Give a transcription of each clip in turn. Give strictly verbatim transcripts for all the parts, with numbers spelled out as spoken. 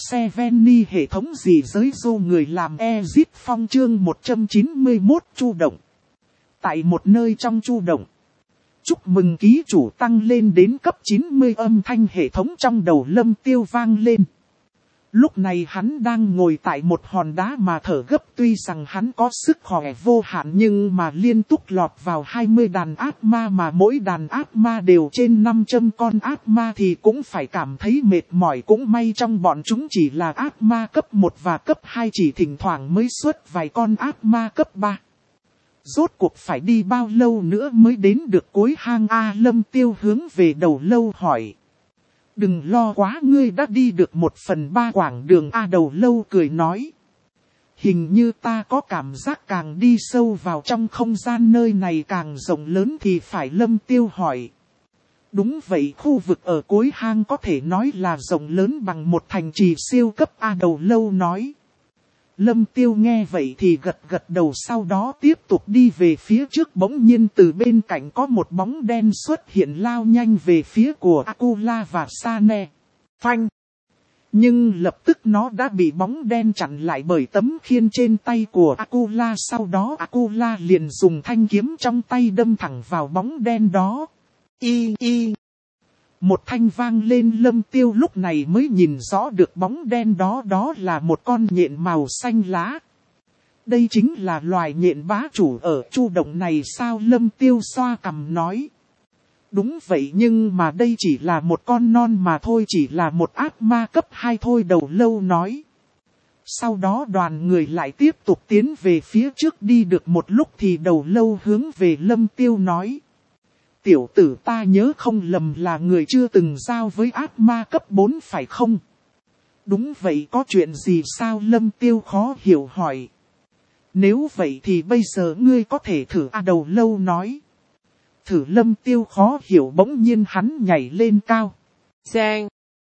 Seveni hệ thống gì giới dô người làm Exit Phong chương một trăm chín mươi mốt Chu Động. Tại một nơi trong Chu Động. Chúc mừng ký chủ tăng lên đến cấp chín mươi âm thanh hệ thống trong đầu Lâm Tiêu vang lên. Lúc này hắn đang ngồi tại một hòn đá mà thở gấp, tuy rằng hắn có sức khỏe vô hạn nhưng mà liên tục lọt vào hai mươi đàn ác ma mà mỗi đàn ác ma đều trên năm trăm con ác ma thì cũng phải cảm thấy mệt mỏi, cũng may trong bọn chúng chỉ là ác ma cấp một và cấp hai, chỉ thỉnh thoảng mới xuất vài con ác ma cấp ba. Rốt cuộc phải đi bao lâu nữa mới đến được cuối hang A? Lâm Tiêu hướng về đầu lâu hỏi. Đừng lo quá, ngươi đã đi được một phần ba quãng đường A. Đầu lâu cười nói. Hình như ta có cảm giác càng đi sâu vào trong không gian nơi này càng rộng lớn thì phải. Lâm Tiêu hỏi. Đúng vậy, khu vực ở cuối hang có thể nói là rộng lớn bằng một thành trì siêu cấp A. Đầu lâu nói. Lâm Tiêu nghe vậy thì gật gật đầu, sau đó tiếp tục đi về phía trước. Bỗng nhiên từ bên cạnh có một bóng đen xuất hiện lao nhanh về phía của Akula và Sane. Phanh! Nhưng lập tức nó đã bị bóng đen chặn lại bởi tấm khiên trên tay của Akula. Sau đó Akula liền dùng thanh kiếm trong tay đâm thẳng vào bóng đen đó. Y y! Một thanh vang lên, Lâm Tiêu lúc này mới nhìn rõ được bóng đen đó đó là một con nhện màu xanh lá. Đây chính là loài nhện bá chủ ở Chu Động này sao? Lâm Tiêu xoa cằm nói. Đúng vậy, nhưng mà đây chỉ là một con non mà thôi, chỉ là một ác ma cấp hai thôi. Đầu lâu nói. Sau đó đoàn người lại tiếp tục tiến về phía trước, đi được một lúc thì đầu lâu hướng về Lâm Tiêu nói. Tiểu tử, ta nhớ không lầm là người chưa từng giao với ác ma cấp bốn phải không? Đúng vậy, có chuyện gì sao? Lâm Tiêu khó hiểu hỏi. Nếu vậy thì bây giờ ngươi có thể thử A. Đầu lâu nói. Thử? Lâm Tiêu khó hiểu, bỗng nhiên hắn nhảy lên cao. Giang!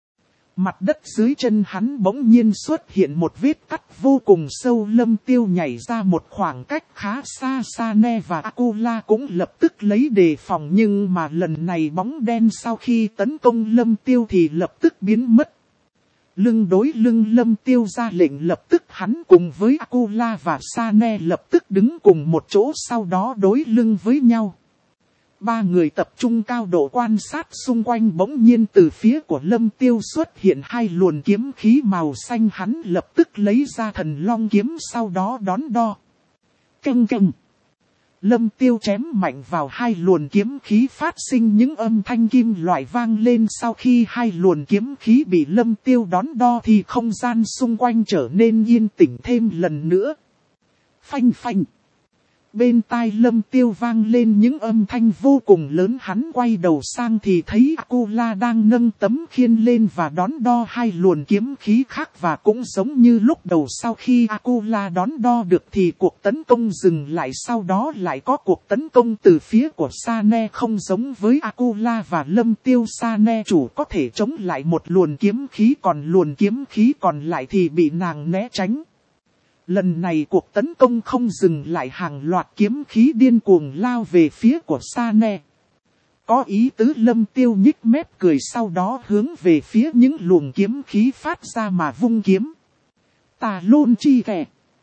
Mặt đất dưới chân hắn bỗng nhiên xuất hiện một vết cắt vô cùng sâu. Lâm Tiêu nhảy ra một khoảng cách khá xa. Sane và Akula cũng lập tức lấy đề phòng, nhưng mà lần này bóng đen sau khi tấn công Lâm Tiêu thì lập tức biến mất. Lưng đối lưng, Lâm Tiêu ra lệnh, lập tức hắn cùng với Akula và Sane lập tức đứng cùng một chỗ, sau đó đối lưng với nhau. Ba người tập trung cao độ quan sát xung quanh. Bỗng nhiên từ phía của Lâm Tiêu xuất hiện hai luồn kiếm khí màu xanh, hắn lập tức lấy ra thần long kiếm, sau đó đón đo. Canh canh. Lâm Tiêu chém mạnh vào hai luồn kiếm khí, phát sinh những âm thanh kim loại vang lên. Sau khi hai luồn kiếm khí bị Lâm Tiêu đón đo thì không gian xung quanh trở nên yên tĩnh thêm lần nữa. Phanh phanh. Bên tai Lâm Tiêu vang lên những âm thanh vô cùng lớn, hắn quay đầu sang thì thấy Akula đang nâng tấm khiên lên và đón đo hai luồn kiếm khí khác, và cũng giống như lúc đầu sau khi Akula đón đo được thì cuộc tấn công dừng lại, sau đó lại có cuộc tấn công từ phía của Sane. Không giống với Akula và Lâm Tiêu, Sane chủ có thể chống lại một luồn kiếm khí, còn luồn kiếm khí còn lại thì bị nàng né tránh. Lần này cuộc tấn công không dừng lại, hàng loạt kiếm khí điên cuồng lao về phía của Sane. Có ý tứ. Lâm Tiêu nhích mép cười, sau đó hướng về phía những luồng kiếm khí phát ra mà vung kiếm. Tà Lôn chi kẻ.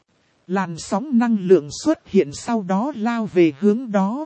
Làn sóng năng lượng xuất hiện, sau đó lao về hướng đó.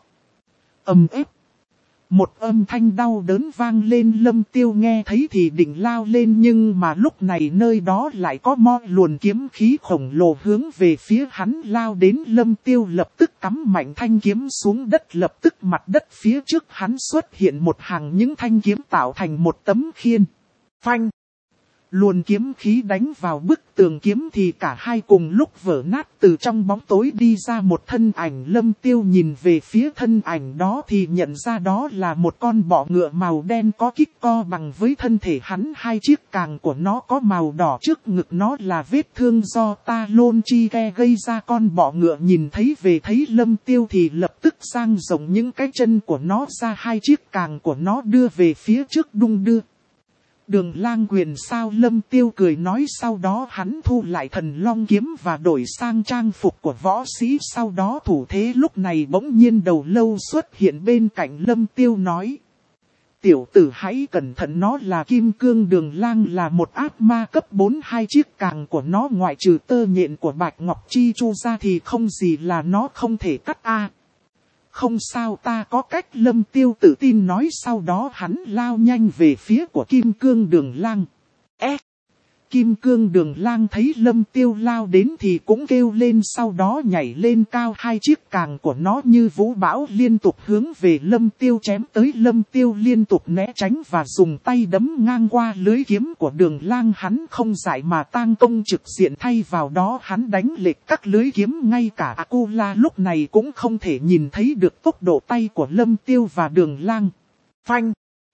Ầm ép. Một âm thanh đau đớn vang lên, Lâm Tiêu nghe thấy thì định lao lên, nhưng mà lúc này nơi đó lại có mo luồn kiếm khí khổng lồ hướng về phía hắn lao đến. Lâm Tiêu lập tức cắm mạnh thanh kiếm xuống đất, lập tức mặt đất phía trước hắn xuất hiện một hàng những thanh kiếm tạo thành một tấm khiên. Phanh! Luồn kiếm khí đánh vào bức tường kiếm thì cả hai cùng lúc vỡ nát. Từ trong bóng tối đi ra một thân ảnh. Lâm Tiêu nhìn về phía thân ảnh đó thì nhận ra đó là một con bọ ngựa màu đen có kích co bằng với thân thể hắn. Hai chiếc càng của nó có màu đỏ, trước ngực nó là vết thương do Ta Lôn chi ke gây ra. Con bọ ngựa nhìn thấy về thấy Lâm Tiêu thì lập tức dang rộng những cái chân của nó ra, hai chiếc càng của nó đưa về phía trước đung đưa. Đường lang quyền sao? Lâm Tiêu cười nói, sau đó hắn thu lại thần long kiếm và đổi sang trang phục của võ sĩ, sau đó thủ thế. Lúc này bỗng nhiên đầu lâu xuất hiện bên cạnh Lâm Tiêu nói. Tiểu tử hãy cẩn thận, nó là kim cương đường lang, là một ác ma cấp bốn, hai chiếc càng của nó ngoại trừ tơ nhện của Bạch Ngọc Chi Chu ra thì không gì là nó không thể cắt a. Không sao, ta có cách, Lâm Tiêu tự tin nói, sau đó hắn lao nhanh về phía của kim cương đường lang. Ê! Kim cương đường lang thấy Lâm Tiêu lao đến thì cũng kêu lên, sau đó nhảy lên cao, hai chiếc càng của nó như vũ bão liên tục hướng về Lâm Tiêu chém tới. Lâm Tiêu liên tục né tránh và dùng tay đấm ngang qua lưới kiếm của đường lang, hắn không giải mà tang công trực diện, thay vào đó hắn đánh lệch các lưới kiếm, ngay cả Akula lúc này cũng không thể nhìn thấy được tốc độ tay của Lâm Tiêu và đường lang. Phanh!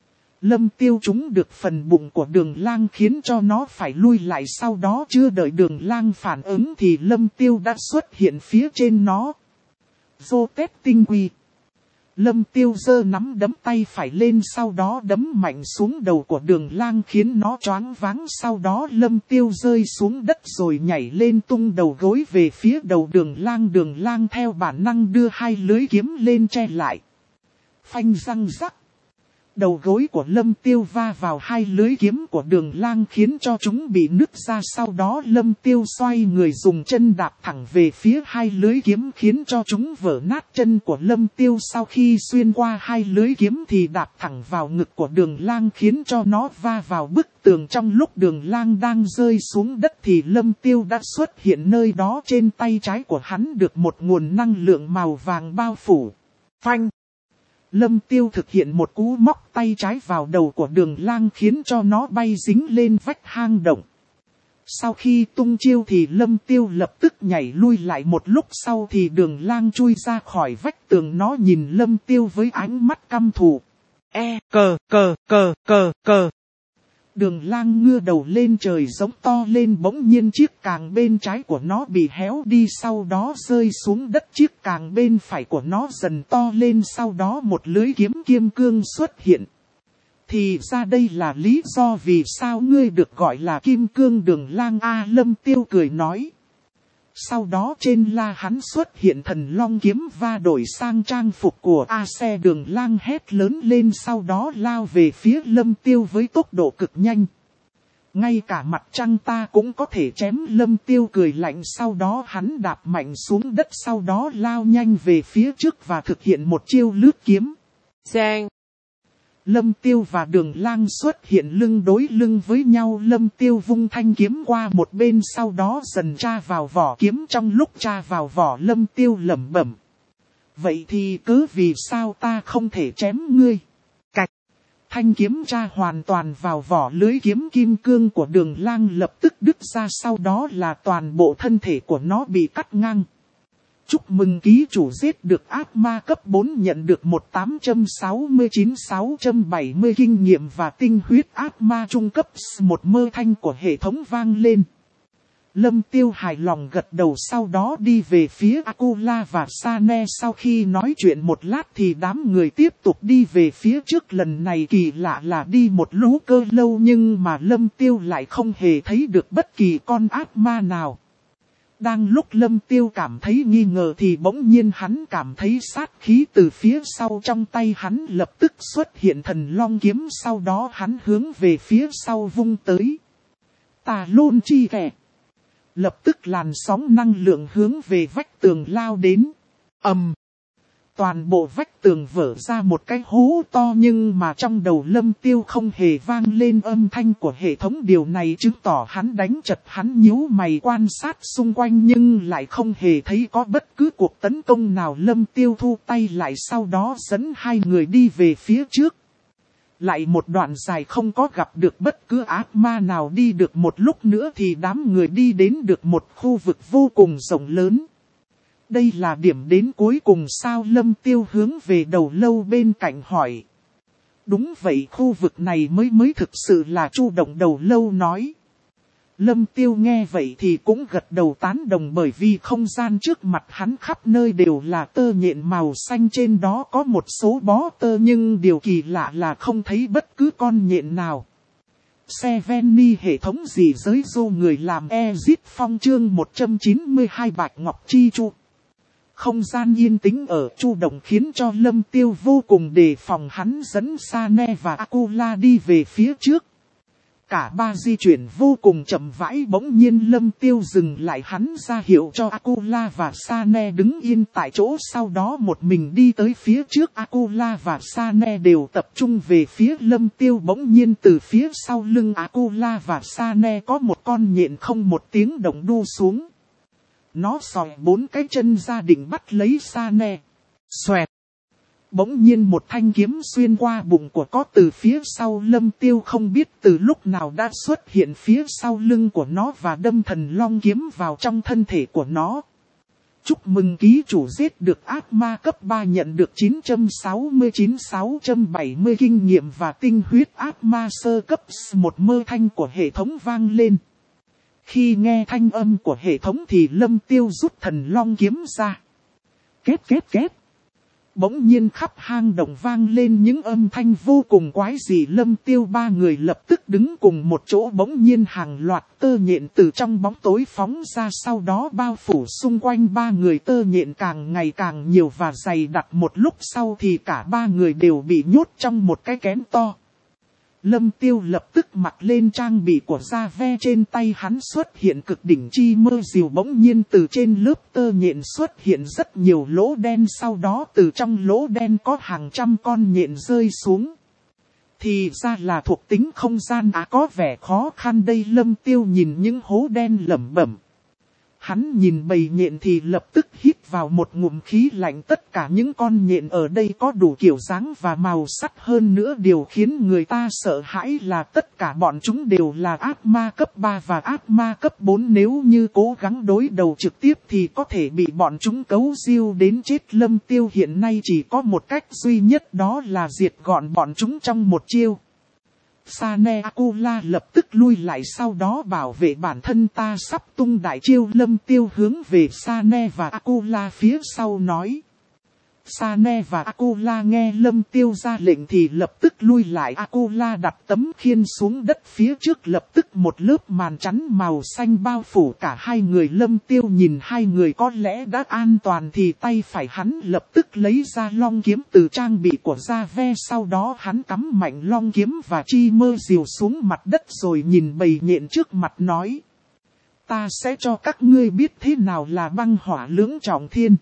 Lâm Tiêu trúng được phần bụng của đường lang khiến cho nó phải lui lại, sau đó chưa đợi đường lang phản ứng thì Lâm Tiêu đã xuất hiện phía trên nó. Vô tết tinh quy. Lâm Tiêu giơ nắm đấm tay phải lên, sau đó đấm mạnh xuống đầu của đường lang khiến nó choáng váng, sau đó Lâm Tiêu rơi xuống đất rồi nhảy lên tung đầu gối về phía đầu đường lang. Đường lang theo bản năng đưa hai lưới kiếm lên che lại. Phanh răng rắc. Đầu gối của Lâm Tiêu va vào hai lưới kiếm của đường lang khiến cho chúng bị nứt ra, sau đó Lâm Tiêu xoay người dùng chân đạp thẳng về phía hai lưới kiếm khiến cho chúng vỡ nát. Chân của Lâm Tiêu sau khi xuyên qua hai lưới kiếm thì đạp thẳng vào ngực của đường lang khiến cho nó va vào bức tường. Trong lúc đường lang đang rơi xuống đất thì Lâm Tiêu đã xuất hiện nơi đó, trên tay trái của hắn được một nguồn năng lượng màu vàng bao phủ. Phanh! Lâm Tiêu thực hiện một cú móc tay trái vào đầu của đường lang khiến cho nó bay dính lên vách hang động. Sau khi tung chiêu thì Lâm Tiêu lập tức nhảy lui lại, một lúc sau thì đường lang chui ra khỏi vách tường, nó nhìn Lâm Tiêu với ánh mắt căm thù. E cờ cờ cờ cờ cờ. Đường lang ngửa đầu lên trời giống to lên, bỗng nhiên chiếc càng bên trái của nó bị héo đi, sau đó rơi xuống đất. Chiếc càng bên phải của nó dần to lên, sau đó một lưới kiếm kim cương xuất hiện. Thì ra đây là lý do vì sao ngươi được gọi là kim cương đường lang a, Lâm Tiêu cười nói. Sau đó trên la hắn xuất hiện thần long kiếm va đổi sang trang phục của A Xe. Đường lang hét lớn lên, sau đó lao về phía Lâm Tiêu với tốc độ cực nhanh. Ngay cả mặt trăng ta cũng có thể chém, Lâm Tiêu cười lạnh, sau đó hắn đạp mạnh xuống đất, sau đó lao nhanh về phía trước và thực hiện một chiêu lướt kiếm. Giang! Lâm Tiêu và đường lang xuất hiện lưng đối lưng với nhau. Lâm Tiêu vung thanh kiếm qua một bên, sau đó dần tra vào vỏ kiếm. Trong lúc tra vào vỏ, Lâm Tiêu lẩm bẩm. Vậy thì cứ vì sao ta không thể chém ngươi? Cạch! Thanh kiếm tra hoàn toàn vào vỏ lưới kiếm kim cương của đường lang lập tức đứt ra, sau đó là toàn bộ thân thể của nó bị cắt ngang. Chúc mừng ký chủ giết được ác ma cấp bốn, nhận được một nghìn tám trăm sáu mươi chín nghìn sáu trăm bảy mươi kinh nghiệm và tinh huyết ác ma trung cấp. Một mơ thanh của hệ thống vang lên. Lâm Tiêu hài lòng gật đầu, sau đó đi về phía Akula và Sane. Sau khi nói chuyện một lát thì đám người tiếp tục đi về phía trước. Lần này kỳ lạ là đi một lú cơ lâu nhưng mà Lâm Tiêu lại không hề thấy được bất kỳ con ác ma nào. Đang lúc Lâm Tiêu cảm thấy nghi ngờ thì bỗng nhiên hắn cảm thấy sát khí từ phía sau, trong tay hắn lập tức xuất hiện thần long kiếm, sau đó hắn hướng về phía sau vung tới. Tà lôn chi kẻ. Lập tức làn sóng năng lượng hướng về vách tường lao đến. Ầm. Um. Toàn bộ vách tường vỡ ra một cái hố to, nhưng mà trong đầu Lâm Tiêu không hề vang lên âm thanh của hệ thống. Điều này chứng tỏ hắn đánh chật. Hắn nhíu mày quan sát xung quanh nhưng lại không hề thấy có bất cứ cuộc tấn công nào. Lâm Tiêu thu tay lại, sau đó dẫn hai người đi về phía trước. Lại một đoạn dài không có gặp được bất cứ ác ma nào. Đi được một lúc nữa thì đám người đi đến được một khu vực vô cùng rộng lớn. Đây là điểm đến cuối cùng sao? Lâm Tiêu hướng về đầu lâu bên cạnh hỏi. Đúng vậy, khu vực này mới mới thực sự là Chu Động đầu lâu nói. Lâm Tiêu nghe vậy thì cũng gật đầu tán đồng, bởi vì không gian trước mặt hắn khắp nơi đều là tơ nhện màu xanh, trên đó có một số bó tơ nhưng điều kỳ lạ là không thấy bất cứ con nhện nào. Seveni hệ thống gì giới dô người làm Ezit Phong chương một trăm chín mươi hai Bạch Ngọc Chi Chu. không gian yên tĩnh ở Chu Động khiến cho Lâm Tiêu vô cùng đề phòng, hắn dẫn Sane và Akula đi về phía trước. Cả ba di chuyển vô cùng chậm rãi, bỗng nhiên Lâm Tiêu dừng lại, hắn ra hiệu cho Akula và Sane đứng yên tại chỗ, sau đó một mình đi tới phía trước. Akula và Sane đều tập trung về phía Lâm Tiêu, bỗng nhiên từ phía sau lưng Akula và Sane có một con nhện không một tiếng động đu xuống. Nó sòi bốn cái chân ra định bắt lấy Sane. Xoẹt! Bỗng nhiên một thanh kiếm xuyên qua bụng của có từ phía sau Lâm Tiêu, không biết từ lúc nào đã xuất hiện phía sau lưng của nó và đâm thần long kiếm vào trong thân thể của nó. Chúc mừng ký chủ giết được ác ma cấp ba, nhận được chín trăm sáu mươi chín sáu trăm bảy mươi kinh nghiệm và tinh huyết ác ma sơ cấp. Một mơ thanh của hệ thống vang lên. Khi nghe thanh âm của hệ thống thì Lâm Tiêu rút thần long kiếm ra. Két két két. Bỗng nhiên khắp hang động vang lên những âm thanh vô cùng quái dị. Lâm Tiêu ba người lập tức đứng cùng một chỗ, bỗng nhiên hàng loạt tơ nhện từ trong bóng tối phóng ra, sau đó bao phủ xung quanh ba người. Tơ nhện càng ngày càng nhiều và dày đặc, một lúc sau thì cả ba người đều bị nhốt trong một cái kén to. Lâm Tiêu lập tức mặc lên trang bị của gia ve, trên tay hắn xuất hiện cực đỉnh chi mơ diều, bỗng nhiên từ trên lớp tơ nhện xuất hiện rất nhiều lỗ đen, sau đó từ trong lỗ đen có hàng trăm con nhện rơi xuống. Thì ra là thuộc tính không gian, à có vẻ khó khăn đây. Lâm Tiêu nhìn những hố đen lẩm bẩm. Hắn nhìn bầy nhện thì lập tức hít vào một ngụm khí lạnh. Tất cả những con nhện ở đây có đủ kiểu dáng và màu sắc, hơn nữa điều khiến người ta sợ hãi là tất cả bọn chúng đều là ác ma cấp ba và ác ma cấp bốn. Nếu như cố gắng đối đầu trực tiếp thì có thể bị bọn chúng cấu riêu đến chết. Lâm Tiêu hiện nay chỉ có một cách duy nhất, đó là diệt gọn bọn chúng trong một chiêu. Sane Akula lập tức lui lại, sau đó bảo vệ bản thân, ta sắp tung đại chiêu. Lâm Tiêu hướng về Sane và Akula phía sau nói. Sane và Akula nghe Lâm Tiêu ra lệnh thì lập tức lui lại. Akula đặt tấm khiên xuống đất phía trước, lập tức một lớp màn chắn màu xanh bao phủ cả hai người. Lâm Tiêu nhìn hai người có lẽ đã an toàn thì tay phải hắn lập tức lấy ra long kiếm từ trang bị của gia ve, sau đó hắn cắm mạnh long kiếm và chi mơ diều xuống mặt đất rồi nhìn bầy nhện trước mặt nói. Ta sẽ cho các ngươi biết thế nào là băng hỏa lưỡng trọng thiên.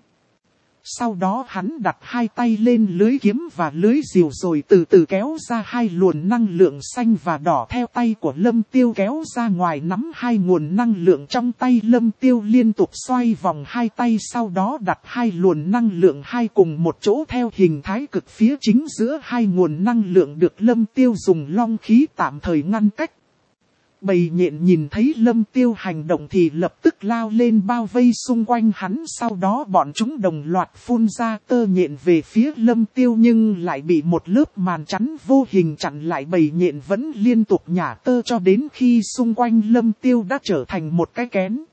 Sau đó hắn đặt hai tay lên lưới kiếm và lưới diều rồi từ từ kéo ra hai luồng năng lượng xanh và đỏ theo tay của Lâm Tiêu kéo ra ngoài, nắm hai nguồn năng lượng trong tay. Lâm Tiêu liên tục xoay vòng hai tay, sau đó đặt hai luồng năng lượng hai cùng một chỗ theo hình thái cực phía chính giữa hai nguồn năng lượng được Lâm Tiêu dùng long khí tạm thời ngăn cách. Bầy nhện nhìn thấy Lâm Tiêu hành động thì lập tức lao lên bao vây xung quanh hắn, sau đó bọn chúng đồng loạt phun ra tơ nhện về phía Lâm Tiêu nhưng lại bị một lớp màn chắn vô hình chặn lại. Bầy nhện vẫn liên tục nhả tơ cho đến khi xung quanh Lâm Tiêu đã trở thành một cái kén.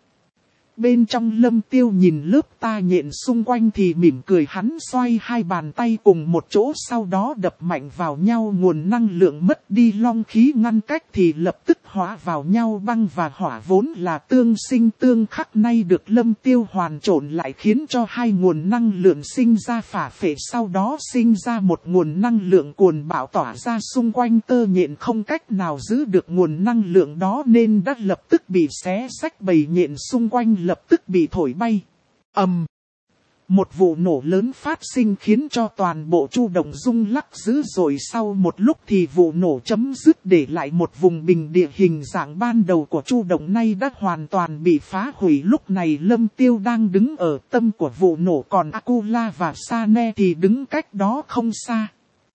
Bên trong Lâm Tiêu nhìn lớp ta nhện xung quanh thì mỉm cười, hắn xoay hai bàn tay cùng một chỗ, sau đó đập mạnh vào nhau. Nguồn năng lượng mất đi long khí ngăn cách thì lập tức hóa vào nhau. Băng và hỏa vốn là tương sinh tương khắc, nay được Lâm Tiêu hoàn trộn lại khiến cho hai nguồn năng lượng sinh ra phả phệ, sau đó sinh ra một nguồn năng lượng cuồn bạo tỏa ra xung quanh. Tơ nhện không cách nào giữ được nguồn năng lượng đó nên đã lập tức bị xé xách, bầy nhện xung quanh lập tức bị thổi bay. Ầm. Một vụ nổ lớn phát sinh khiến cho toàn bộ Chu Động rung lắc dữ dội. Sau một lúc thì vụ nổ chấm dứt, để lại một vùng bình địa hình dạng ban đầu của Chu Động nay đã hoàn toàn bị phá hủy. Lúc này Lâm Tiêu đang đứng ở tâm của vụ nổ, còn Akula và Sane thì đứng cách đó không xa.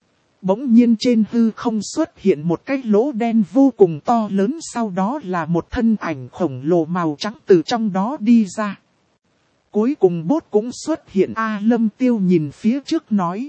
Bỗng nhiên trên hư không xuất hiện một cái lỗ đen vô cùng to lớn, sau đó là một thân ảnh khổng lồ màu trắng từ trong đó đi ra. Cuối cùng bốt cũng xuất hiện. A Lâm Tiêu nhìn phía trước nói.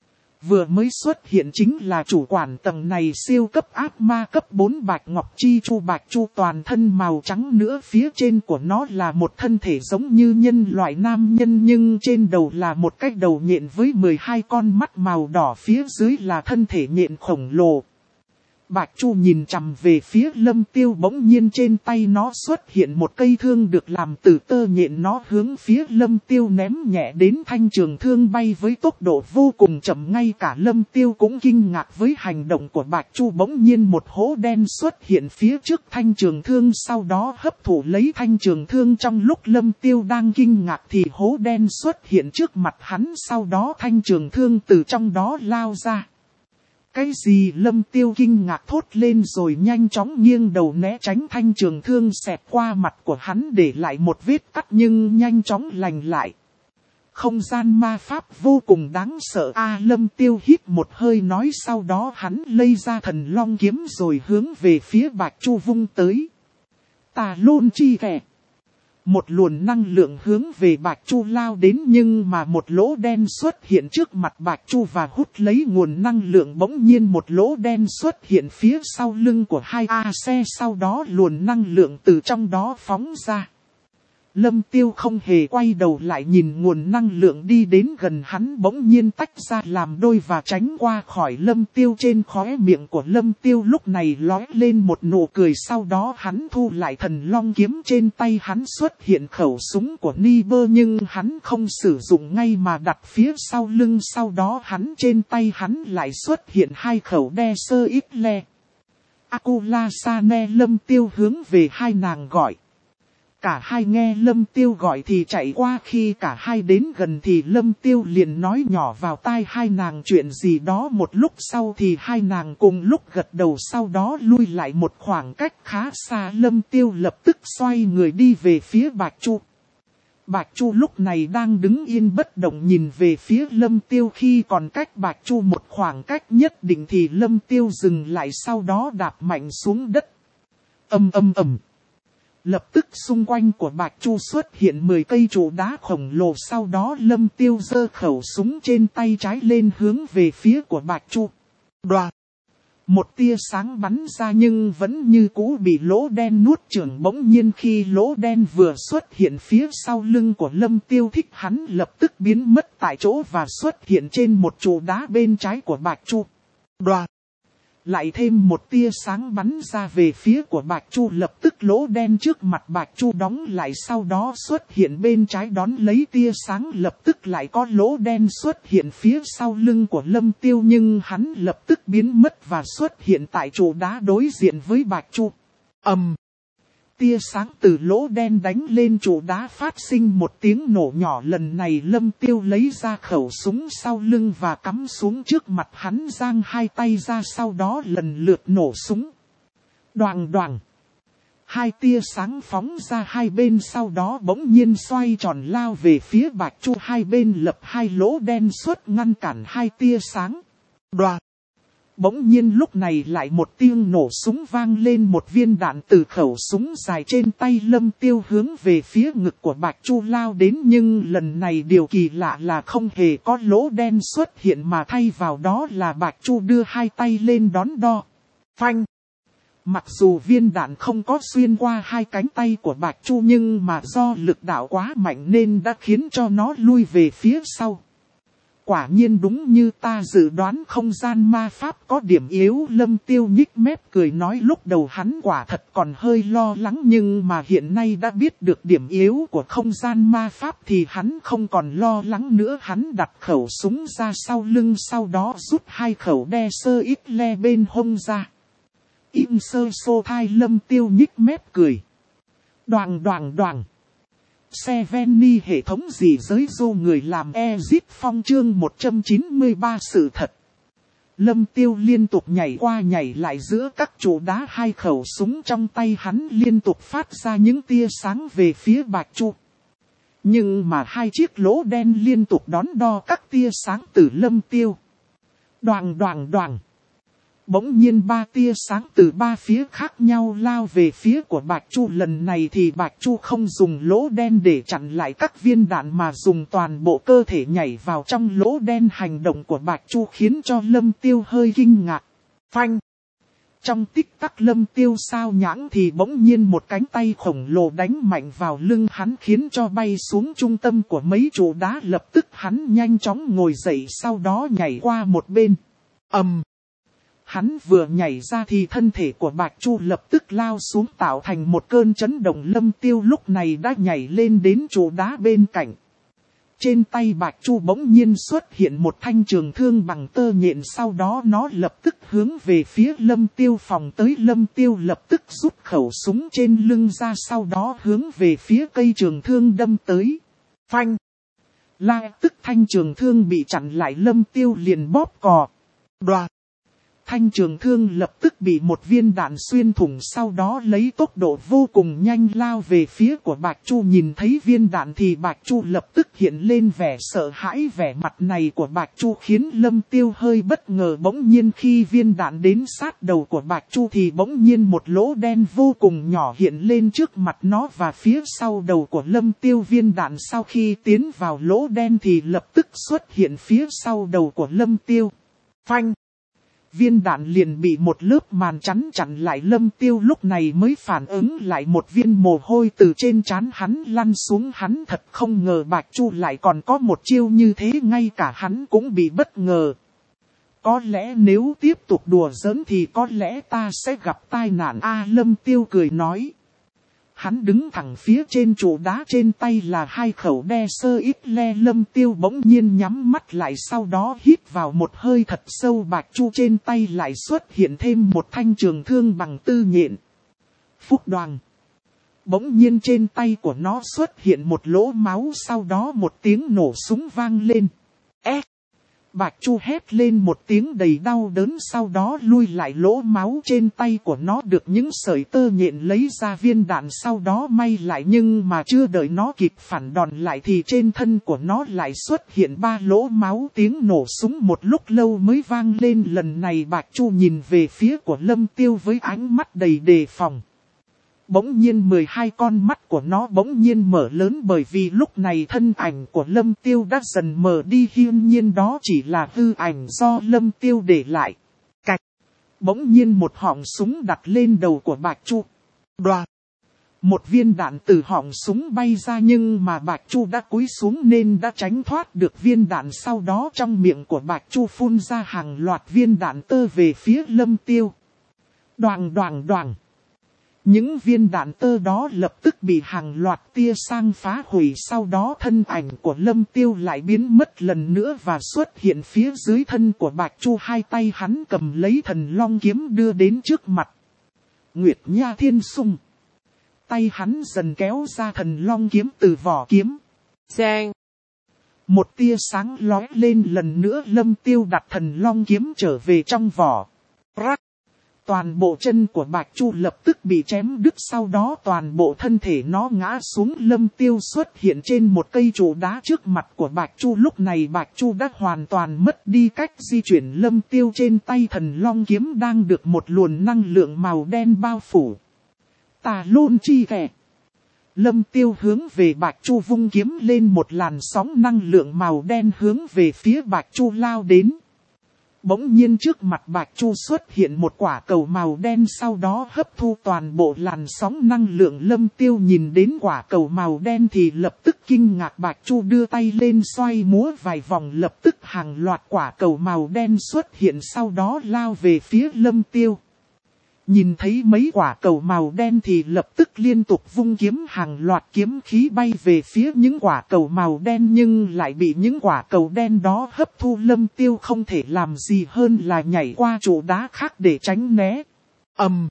Vừa mới xuất hiện chính là chủ quản tầng này, siêu cấp ác ma cấp bốn Bạch Ngọc Chi Chu. Bạch Chu toàn thân màu trắng nữa, phía trên của nó là một thân thể giống như nhân loại nam nhân nhưng trên đầu là một cái đầu nhện với mười hai con mắt màu đỏ, phía dưới là thân thể nhện khổng lồ. Bạch Chu nhìn chằm về phía Lâm Tiêu, bỗng nhiên trên tay nó xuất hiện một cây thương được làm từ tơ nhện, nó hướng phía Lâm Tiêu ném nhẹ đến, thanh trường thương bay với tốc độ vô cùng chậm, ngay cả Lâm Tiêu cũng kinh ngạc với hành động của Bạch Chu. Bỗng nhiên một hố đen xuất hiện phía trước thanh trường thương, sau đó hấp thụ lấy thanh trường thương. Trong lúc Lâm Tiêu đang kinh ngạc thì hố đen xuất hiện trước mặt hắn, sau đó thanh trường thương từ trong đó lao ra. Cái gì? Lâm Tiêu kinh ngạc thốt lên rồi nhanh chóng nghiêng đầu né tránh, thanh trường thương xẹt qua mặt của hắn để lại một vết cắt nhưng nhanh chóng lành lại. Không gian ma pháp vô cùng đáng sợ a. À, Lâm Tiêu hít một hơi nói, sau đó hắn lấy ra thần long kiếm rồi hướng về phía Bạch Chu vung tới. Tà Lôn Chi Kẻ. Một luồng năng lượng hướng về Bạch Chu lao đến, nhưng mà một lỗ đen xuất hiện trước mặt Bạch Chu và hút lấy nguồn năng lượng. Bỗng nhiên một lỗ đen xuất hiện phía sau lưng của hai A xe, sau đó luồng năng lượng từ trong đó phóng ra. Lâm Tiêu không hề quay đầu lại nhìn nguồn năng lượng đi đến gần hắn, bỗng nhiên tách ra làm đôi và tránh qua khỏi Lâm Tiêu. Trên khóe miệng của Lâm Tiêu lúc này lóe lên một nụ cười, sau đó hắn thu lại thần long kiếm, trên tay hắn xuất hiện khẩu súng của Niber nhưng hắn không sử dụng ngay mà đặt phía sau lưng, sau đó hắn trên tay hắn lại xuất hiện hai khẩu đe sơ ít le. Akula Sane. Lâm Tiêu hướng về hai nàng gọi. Cả hai nghe Lâm Tiêu gọi thì chạy qua, khi cả hai đến gần thì Lâm Tiêu liền nói nhỏ vào tai hai nàng chuyện gì đó. Một lúc sau thì hai nàng cùng lúc gật đầu, sau đó lui lại một khoảng cách khá xa. Lâm Tiêu lập tức xoay người đi về phía Bạch Chu. Bạch Chu lúc này đang đứng yên bất động nhìn về phía Lâm Tiêu, khi còn cách Bạch Chu một khoảng cách nhất định thì Lâm Tiêu dừng lại, sau đó đạp mạnh xuống đất. Ầm ầm ầm. Lập tức xung quanh của Bạch Chu xuất hiện mười cây trụ đá khổng lồ, sau đó Lâm Tiêu giơ khẩu súng trên tay trái lên hướng về phía của Bạch Chu. Đoạt! Một tia sáng bắn ra nhưng vẫn như cũ bị lỗ đen nuốt chửng. Bỗng nhiên khi lỗ đen vừa xuất hiện phía sau lưng của Lâm Tiêu, thích hắn lập tức biến mất tại chỗ và xuất hiện trên một trụ đá bên trái của Bạch Chu. Đoạt! Lại thêm một tia sáng bắn ra về phía của Bạch Chu, lập tức lỗ đen trước mặt Bạch Chu đóng lại, sau đó xuất hiện bên trái đón lấy tia sáng, lập tức lại có lỗ đen xuất hiện phía sau lưng của Lâm Tiêu nhưng hắn lập tức biến mất và xuất hiện tại trụ đá đối diện với Bạch Chu. Ầm! Um, tia sáng từ lỗ đen đánh lên trụ đá phát sinh một tiếng nổ nhỏ. Lần này Lâm Tiêu lấy ra khẩu súng sau lưng và cắm xuống trước mặt hắn, giang hai tay ra, sau đó lần lượt nổ súng. Đoàng đoàng. Hai tia sáng phóng ra hai bên, sau đó bỗng nhiên xoay tròn lao về phía Bạch Chu, hai bên lập hai lỗ đen xuất ngăn cản hai tia sáng. Đoạt. Bỗng nhiên lúc này lại một tiếng nổ súng vang lên, một viên đạn từ khẩu súng dài trên tay Lâm Tiêu hướng về phía ngực của Bạch Chu lao đến, nhưng lần này điều kỳ lạ là không hề có lỗ đen xuất hiện mà thay vào đó là Bạch Chu đưa hai tay lên đón đo. Phanh! Mặc dù viên đạn không có xuyên qua hai cánh tay của Bạch Chu nhưng mà do lực đạo quá mạnh nên đã khiến cho nó lui về phía sau. Quả nhiên đúng như ta dự đoán, không gian ma pháp có điểm yếu. Lâm Tiêu nhích mép cười nói, lúc đầu hắn quả thật còn hơi lo lắng nhưng mà hiện nay đã biết được điểm yếu của không gian ma pháp thì hắn không còn lo lắng nữa. Hắn đặt khẩu súng ra sau lưng, sau đó rút hai khẩu đe sơ ít le bên hông ra. Im sơ xô thai. Lâm Tiêu nhích mép cười. Đoàng đoàng đoàng. Xe Venny hệ thống gì giới dô người làm Exit Phong chương một trăm chín mươi ba sự thật. Lâm Tiêu liên tục nhảy qua nhảy lại giữa các trụ đá, hai khẩu súng trong tay hắn liên tục phát ra những tia sáng về phía Bạch Chu. Nhưng mà hai chiếc lỗ đen liên tục đón đo các tia sáng từ Lâm Tiêu. Đoàng đoàng đoàng. Bỗng nhiên ba tia sáng từ ba phía khác nhau lao về phía của Bạch Chu. Lần này thì Bạch Chu không dùng lỗ đen để chặn lại các viên đạn mà dùng toàn bộ cơ thể nhảy vào trong lỗ đen. Hành động của Bạch Chu khiến cho Lâm Tiêu hơi kinh ngạc. Phanh! Trong tích tắc Lâm Tiêu sao nhãng thì bỗng nhiên một cánh tay khổng lồ đánh mạnh vào lưng hắn, khiến cho bay xuống trung tâm của mấy trụ đá. Lập tức hắn nhanh chóng ngồi dậy, sau đó nhảy qua một bên. Ầm! Um, Hắn vừa nhảy ra thì thân thể của Bạch Chu lập tức lao xuống tạo thành một cơn chấn động. Lâm Tiêu lúc này đã nhảy lên đến trụ đá bên cạnh. Trên tay Bạch Chu bỗng nhiên xuất hiện một thanh trường thương bằng tơ nhện, sau đó nó lập tức hướng về phía Lâm Tiêu phóng tới. Lâm Tiêu lập tức rút khẩu súng trên lưng ra, sau đó hướng về phía cây trường thương đâm tới. Phanh! La tức thanh trường thương bị chặn lại, Lâm Tiêu liền bóp cò. Đoạt! Thanh trường thương lập tức bị một viên đạn xuyên thủng, sau đó lấy tốc độ vô cùng nhanh lao về phía của Bạch Chu. Nhìn thấy viên đạn thì Bạch Chu lập tức hiện lên vẻ sợ hãi. Vẻ mặt này của Bạch Chu khiến Lâm Tiêu hơi bất ngờ. Bỗng nhiên khi viên đạn đến sát đầu của Bạch Chu thì bỗng nhiên một lỗ đen vô cùng nhỏ hiện lên trước mặt nó và phía sau đầu của Lâm Tiêu. Viên đạn sau khi tiến vào lỗ đen thì lập tức xuất hiện phía sau đầu của Lâm Tiêu. Phanh! Viên đạn liền bị một lớp màn chắn chặn lại. Lâm Tiêu lúc này mới phản ứng lại, một viên mồ hôi từ trên trán hắn lăn xuống. Hắn thật không ngờ Bạch Chu lại còn có một chiêu như thế, ngay cả hắn cũng bị bất ngờ. Có lẽ nếu tiếp tục đùa giỡn thì có lẽ ta sẽ gặp tai nạn a. Lâm Tiêu cười nói. Hắn đứng thẳng phía trên trụ đá, trên tay là hai khẩu đe sơ ít le. Lâm Tiêu bỗng nhiên nhắm mắt lại, sau đó hít vào một hơi thật sâu. Bạch Chu trên tay lại xuất hiện thêm một thanh trường thương bằng tư nhện. Phúc đoàng! Bỗng nhiên trên tay của nó xuất hiện một lỗ máu, sau đó một tiếng nổ súng vang lên. Ê! Bạch Chu hét lên một tiếng đầy đau đớn, sau đó lui lại. Lỗ máu trên tay của nó được những sợi tơ nhện lấy ra viên đạn, sau đó may lại, nhưng mà chưa đợi nó kịp phản đòn lại thì trên thân của nó lại xuất hiện ba lỗ máu. Tiếng nổ súng một lúc lâu mới vang lên. Lần này Bạch Chu nhìn về phía của Lâm Tiêu với ánh mắt đầy đề phòng. Bỗng nhiên mười hai con mắt của nó bỗng nhiên mở lớn, bởi vì lúc này thân ảnh của Lâm Tiêu đã dần mờ đi. Hiển nhiên đó chỉ là hư ảnh do Lâm Tiêu để lại. Cạch! Bỗng nhiên một họng súng đặt lên đầu của Bạch Chu. Đoạt! Một viên đạn từ họng súng bay ra, nhưng mà Bạch Chu đã cúi xuống nên đã tránh thoát được viên đạn. Sau đó trong miệng của Bạch Chu phun ra hàng loạt viên đạn tơ về phía Lâm Tiêu. Đoàng đoàng đoàng! Những viên đạn tơ đó lập tức bị hàng loạt tia sang phá hủy, sau đó thân ảnh của Lâm Tiêu lại biến mất lần nữa và xuất hiện phía dưới thân của Bạch Chu. Hai tay hắn cầm lấy thần long kiếm đưa đến trước mặt. Nguyệt Nha Thiên Sung! Tay hắn dần kéo ra thần long kiếm từ vỏ kiếm. Xeng! Một tia sáng lóe lên, lần nữa Lâm Tiêu đặt thần long kiếm trở về trong vỏ. Rắc! Toàn bộ chân của Bạch Chu lập tức bị chém đứt, sau đó toàn bộ thân thể nó ngã xuống. Lâm Tiêu xuất hiện trên một cây trụ đá trước mặt của Bạch Chu. Lúc này Bạch Chu đã hoàn toàn mất đi cách di chuyển. Lâm Tiêu trên tay thần long kiếm đang được một luồng năng lượng màu đen bao phủ. Tà Lôn Chi Kẻ! Lâm Tiêu hướng về Bạch Chu vung kiếm lên, một làn sóng năng lượng màu đen hướng về phía Bạch Chu lao đến. Bỗng nhiên trước mặt Bạch Chu xuất hiện một quả cầu màu đen, sau đó hấp thu toàn bộ làn sóng năng lượng. Lâm Tiêu nhìn đến quả cầu màu đen thì lập tức kinh ngạc. Bạch Chu đưa tay lên xoay múa vài vòng, lập tức hàng loạt quả cầu màu đen xuất hiện, sau đó lao về phía Lâm Tiêu. Nhìn thấy mấy quả cầu màu đen thì lập tức liên tục vung kiếm, hàng loạt kiếm khí bay về phía những quả cầu màu đen, nhưng lại bị những quả cầu đen đó hấp thu. Lâm Tiêu không thể làm gì hơn là nhảy qua trụ đá khác để tránh né. Ầm!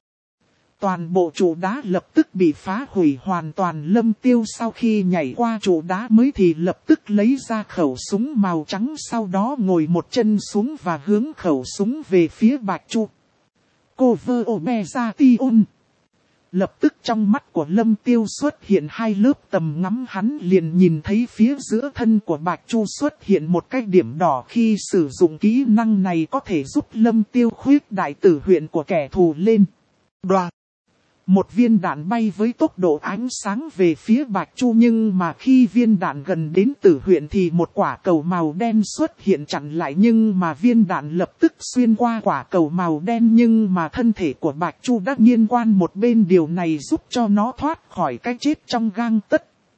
Toàn bộ trụ đá lập tức bị phá hủy hoàn toàn. Lâm Tiêu sau khi nhảy qua trụ đá mới thì lập tức lấy ra khẩu súng màu trắng, sau đó ngồi một chân xuống và hướng khẩu súng về phía Bạch Chu. Cô vơ ô bè ra ti ôn. Lập tức trong mắt của Lâm Tiêu xuất hiện hai lớp tầm ngắm, hắn liền nhìn thấy phía giữa thân của Bạch Chu xuất hiện một cái điểm đỏ. Khi sử dụng kỹ năng này có thể giúp Lâm Tiêu khuyết đại tử huyễn của kẻ thù lên. Đoạt! Một viên đạn bay với tốc độ ánh sáng về phía Bạch Chu, nhưng mà khi viên đạn gần đến tử huyễn thì một quả cầu màu đen xuất hiện chặn lại, nhưng mà viên đạn lập tức xuyên qua quả cầu màu đen, nhưng mà thân thể của Bạch Chu đã nghiêng quan một bên, điều này giúp cho nó thoát khỏi cái chết trong gang tấc.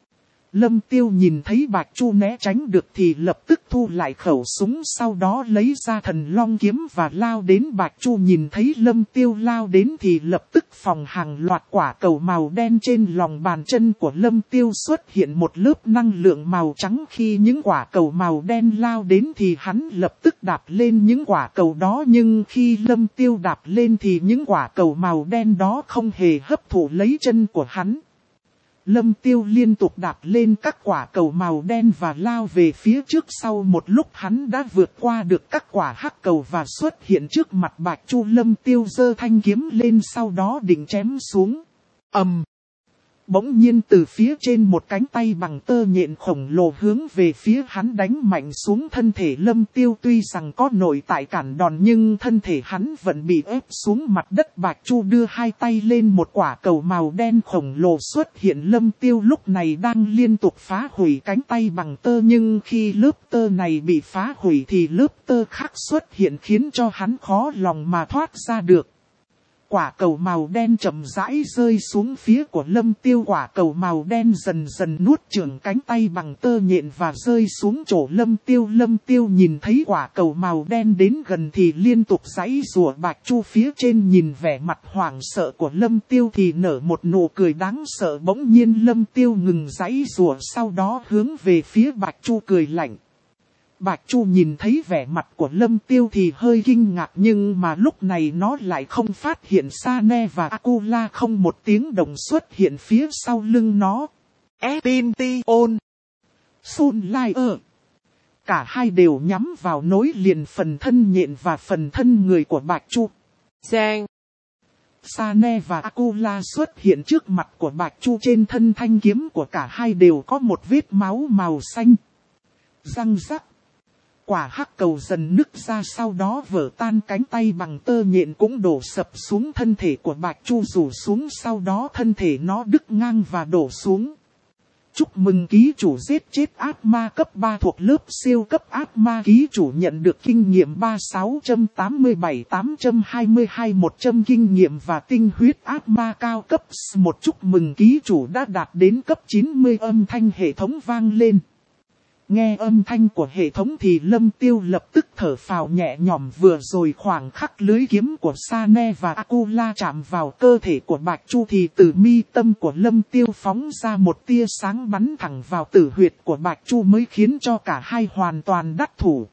Lâm Tiêu nhìn thấy Bạch Chu né tránh được thì lập tức thu lại khẩu súng, sau đó lấy ra thần long kiếm và lao đến. Bạch Chu nhìn thấy Lâm Tiêu lao đến thì lập tức phòng hàng loạt quả cầu màu đen trên lòng bàn chân của Lâm Tiêu xuất hiện một lớp năng lượng màu trắng. Khi những quả cầu màu đen lao đến thì hắn lập tức đạp lên những quả cầu đó, nhưng khi Lâm Tiêu đạp lên thì những quả cầu màu đen đó không hề hấp thụ lấy chân của hắn. Lâm Tiêu liên tục đạp lên các quả cầu màu đen và lao về phía trước. Sau một lúc hắn đã vượt qua được các quả hắc cầu và xuất hiện trước mặt Bạch Chu. Lâm Tiêu giơ thanh kiếm lên, sau đó định chém xuống. ầm! Um. Bỗng nhiên từ phía trên một cánh tay bằng tơ nhện khổng lồ hướng về phía hắn đánh mạnh xuống. Thân thể Lâm Tiêu tuy rằng có nội tại cản đòn nhưng thân thể hắn vẫn bị ép xuống mặt đất. Bạch Chu đưa hai tay lên, một quả cầu màu đen khổng lồ xuất hiện. Lâm Tiêu lúc này đang liên tục phá hủy cánh tay bằng tơ, nhưng khi lớp tơ này bị phá hủy thì lớp tơ khác xuất hiện khiến cho hắn khó lòng mà thoát ra được. Quả cầu màu đen chậm rãi rơi xuống phía của Lâm Tiêu. Quả cầu màu đen dần dần nuốt chửng cánh tay bằng tơ nhện và rơi xuống chỗ Lâm Tiêu. Lâm Tiêu nhìn thấy quả cầu màu đen đến gần thì liên tục giãy giụa. Bạch Chu phía trên nhìn vẻ mặt hoảng sợ của Lâm Tiêu thì nở một nụ cười đáng sợ. Bỗng nhiên Lâm Tiêu ngừng giãy giụa, sau đó hướng về phía Bạch Chu cười lạnh. Bạch Chu nhìn thấy vẻ mặt của Lâm Tiêu thì hơi kinh ngạc, nhưng mà lúc này nó lại không phát hiện Sane và Akula không một tiếng động xuất hiện phía sau lưng nó. Epintion, Sunlier. Cả hai đều nhắm vào nối liền phần thân nhện và phần thân người của Bạch Chu. Giang. Sane và Akula xuất hiện trước mặt của Bạch Chu. Trên thân thanh kiếm của cả hai đều có một vết máu màu xanh. Răng rắc. Quả hắc cầu dần nứt ra, sau đó vỡ tan, cánh tay bằng tơ nhện cũng đổ sập xuống. Thân thể của Bạch Chu rủ xuống, sau đó thân thể nó đứt ngang và đổ xuống. Chúc mừng ký chủ giết chết ác ma cấp ba thuộc lớp siêu cấp ác ma. Ký chủ nhận được kinh nghiệm ba sáu tám bảy tám hai hai một trăm kinh nghiệm và tinh huyết ác ma cao cấp một. Chúc mừng ký chủ đã đạt đến cấp chín mươi. Âm thanh hệ thống vang lên. Nghe âm thanh của hệ thống thì Lâm Tiêu lập tức thở phào nhẹ nhõm. Vừa rồi khoảng khắc lưới kiếm của Sane và Akula chạm vào cơ thể của Bạch Chu thì từ mi tâm của Lâm Tiêu phóng ra một tia sáng bắn thẳng vào tử huyệt của Bạch Chu, mới khiến cho cả hai hoàn toàn đắc thủ.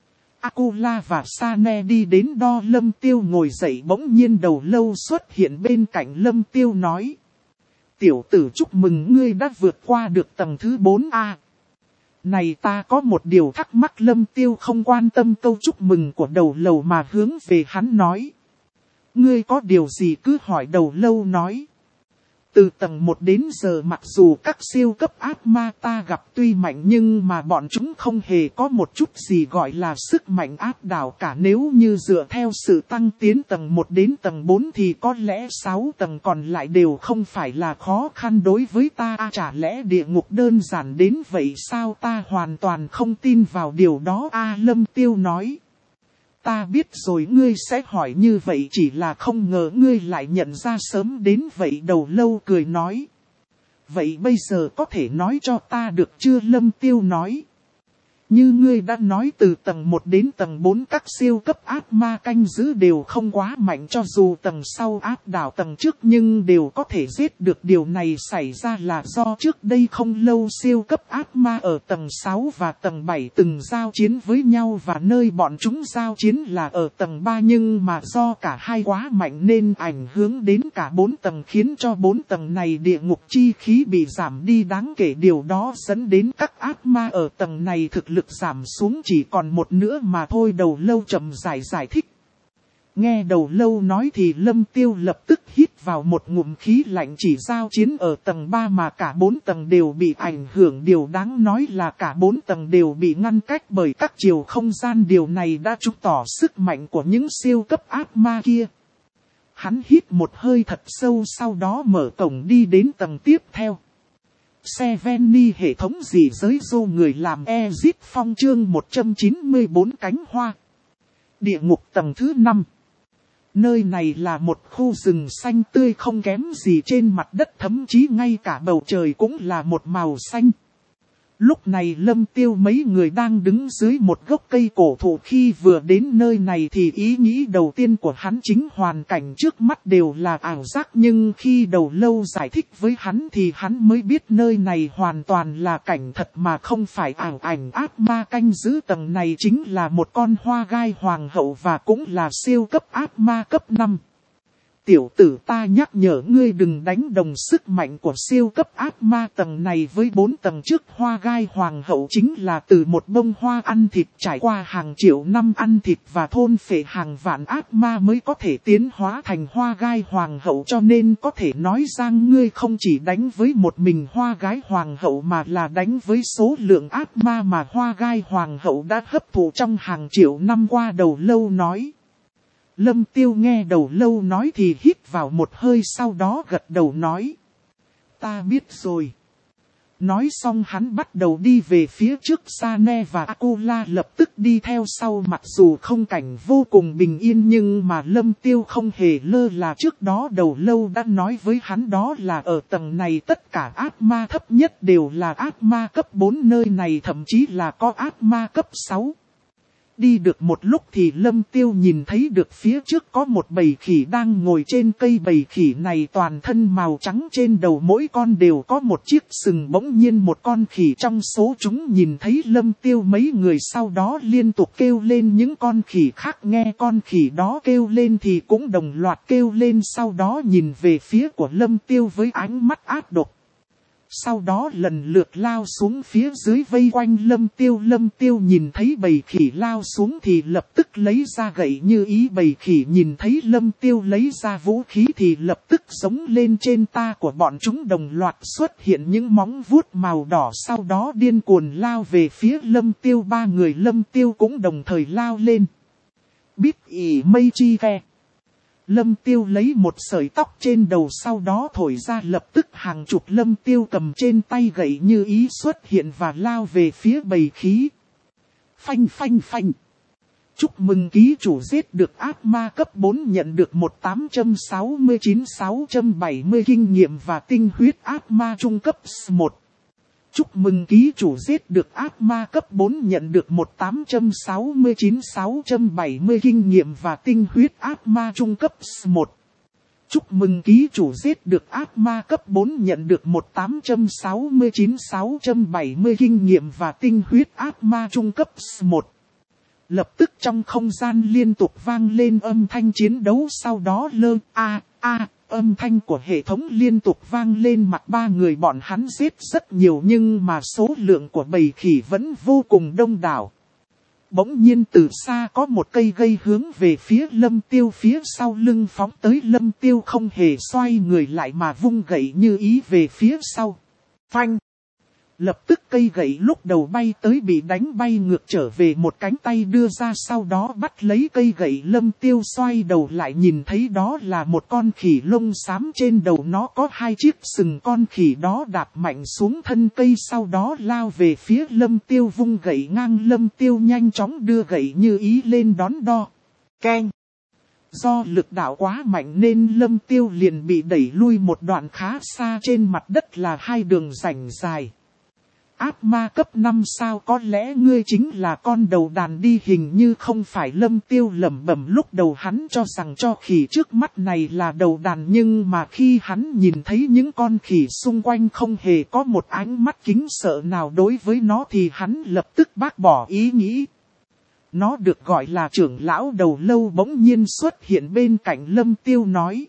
Akula và Sane đi đến đo Lâm Tiêu ngồi dậy. Bỗng nhiên Đầu Lâu xuất hiện bên cạnh Lâm Tiêu nói: Tiểu tử, chúc mừng ngươi đã vượt qua được tầng thứ bốn A. Này, ta có một điều thắc mắc. Lâm Tiêu không quan tâm câu chúc mừng của Đầu Lâu mà hướng về hắn nói: Ngươi có điều gì cứ hỏi. Đầu Lâu nói: Từ tầng một đến giờ mặc dù các siêu cấp ác ma ta gặp tuy mạnh nhưng mà bọn chúng không hề có một chút gì gọi là sức mạnh áp đảo cả. Nếu như dựa theo sự tăng tiến tầng một đến tầng bốn thì có lẽ sáu tầng còn lại đều không phải là khó khăn đối với ta. À, chả lẽ địa ngục đơn giản đến vậy sao? Ta hoàn toàn không tin vào điều đó. A à, Lâm Tiêu nói: Ta biết rồi, ngươi sẽ hỏi như vậy, chỉ là không ngờ ngươi lại nhận ra sớm đến vậy. Đầu Lâu cười nói: Vậy bây giờ có thể nói cho ta được chưa? Lâm Tiêu nói: Như ngươi đã nói, từ tầng một đến tầng bốn các siêu cấp ác ma canh giữ đều không quá mạnh, cho dù tầng sau áp đảo tầng trước nhưng đều có thể giết được. Điều này xảy ra là do trước đây không lâu siêu cấp ác ma ở tầng sáu và tầng bảy từng giao chiến với nhau, và nơi bọn chúng giao chiến là ở tầng ba, nhưng mà do cả hai quá mạnh nên ảnh hưởng đến cả bốn tầng, khiến cho bốn tầng này địa ngục chi khí bị giảm đi đáng kể. Điều đó dẫn đến các ác ma ở tầng này thực lực giảm xuống chỉ còn một nữa mà thôi. Đầu Lâu chậm rãi giải thích. Nghe Đầu Lâu nói thì Lâm Tiêu lập tức hít vào một ngụm khí lạnh. Chỉ giao chiến ở tầng ba mà cả bốn tầng đều bị ảnh hưởng. Điều đáng nói là cả bốn tầng đều bị ngăn cách bởi các chiều không gian. Điều này đã chứng tỏ sức mạnh của những siêu cấp ác ma kia. Hắn hít một hơi thật sâu, sau đó mở cổng đi đến tầng tiếp theo. Seveni hệ thống gì giới dô người làm Exit Phong chương một trăm chín mươi bốn cánh hoa. Địa ngục tầng thứ năm. Nơi này là một khu rừng xanh tươi không kém gì trên mặt đất, thậm chí ngay cả bầu trời cũng là một màu xanh. Lúc này Lâm Tiêu mấy người đang đứng dưới một gốc cây cổ thụ, khi vừa đến nơi này thì ý nghĩ đầu tiên của hắn chính hoàn cảnh trước mắt đều là ảo giác, nhưng khi Đầu Lâu giải thích với hắn thì hắn mới biết nơi này hoàn toàn là cảnh thật mà không phải ảo ảnh. Ác ma canh giữ tầng này chính là một con hoa gai hoàng hậu và cũng là siêu cấp ác ma cấp năm. Tiểu tử, ta nhắc nhở ngươi đừng đánh đồng sức mạnh của siêu cấp ác ma tầng này với bốn tầng trước. Hoa gai hoàng hậu chính là từ một bông hoa ăn thịt trải qua hàng triệu năm ăn thịt và thôn phệ hàng vạn ác ma mới có thể tiến hóa thành hoa gai hoàng hậu, cho nên có thể nói rằng ngươi không chỉ đánh với một mình hoa gai hoàng hậu mà là đánh với số lượng ác ma mà hoa gai hoàng hậu đã hấp thụ trong hàng triệu năm qua. Đầu Lâu nói. Lâm Tiêu nghe Đầu Lâu nói thì hít vào một hơi, sau đó gật đầu nói. Ta biết rồi. Nói xong hắn bắt đầu đi về phía trước. Sane và Akula lập tức đi theo sau. Mặc dù không cảnh vô cùng bình yên nhưng mà Lâm Tiêu không hề lơ là. Trước đó Đầu Lâu đã nói với hắn đó là ở tầng này tất cả ác ma thấp nhất đều là ác ma cấp bốn, nơi này thậm chí là có ác ma cấp sáu. Đi được một lúc thì Lâm Tiêu nhìn thấy được phía trước có một bầy khỉ đang ngồi trên cây. Bầy khỉ này toàn thân màu trắng, trên đầu mỗi con đều có một chiếc sừng. Bỗng nhiên một con khỉ trong số chúng nhìn thấy Lâm Tiêu mấy người, sau đó liên tục kêu lên. Những con khỉ khác nghe con khỉ đó kêu lên thì cũng đồng loạt kêu lên, sau đó nhìn về phía của Lâm Tiêu với ánh mắt ác độc. Sau đó lần lượt lao xuống phía dưới vây quanh Lâm Tiêu. Lâm Tiêu nhìn thấy bầy khỉ lao xuống thì lập tức lấy ra gậy như ý. Bầy khỉ nhìn thấy Lâm Tiêu lấy ra vũ khí thì lập tức giống lên. Trên ta của bọn chúng đồng loạt xuất hiện những móng vuốt màu đỏ, sau đó điên cuồng lao về phía Lâm Tiêu. Ba người Lâm Tiêu cũng đồng thời lao lên. Bít ỉ mây chi ve. Lâm Tiêu lấy một sợi tóc trên đầu sau đó thổi ra, lập tức hàng chục Lâm Tiêu cầm trên tay gậy như ý xuất hiện và lao về phía bầy khí. Phanh phanh phanh. Chúc mừng ký chủ giết được ác ma cấp bốn, nhận được một nghìn tám trăm sáu mươi chín nghìn sáu trăm bảy mươi kinh nghiệm và tinh huyết ác ma trung cấp một. Chúc mừng ký chủ giết được ác ma cấp bốn, nhận được một nghìn tám trăm sáu mươi chín nghìn sáu trăm bảy mươi kinh nghiệm và tinh huyết ác ma trung cấp một. Chúc mừng ký chủ giết được ác ma cấp bốn, nhận được một nghìn tám trăm sáu mươi chín nghìn sáu trăm bảy mươi kinh nghiệm và tinh huyết ác ma trung cấp một. Lập tức trong không gian liên tục vang lên âm thanh chiến đấu, sau đó lơ a a. Âm thanh của hệ thống liên tục vang lên. Mặt ba người bọn hắn giết rất nhiều nhưng mà số lượng của bầy khỉ vẫn vô cùng đông đảo. Bỗng nhiên từ xa có một cây gây hướng về phía Lâm Tiêu phía sau lưng phóng tới. Lâm Tiêu không hề xoay người lại mà vung gậy như ý về phía sau. Phanh! Lập tức cây gậy lúc đầu bay tới bị đánh bay ngược trở về, một cánh tay đưa ra sau đó bắt lấy cây gậy. Lâm Tiêu xoay đầu lại nhìn thấy đó là một con khỉ lông xám, trên đầu nó có hai chiếc sừng. Con khỉ đó đạp mạnh xuống thân cây sau đó lao về phía Lâm Tiêu vung gậy ngang. Lâm Tiêu nhanh chóng đưa gậy như ý lên đón đo. Keng! Do lực đạo quá mạnh nên Lâm Tiêu liền bị đẩy lui một đoạn khá xa, trên mặt đất là hai đường rãnh dài. Ác ma cấp năm sao, có lẽ ngươi chính là con đầu đàn đi, hình như không phải. Lâm Tiêu lẩm bẩm, lúc đầu hắn cho rằng cho khỉ trước mắt này là đầu đàn, nhưng mà khi hắn nhìn thấy những con khỉ xung quanh không hề có một ánh mắt kính sợ nào đối với nó thì hắn lập tức bác bỏ ý nghĩ. Nó được gọi là trưởng lão Đầu Lâu bỗng nhiên xuất hiện bên cạnh Lâm Tiêu nói.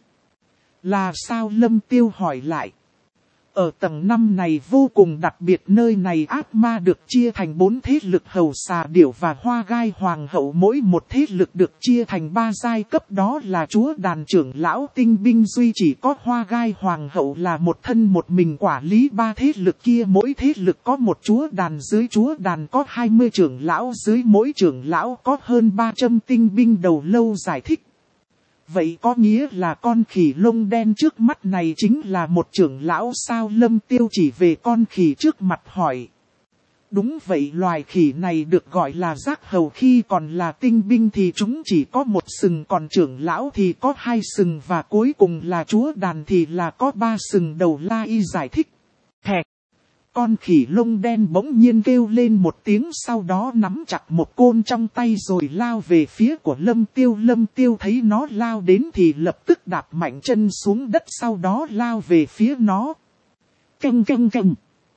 Là sao? Lâm Tiêu hỏi lại. Ở tầng năm này vô cùng đặc biệt, nơi này ác ma được chia thành bốn thế lực: hầu xà điểu và hoa gai hoàng hậu. Mỗi một thế lực được chia thành ba giai cấp, đó là chúa đàn, trưởng lão, tinh binh. Duy chỉ có hoa gai hoàng hậu là một thân một mình quản lý ba thế lực kia. Mỗi thế lực có một chúa đàn, dưới chúa đàn có hai mươi trưởng lão, dưới mỗi trưởng lão có hơn ba trăm tinh binh. Đầu Lâu giải thích. Vậy có nghĩa là con khỉ lông đen trước mắt này chính là một trưởng lão sao? Lâm Tiêu chỉ về con khỉ trước mặt hỏi. Đúng vậy, loài khỉ này được gọi là giác hầu. Khi còn là tinh binh thì chúng chỉ có một sừng, còn trưởng lão thì có hai sừng, và cuối cùng là chúa đàn thì là có ba sừng. Đầu La Y giải thích. Hẹt! Con khỉ lông đen bỗng nhiên kêu lên một tiếng, sau đó nắm chặt một côn trong tay rồi lao về phía của Lâm Tiêu. Lâm Tiêu thấy nó lao đến thì lập tức đạp mạnh chân xuống đất, sau đó lao về phía nó. Canh canh canh.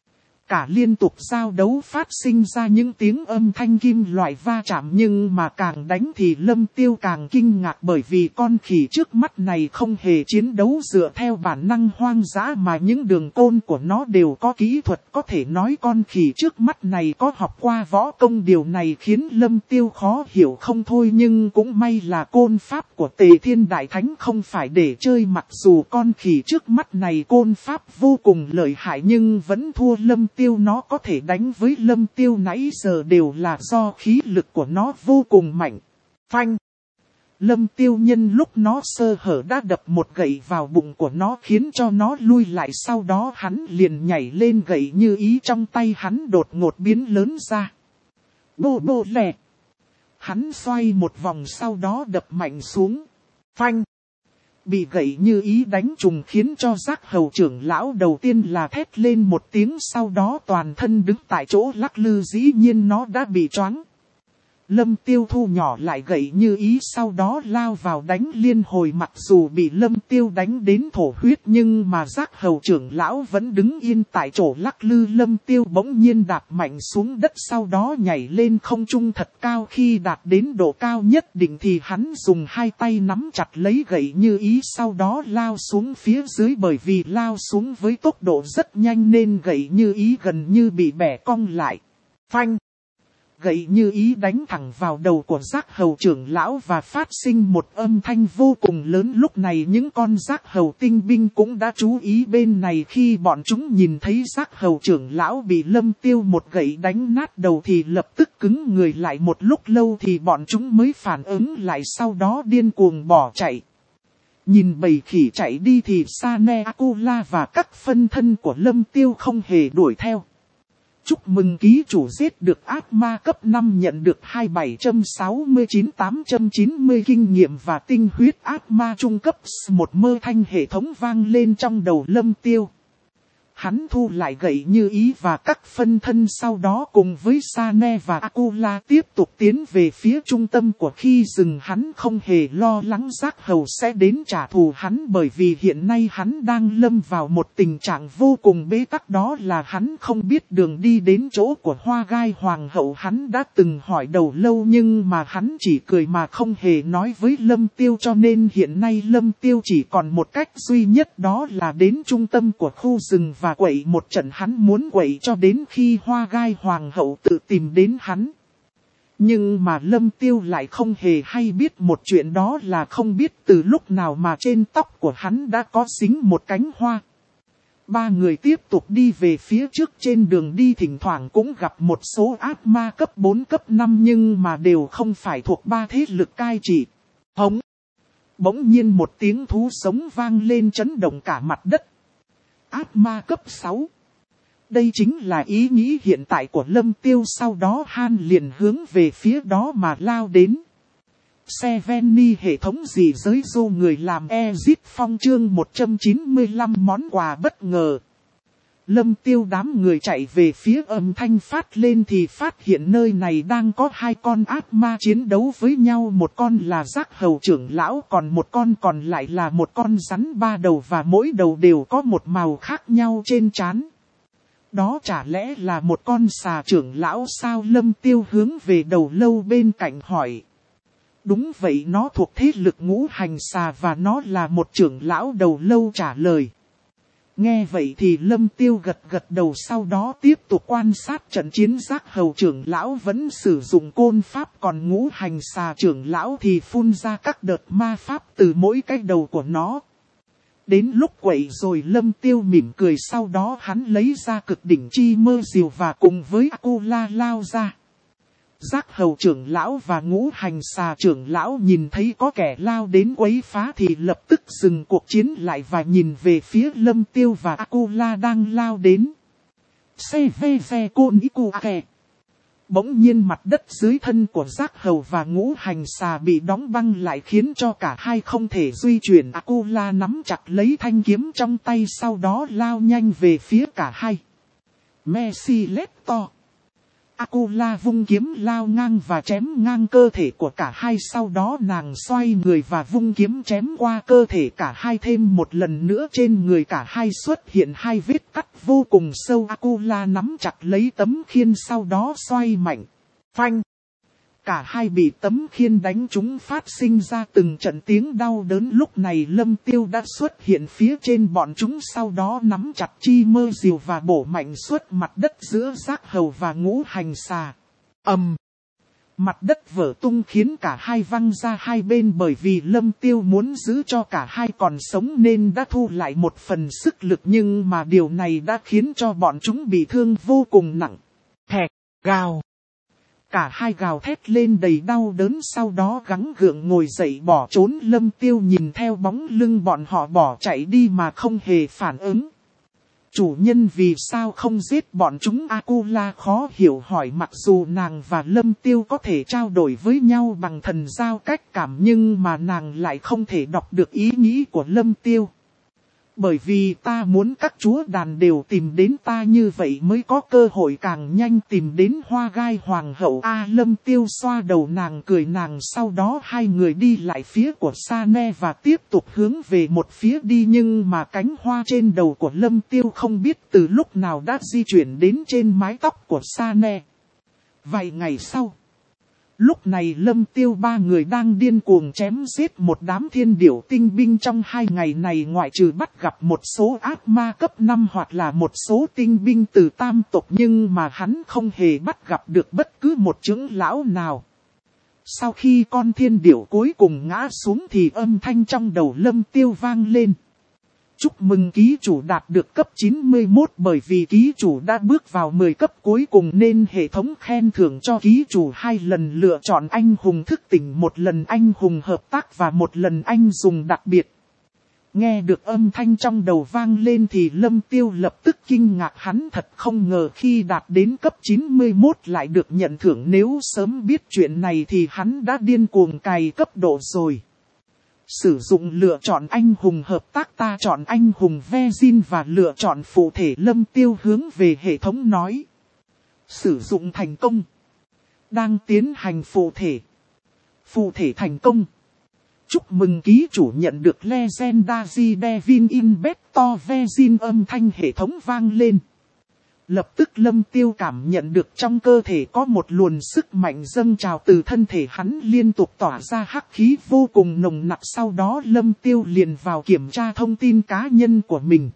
Cả liên tục giao đấu phát sinh ra những tiếng âm thanh kim loại va chạm, nhưng mà càng đánh thì Lâm Tiêu càng kinh ngạc, bởi vì con khỉ trước mắt này không hề chiến đấu dựa theo bản năng hoang dã mà những đường côn của nó đều có kỹ thuật. Có thể nói con khỉ trước mắt này có học qua võ công, điều này khiến Lâm Tiêu khó hiểu không thôi, nhưng cũng may là côn pháp của Tề Thiên Đại Thánh không phải để chơi. Mặc dù con khỉ trước mắt này côn pháp vô cùng lợi hại nhưng vẫn thua Lâm Tiêu. Nó có thể đánh với Lâm Tiêu nãy giờ đều là do khí lực của nó vô cùng mạnh. Phanh! Lâm Tiêu nhân lúc nó sơ hở đã đập một gậy vào bụng của nó khiến cho nó lui lại, sau đó hắn liền nhảy lên, gậy như ý trong tay hắn đột ngột biến lớn ra. Bô bô lẹ! Hắn xoay một vòng sau đó đập mạnh xuống. Phanh! Bị gậy như ý đánh trùng khiến cho Giác Hầu trưởng lão đầu tiên là thét lên một tiếng, sau đó toàn thân đứng tại chỗ lắc lư, dĩ nhiên nó đã bị choáng. Lâm Tiêu thu nhỏ lại gậy như ý, sau đó lao vào đánh liên hồi. Mặc dù bị Lâm Tiêu đánh đến thổ huyết nhưng mà Giác Hầu trưởng lão vẫn đứng yên tại chỗ lắc lư. Lâm Tiêu bỗng nhiên đạp mạnh xuống đất, sau đó nhảy lên không trung thật cao. Khi đạt đến độ cao nhất định thì hắn dùng hai tay nắm chặt lấy gậy như ý, sau đó lao xuống phía dưới. Bởi vì lao xuống với tốc độ rất nhanh nên gậy như ý gần như bị bẻ cong lại. Phanh! Gậy như ý đánh thẳng vào đầu của Giác Hầu trưởng lão và phát sinh một âm thanh vô cùng lớn. Lúc này những con Giác Hầu tinh binh cũng đã chú ý bên này. Khi bọn chúng nhìn thấy Giác Hầu trưởng lão bị Lâm Tiêu một gậy đánh nát đầu thì lập tức cứng người lại, một lúc lâu thì bọn chúng mới phản ứng lại, sau đó điên cuồng bỏ chạy. Nhìn bầy khỉ chạy đi thì Sane Akula và các phân thân của Lâm Tiêu không hề đuổi theo. Chúc mừng ký chủ giết được ác ma cấp năm, nhận được hai nghìn bảy trăm sáu mươi chín nghìn tám trăm chín mươi kinh nghiệm và tinh huyết ác ma trung cấp. Một mơ thanh hệ thống vang lên trong đầu Lâm Tiêu. Hắn thu lại gậy như ý và các phân thân, sau đó cùng với Sane và Akula tiếp tục tiến về phía trung tâm của khi rừng. Hắn không hề lo lắng Giác Hầu sẽ đến trả thù hắn, bởi vì hiện nay hắn đang lâm vào một tình trạng vô cùng bế tắc, đó là hắn không biết đường đi đến chỗ của Hoa Gai Hoàng hậu. Hắn đã từng hỏi Đầu Lâu nhưng mà hắn chỉ cười mà không hề nói với Lâm Tiêu, cho nên hiện nay Lâm Tiêu chỉ còn một cách duy nhất, đó là đến trung tâm của khu rừng và quậy một trận. Hắn muốn quậy cho đến khi Hoa Gai Hoàng hậu tự tìm đến hắn. Nhưng mà Lâm Tiêu lại không hề hay biết một chuyện, đó là không biết từ lúc nào mà trên tóc của hắn đã có dính một cánh hoa. Ba người tiếp tục đi về phía trước, trên đường đi thỉnh thoảng cũng gặp một số ác ma cấp bốn cấp năm nhưng mà đều không phải thuộc ba thế lực cai trị. Hống! Bỗng nhiên một tiếng thú sống vang lên chấn động cả mặt đất. Ác ma cấp sáu. Đây chính là ý nghĩ hiện tại của Lâm Tiêu, sau đó han liền hướng về phía đó mà lao đến. Seveni hệ thống gì giới du người làm Exit Phong chương một trăm chín mươi lăm món quà bất ngờ. Lâm Tiêu đám người chạy về phía âm thanh phát lên thì phát hiện nơi này đang có hai con ác ma chiến đấu với nhau. Một con là Giác Hầu trưởng lão, còn một con còn lại là một con rắn ba đầu và mỗi đầu đều có một màu khác nhau trên trán. Đó chả lẽ là một con xà trưởng lão sao? Lâm Tiêu hướng về Đầu Lâu bên cạnh hỏi. Đúng vậy, nó thuộc thế lực ngũ hành xà và nó là một trưởng lão. Đầu Lâu trả lời. Nghe vậy thì Lâm Tiêu gật gật đầu, sau đó tiếp tục quan sát trận chiến. Giác Hầu trưởng lão vẫn sử dụng côn pháp, còn ngũ hành xà trưởng lão thì phun ra các đợt ma pháp từ mỗi cái đầu của nó. Đến lúc quậy rồi Lâm Tiêu mỉm cười, sau đó hắn lấy ra cực đỉnh chi mơ diều và cùng với Akula lao ra. Giác Hầu trưởng lão và ngũ hành xà trưởng lão nhìn thấy có kẻ lao đến quấy phá thì lập tức dừng cuộc chiến lại và nhìn về phía Lâm Tiêu và Akula đang lao đến. Xe ve ve côn iku ake. Bỗng nhiên mặt đất dưới thân của Giác Hầu và ngũ hành xà bị đóng băng lại khiến cho cả hai không thể di chuyển. Akula nắm chặt lấy thanh kiếm trong tay, sau đó lao nhanh về phía cả hai. Messi Leto. Aquila vung kiếm lao ngang và chém ngang cơ thể của cả hai, sau đó nàng xoay người và vung kiếm chém qua cơ thể cả hai, thêm một lần nữa trên người cả hai xuất hiện hai vết cắt vô cùng sâu. Aquila nắm chặt lấy tấm khiên sau đó xoay mạnh. Phanh! Cả hai bị tấm khiên đánh trúng, phát sinh ra từng trận tiếng đau đớn. Lúc này Lâm Tiêu đã xuất hiện phía trên bọn chúng, sau đó nắm chặt chi mơ diều và bổ mạnh suốt mặt đất giữa giác hầu và ngũ hành xà. Ầm! Um, mặt đất vỡ tung khiến cả hai văng ra hai bên, bởi vì Lâm Tiêu muốn giữ cho cả hai còn sống nên đã thu lại một phần sức lực, nhưng mà điều này đã khiến cho bọn chúng bị thương vô cùng nặng. Thẹt, gào! Cả hai gào thét lên đầy đau đớn, sau đó gắng gượng ngồi dậy bỏ trốn. Lâm Tiêu nhìn theo bóng lưng bọn họ bỏ chạy đi mà không hề phản ứng. Chủ nhân vì sao không giết bọn chúng? Aquila khó hiểu hỏi. Mặc dù nàng và Lâm Tiêu có thể trao đổi với nhau bằng thần giao cách cảm, nhưng mà nàng lại không thể đọc được ý nghĩ của Lâm Tiêu. Bởi vì ta muốn các chúa đàn đều tìm đến ta, như vậy mới có cơ hội càng nhanh tìm đến Hoa Gai Hoàng hậu. A à, Lâm Tiêu xoa đầu nàng cười nàng, sau đó hai người đi lại phía của Sa-ne và tiếp tục hướng về một phía đi, nhưng mà cánh hoa trên đầu của Lâm Tiêu không biết từ lúc nào đã di chuyển đến trên mái tóc của Sa-ne. Vài ngày sau, lúc này Lâm Tiêu ba người đang điên cuồng chém giết một đám thiên điểu tinh binh. Trong hai ngày này ngoại trừ bắt gặp một số ác ma cấp năm hoặc là một số tinh binh từ tam tộc, nhưng mà hắn không hề bắt gặp được bất cứ một trưởng lão nào. Sau khi con thiên điểu cuối cùng ngã xuống thì âm thanh trong đầu Lâm Tiêu vang lên. Chúc mừng ký chủ đạt được cấp chín mươi mốt, bởi vì ký chủ đã bước vào mười cấp cuối cùng nên hệ thống khen thưởng cho ký chủ hai lần lựa chọn anh hùng thức tỉnh, một lần anh hùng hợp tác và một lần anh dùng đặc biệt. Nghe được âm thanh trong đầu vang lên thì Lâm Tiêu lập tức kinh ngạc, hắn thật không ngờ khi đạt đến cấp chín mươi mốt lại được nhận thưởng, nếu sớm biết chuyện này thì hắn đã điên cuồng cày cấp độ rồi. Sử dụng lựa chọn anh hùng hợp tác, ta chọn anh hùng Vezin và lựa chọn phụ thể. Lâm Tiêu hướng về hệ thống nói. Sử dụng thành công. Đang tiến hành phụ thể. Phụ thể thành công. Chúc mừng ký chủ nhận được Legendary Devin Inventor Vezin, âm thanh hệ thống vang lên. Lập tức Lâm Tiêu cảm nhận được trong cơ thể có một luồng sức mạnh dâng trào từ thân thể hắn, liên tục tỏa ra hắc khí vô cùng nồng nặc. Sau đó Lâm Tiêu liền vào kiểm tra thông tin cá nhân của mình.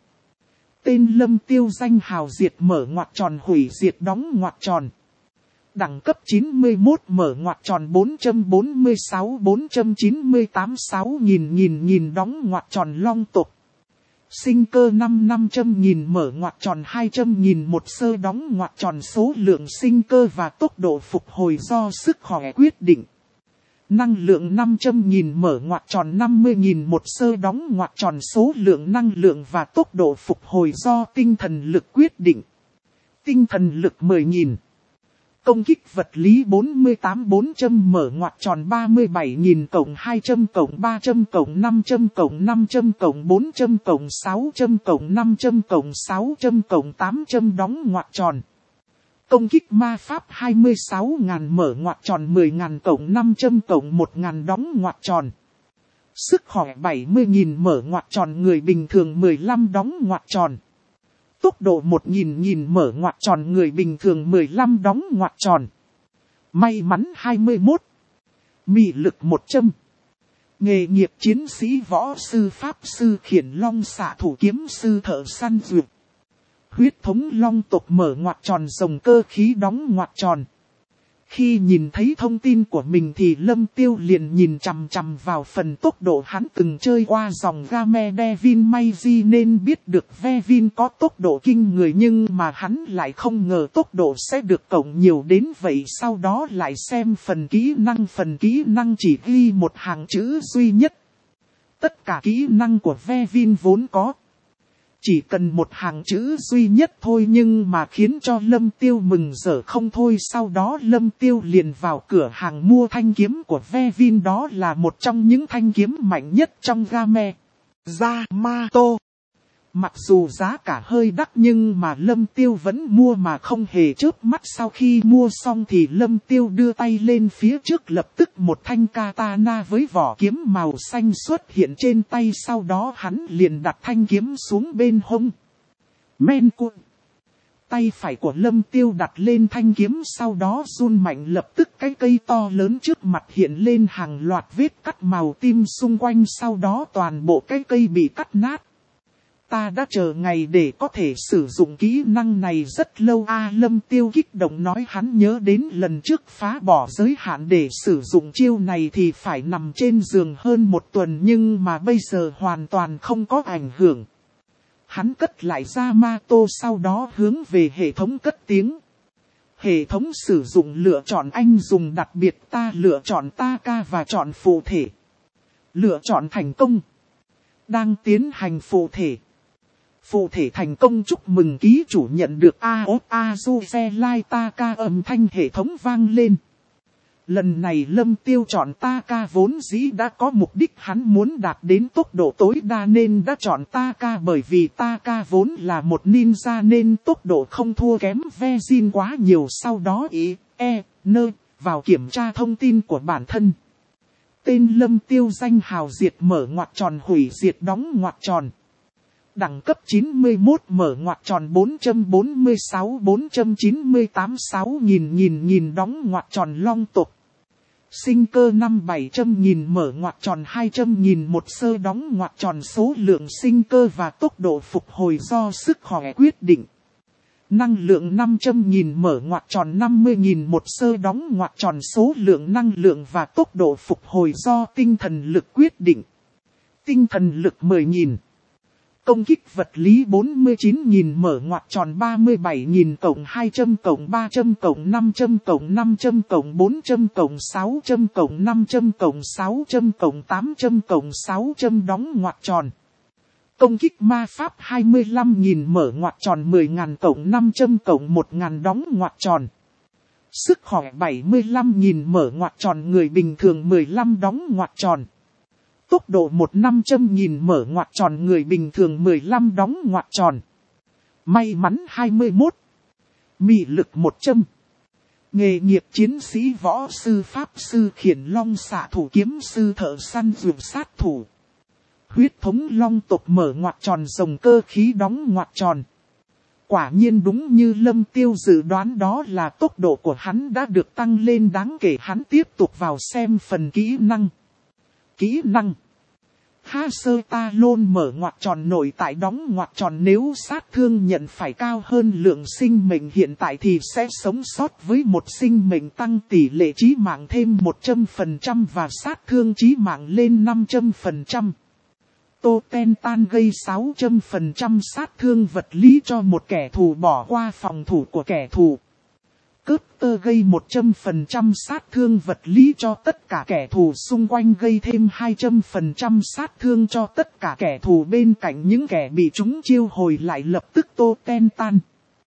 Tên Lâm Tiêu danh hào diệt mở ngoặc tròn hủy diệt đóng ngoặc tròn. Đẳng cấp chín mươi mốt mở ngoặc tròn bốn trăm bốn mươi sáu bốn trăm chín mươi tám sáu nghìn nghìn nghìn đóng ngoặc tròn long tộc. Sinh cơ năm năm trăm nghìn mở ngoặc tròn hai trăm nghìn một sơ đóng ngoặc tròn, số lượng sinh cơ và tốc độ phục hồi do sức khỏe quyết định. Năng lượng năm trăm nghìn mở ngoặc tròn năm mươi nghìn một sơ đóng ngoặc tròn, số lượng năng lượng và tốc độ phục hồi do tinh thần lực quyết định. Tinh thần lực mười nghìn. Công kích vật lý bốn mươi tám bốn trăm mở ngoặc tròn ba mươi bảy nghìn cộng hai trăm cộng ba trăm cộng năm trăm cộng năm trăm cộng bốn trăm cộng sáu trăm cộng năm trăm cộng sáu trăm cộng tám trăm đóng ngoặc tròn. Công kích ma pháp hai mươi sáu nghìn mở ngoặc tròn mười nghìn cộng năm trăm cộng một nghìn đóng ngoặc tròn. Sức khỏe bảy mươi nghìn mở ngoặc tròn người bình thường mười lăm đóng ngoặc tròn. Tốc độ một nghìn nghìn mở ngoặc tròn người bình thường mười lăm đóng ngoặc tròn. May mắn hai mươi mốt. Mị lực một trăm. Nghề nghiệp chiến sĩ võ sư pháp sư khiển long xạ thủ kiếm sư thợ săn duyệt. Huyết thống long tộc mở ngoặc tròn rồng cơ khí đóng ngoặc tròn. Khi nhìn thấy thông tin của mình thì Lâm Tiêu liền nhìn chằm chằm vào phần tốc độ, hắn từng chơi qua dòng game Devin Maiji nên biết được Vevin có tốc độ kinh người, nhưng mà hắn lại không ngờ tốc độ sẽ được cộng nhiều đến vậy. Sau đó lại xem phần kỹ năng, phần kỹ năng chỉ ghi một hàng chữ duy nhất. Tất cả kỹ năng của Vevin vốn có chỉ cần một hàng chữ duy nhất thôi, nhưng mà khiến cho Lâm Tiêu mừng rỡ không thôi. Sau đó Lâm Tiêu liền vào cửa hàng mua thanh kiếm của Vevin, đó là một trong những thanh kiếm mạnh nhất trong game. Yamato. Mặc dù giá cả hơi đắt nhưng mà Lâm Tiêu vẫn mua mà không hề chớp mắt. Sau khi mua xong thì Lâm Tiêu đưa tay lên phía trước, lập tức một thanh katana với vỏ kiếm màu xanh xuất hiện trên tay. Sau đó hắn liền đặt thanh kiếm xuống bên hông. Men cuộn. Tay phải của Lâm Tiêu đặt lên thanh kiếm, sau đó run mạnh, lập tức cái cây to lớn trước mặt hiện lên hàng loạt vết cắt màu tím xung quanh, sau đó toàn bộ cái cây bị cắt nát. Ta đã chờ ngày để có thể sử dụng kỹ năng này rất lâu a à, Lâm Tiêu kích động nói. Hắn nhớ đến lần trước phá bỏ giới hạn để sử dụng chiêu này thì phải nằm trên giường hơn một tuần, nhưng mà bây giờ hoàn toàn không có ảnh hưởng. Hắn cất lại Yamato, sau đó hướng về hệ thống cất tiếng. Hệ thống sử dụng lựa chọn anh dùng đặc biệt, ta lựa chọn Taka và chọn phụ thể. Lựa chọn thành công. Đang tiến hành phụ thể. Phụ thể thành công, chúc mừng ký chủ nhận được Aot Azuzelai Taka, âm thanh hệ thống vang lên. Lần này Lâm Tiêu chọn Taka vốn dĩ đã có mục đích, hắn muốn đạt đến tốc độ tối đa nên đã chọn Taka, bởi vì Taka vốn là một ninja nên tốc độ không thua kém Vezin quá nhiều. Sau đó ý, e, nơ, vào kiểm tra thông tin của bản thân. Tên Lâm Tiêu danh hào diệt mở ngoặc tròn hủy diệt đóng ngoặc tròn. Đẳng cấp chín mươi mốt mở ngoặc tròn bốn trăm bốn mươi sáu bốn trăm chín mươi tám sáu nghìn nghìn nghìn đóng ngoặc tròn long tộc. Sinh cơ năm bảy trăm nghìn mở ngoặc tròn hai trăm nghìn một sơ đóng ngoặc tròn số lượng sinh cơ và tốc độ phục hồi do sức khỏe quyết định. Năng lượng năm trăm nghìn mở ngoặc tròn năm mươi nghìn một sơ đóng ngoặc tròn số lượng năng lượng và tốc độ phục hồi do tinh thần lực quyết định. Tinh thần lực mười nghìn. Công kích vật lý bốn mươi chín nghìn mở ngoặc tròn ba mươi bảy nghìn cộng hai trăm cộng ba trăm cộng năm trăm cộng năm trăm cộng bốn trăm cộng sáu trăm cộng năm trăm cộng sáu trăm cộng tám trăm cộng sáu trăm đóng ngoặc tròn. Công kích ma pháp hai mươi lăm nghìn mở ngoặc tròn mười nghìn cộng năm trăm cộng một nghìn đóng ngoặc tròn. Sức khỏe bảy mươi lăm nghìn mở ngoặc tròn người bình thường mười lăm đóng ngoặc tròn. Tốc độ một năm trăm nghìn mở ngoặc tròn người bình thường mười lăm đóng ngoặc tròn. May mắn hai mươi mốt. Mị lực một trăm. Nghề nghiệp chiến sĩ võ sư pháp sư khiển long xạ thủ kiếm sư thợ săn dược sát thủ. Huyết thống long tộc mở ngoặc tròn rồng cơ khí đóng ngoặc tròn. Quả nhiên đúng như Lâm Tiêu dự đoán, đó là tốc độ của hắn đã được tăng lên đáng kể. Hắn tiếp tục vào xem phần kỹ năng. Kỹ năng. Ha sơ ta lôn mở ngoặc tròn nội tại đóng ngoặc tròn, nếu sát thương nhận phải cao hơn lượng sinh mệnh hiện tại thì sẽ sống sót với một sinh mệnh, tăng tỷ lệ chí mạng thêm một trăm phần trăm và sát thương chí mạng lên năm trăm phần trăm. Tô Ten Tan gây sáu trăm phần trăm sát thương vật lý cho một kẻ thù bỏ qua phòng thủ của kẻ thù. Cướp tơ gây một trăm phần trăm sát thương vật lý cho tất cả kẻ thù xung quanh, gây thêm hai trăm phần trăm sát thương cho tất cả kẻ thù bên cạnh. Những kẻ bị chúng chiêu hồi lại lập tức Tô Ten Tan.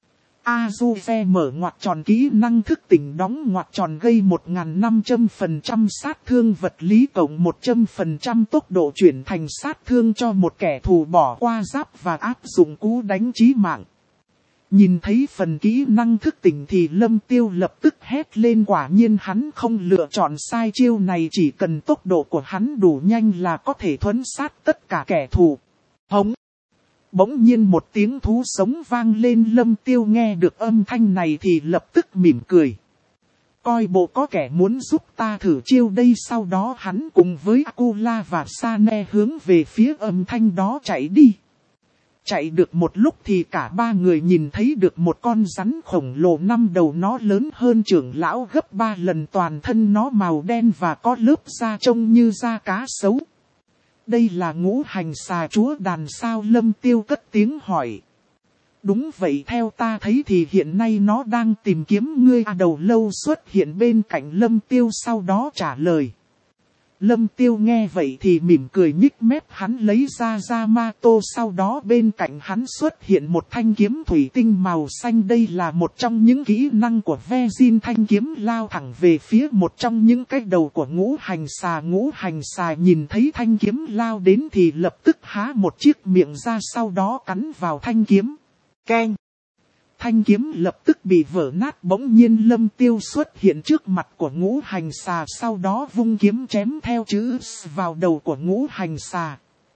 Azuze mở ngoặc tròn kỹ năng thức tỉnh đóng ngoặc tròn gây một nghìn năm trăm phần trăm sát thương vật lý cộng một trăm phần trăm tốc độ chuyển thành sát thương cho một kẻ thù bỏ qua giáp và áp dụng cú đánh chí mạng. Nhìn thấy phần kỹ năng thức tỉnh thì Lâm Tiêu lập tức hét lên, quả nhiên hắn không lựa chọn sai chiêu này, chỉ cần tốc độ của hắn đủ nhanh là có thể thuấn sát tất cả kẻ thù. Hống! Bỗng nhiên một tiếng thú sống vang lên, Lâm Tiêu nghe được âm thanh này thì lập tức mỉm cười. Coi bộ có kẻ muốn giúp ta thử chiêu đây. Sau đó hắn cùng với Akula và Sane hướng về phía âm thanh đó chạy đi. Chạy được một lúc thì cả ba người nhìn thấy được một con rắn khổng lồ, năm đầu nó lớn hơn trưởng lão gấp ba lần, toàn thân nó màu đen và có lớp da trông như da cá sấu. Đây là ngũ hành xà chúa đàn sao? Lâm Tiêu cất tiếng hỏi. Đúng vậy, theo ta thấy thì hiện nay nó đang tìm kiếm ngươi. À, đầu lâu xuất hiện bên cạnh Lâm Tiêu sau đó trả lời. Lâm Tiêu nghe vậy thì mỉm cười nhích mép, hắn lấy ra Yamato, sau đó bên cạnh hắn xuất hiện một thanh kiếm thủy tinh màu xanh. Đây là một trong những kỹ năng của Vezin, thanh kiếm lao thẳng về phía một trong những cái đầu của ngũ hành xà. Ngũ hành xà nhìn thấy thanh kiếm lao đến thì lập tức há một chiếc miệng ra, sau đó cắn vào thanh kiếm. Keng! Thanh kiếm lập tức bị vỡ nát. Bỗng nhiên Lâm Tiêu xuất hiện trước mặt của ngũ hành xà, sau đó vung kiếm chém theo chữ S vào đầu của ngũ hành xà.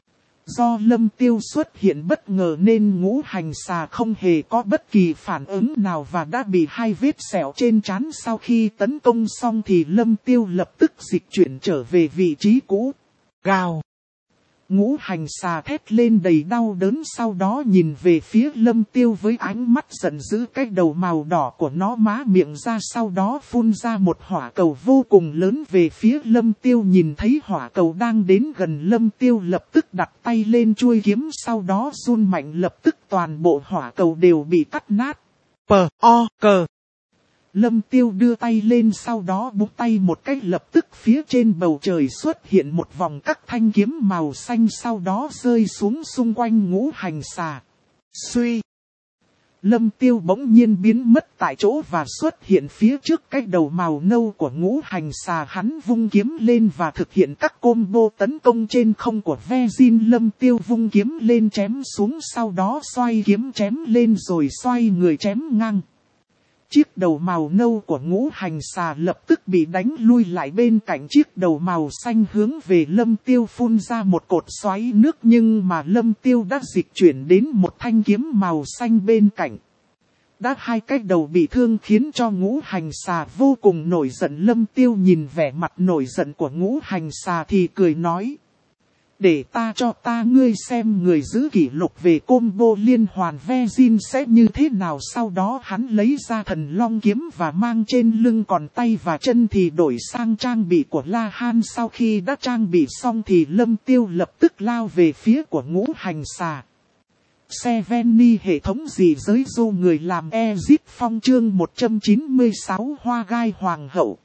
Do Lâm Tiêu xuất hiện bất ngờ nên ngũ hành xà không hề có bất kỳ phản ứng nào và đã bị hai vết sẹo trên trán. Sau khi tấn công xong thì Lâm Tiêu lập tức dịch chuyển trở về vị trí cũ. Gào! Ngũ hành xà thét lên đầy đau đớn, sau đó nhìn về phía Lâm Tiêu với ánh mắt giận dữ. Cái đầu màu đỏ của nó má miệng ra, sau đó phun ra một hỏa cầu vô cùng lớn về phía Lâm Tiêu. Nhìn thấy hỏa cầu đang đến gần, Lâm Tiêu lập tức đặt tay lên chuôi kiếm, sau đó run mạnh, lập tức toàn bộ hỏa cầu đều bị cắt nát. P.O.K. Lâm Tiêu đưa tay lên, sau đó búng tay một cái, lập tức phía trên bầu trời xuất hiện một vòng các thanh kiếm màu xanh, sau đó rơi xuống xung quanh ngũ hành xà. Suy! Lâm Tiêu bỗng nhiên biến mất tại chỗ và xuất hiện phía trước cái đầu màu nâu của ngũ hành xà. Hắn vung kiếm lên và thực hiện các combo tấn công trên không của Vezin. Lâm Tiêu vung kiếm lên chém xuống, sau đó xoay kiếm chém lên rồi xoay người chém ngang. Chiếc đầu màu nâu của ngũ hành xà lập tức bị đánh lui lại, bên cạnh chiếc đầu màu xanh hướng về Lâm Tiêu phun ra một cột xoáy nước, nhưng mà Lâm Tiêu đã dịch chuyển đến một thanh kiếm màu xanh bên cạnh. Đã hai cái đầu bị thương khiến cho ngũ hành xà vô cùng nổi giận. Lâm Tiêu nhìn vẻ mặt nổi giận của ngũ hành xà thì cười nói: để ta cho ta ngươi xem người giữ kỷ lục về combo liên hoàn Vezin sẽ như thế nào. Sau đó hắn lấy ra thần long kiếm và mang trên lưng, còn tay và chân thì đổi sang trang bị của La Han. Sau khi đã trang bị xong thì Lâm Tiêu lập tức lao về phía của ngũ hành xà. Seveni hệ thống gì giới du người làm Ezit Phong chương một trăm chín mươi sáu hoa gai hoàng hậu.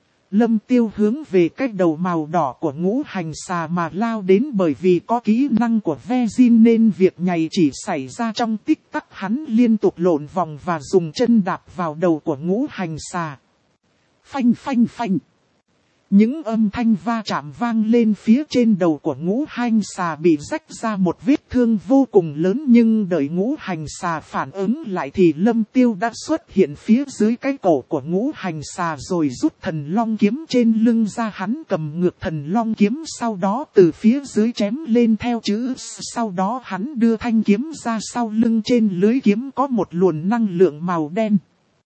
Lâm Tiêu hướng về cái đầu màu đỏ của ngũ hành xà mà lao đến, bởi vì có kỹ năng của Vezin nên việc nhảy chỉ xảy ra trong tích tắc. Hắn liên tục lộn vòng và dùng chân đạp vào đầu của ngũ hành xà. Phanh phanh phanh. Những âm thanh va chạm vang lên, phía trên đầu của ngũ hành xà bị rách ra một vết thương vô cùng lớn, nhưng đợi ngũ hành xà phản ứng lại thì Lâm Tiêu đã xuất hiện phía dưới cái cổ của ngũ hành xà rồi rút thần long kiếm trên lưng ra. Hắn cầm ngược thần long kiếm, sau đó từ phía dưới chém lên theo chữ S. Sau đó hắn đưa thanh kiếm ra, sau lưng trên lưới kiếm có một luồng năng lượng màu đen.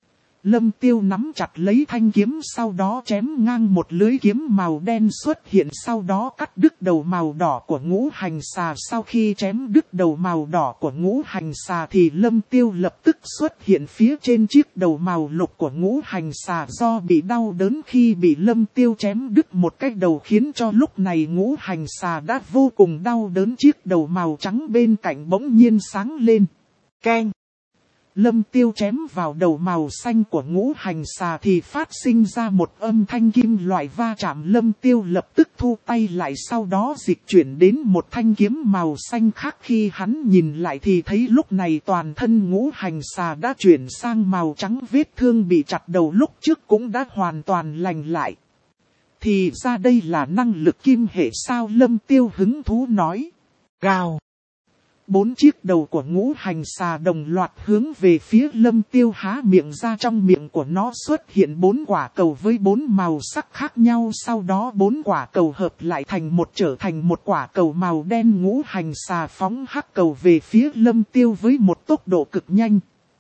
Lâm Tiêu nắm chặt lấy thanh kiếm, sau đó chém ngang một lưới kiếm màu đen xuất hiện, sau đó cắt đứt đầu màu đỏ của ngũ hành xà. Sau khi chém đứt đầu màu đỏ của ngũ hành xà thì Lâm Tiêu lập tức xuất hiện phía trên chiếc đầu màu lục của ngũ hành xà. Do bị đau đớn khi bị Lâm Tiêu chém đứt một cái đầu khiến cho lúc này ngũ hành xà đã vô cùng đau đớn. Chiếc đầu màu trắng bên cạnh bỗng nhiên sáng lên. Keng! Lâm Tiêu chém vào đầu màu xanh của ngũ hành xà thì phát sinh ra một âm thanh kim loại va chạm. Lâm Tiêu lập tức thu tay lại, sau đó dịch chuyển đến một thanh kiếm màu xanh khác. Khi hắn nhìn lại thì thấy lúc này toàn thân ngũ hành xà đã chuyển sang màu trắng, vết thương bị chặt đầu lúc trước cũng đã hoàn toàn lành lại. Thì ra đây là năng lực kim hệ sao? Lâm Tiêu hứng thú nói. Gào! Bốn chiếc đầu của ngũ hành xà đồng loạt hướng về phía Lâm Tiêu há miệng ra, trong miệng của nó xuất hiện bốn quả cầu với bốn màu sắc khác nhau. Sau đó bốn quả cầu hợp lại thành một, trở thành một quả cầu màu đen. Ngũ hành xà phóng hắc cầu về phía Lâm Tiêu với một tốc độ cực nhanh.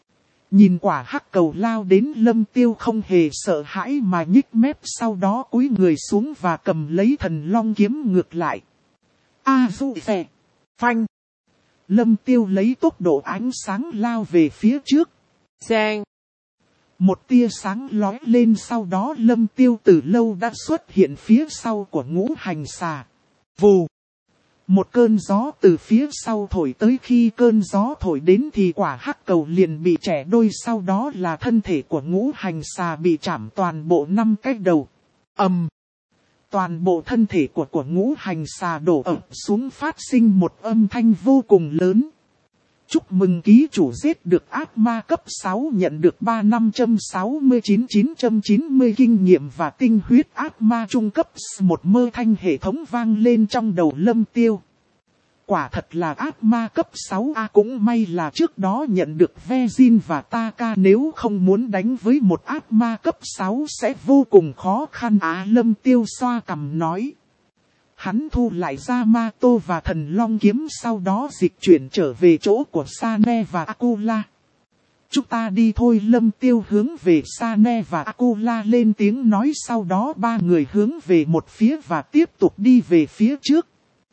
Nhìn quả hắc cầu lao đến, Lâm Tiêu không hề sợ hãi mà nhích mép, sau đó cúi người xuống và cầm lấy thần long kiếm ngược lại. A du phè! Phanh! Lâm Tiêu lấy tốc độ ánh sáng lao về phía trước. Sang! Một tia sáng lóe lên, sau đó Lâm Tiêu từ lâu đã xuất hiện phía sau của ngũ hành xà. Vù! Một cơn gió từ phía sau thổi tới, khi cơn gió thổi đến thì quả hắc cầu liền bị chẻ đôi, sau đó là thân thể của ngũ hành xà bị chảm toàn bộ năm cái đầu. Ầm! Toàn bộ thân thể của của ngũ hành xà đổ ập xuống phát sinh một âm thanh vô cùng lớn. Chúc mừng ký chủ giết được ác ma cấp sáu, nhận được ba nghìn năm trăm sáu mươi chín nghìn chín trăm chín mươi kinh nghiệm và tinh huyết ác ma trung cấp. Một mơ thanh hệ thống vang lên trong đầu Lâm Tiêu. Quả thật là ác ma cấp sáu A, cũng may là trước đó nhận được Vezin và Taka, nếu không muốn đánh với một ác ma cấp sáu sẽ vô cùng khó khăn. Á Lâm Tiêu xoa cằm nói. Hắn thu lại Yamato và thần long kiếm, sau đó dịch chuyển trở về chỗ của Sane và Akula. Chúng ta đi thôi. Lâm Tiêu hướng về Sane và Akula lên tiếng nói, sau đó ba người hướng về một phía và tiếp tục đi về phía trước.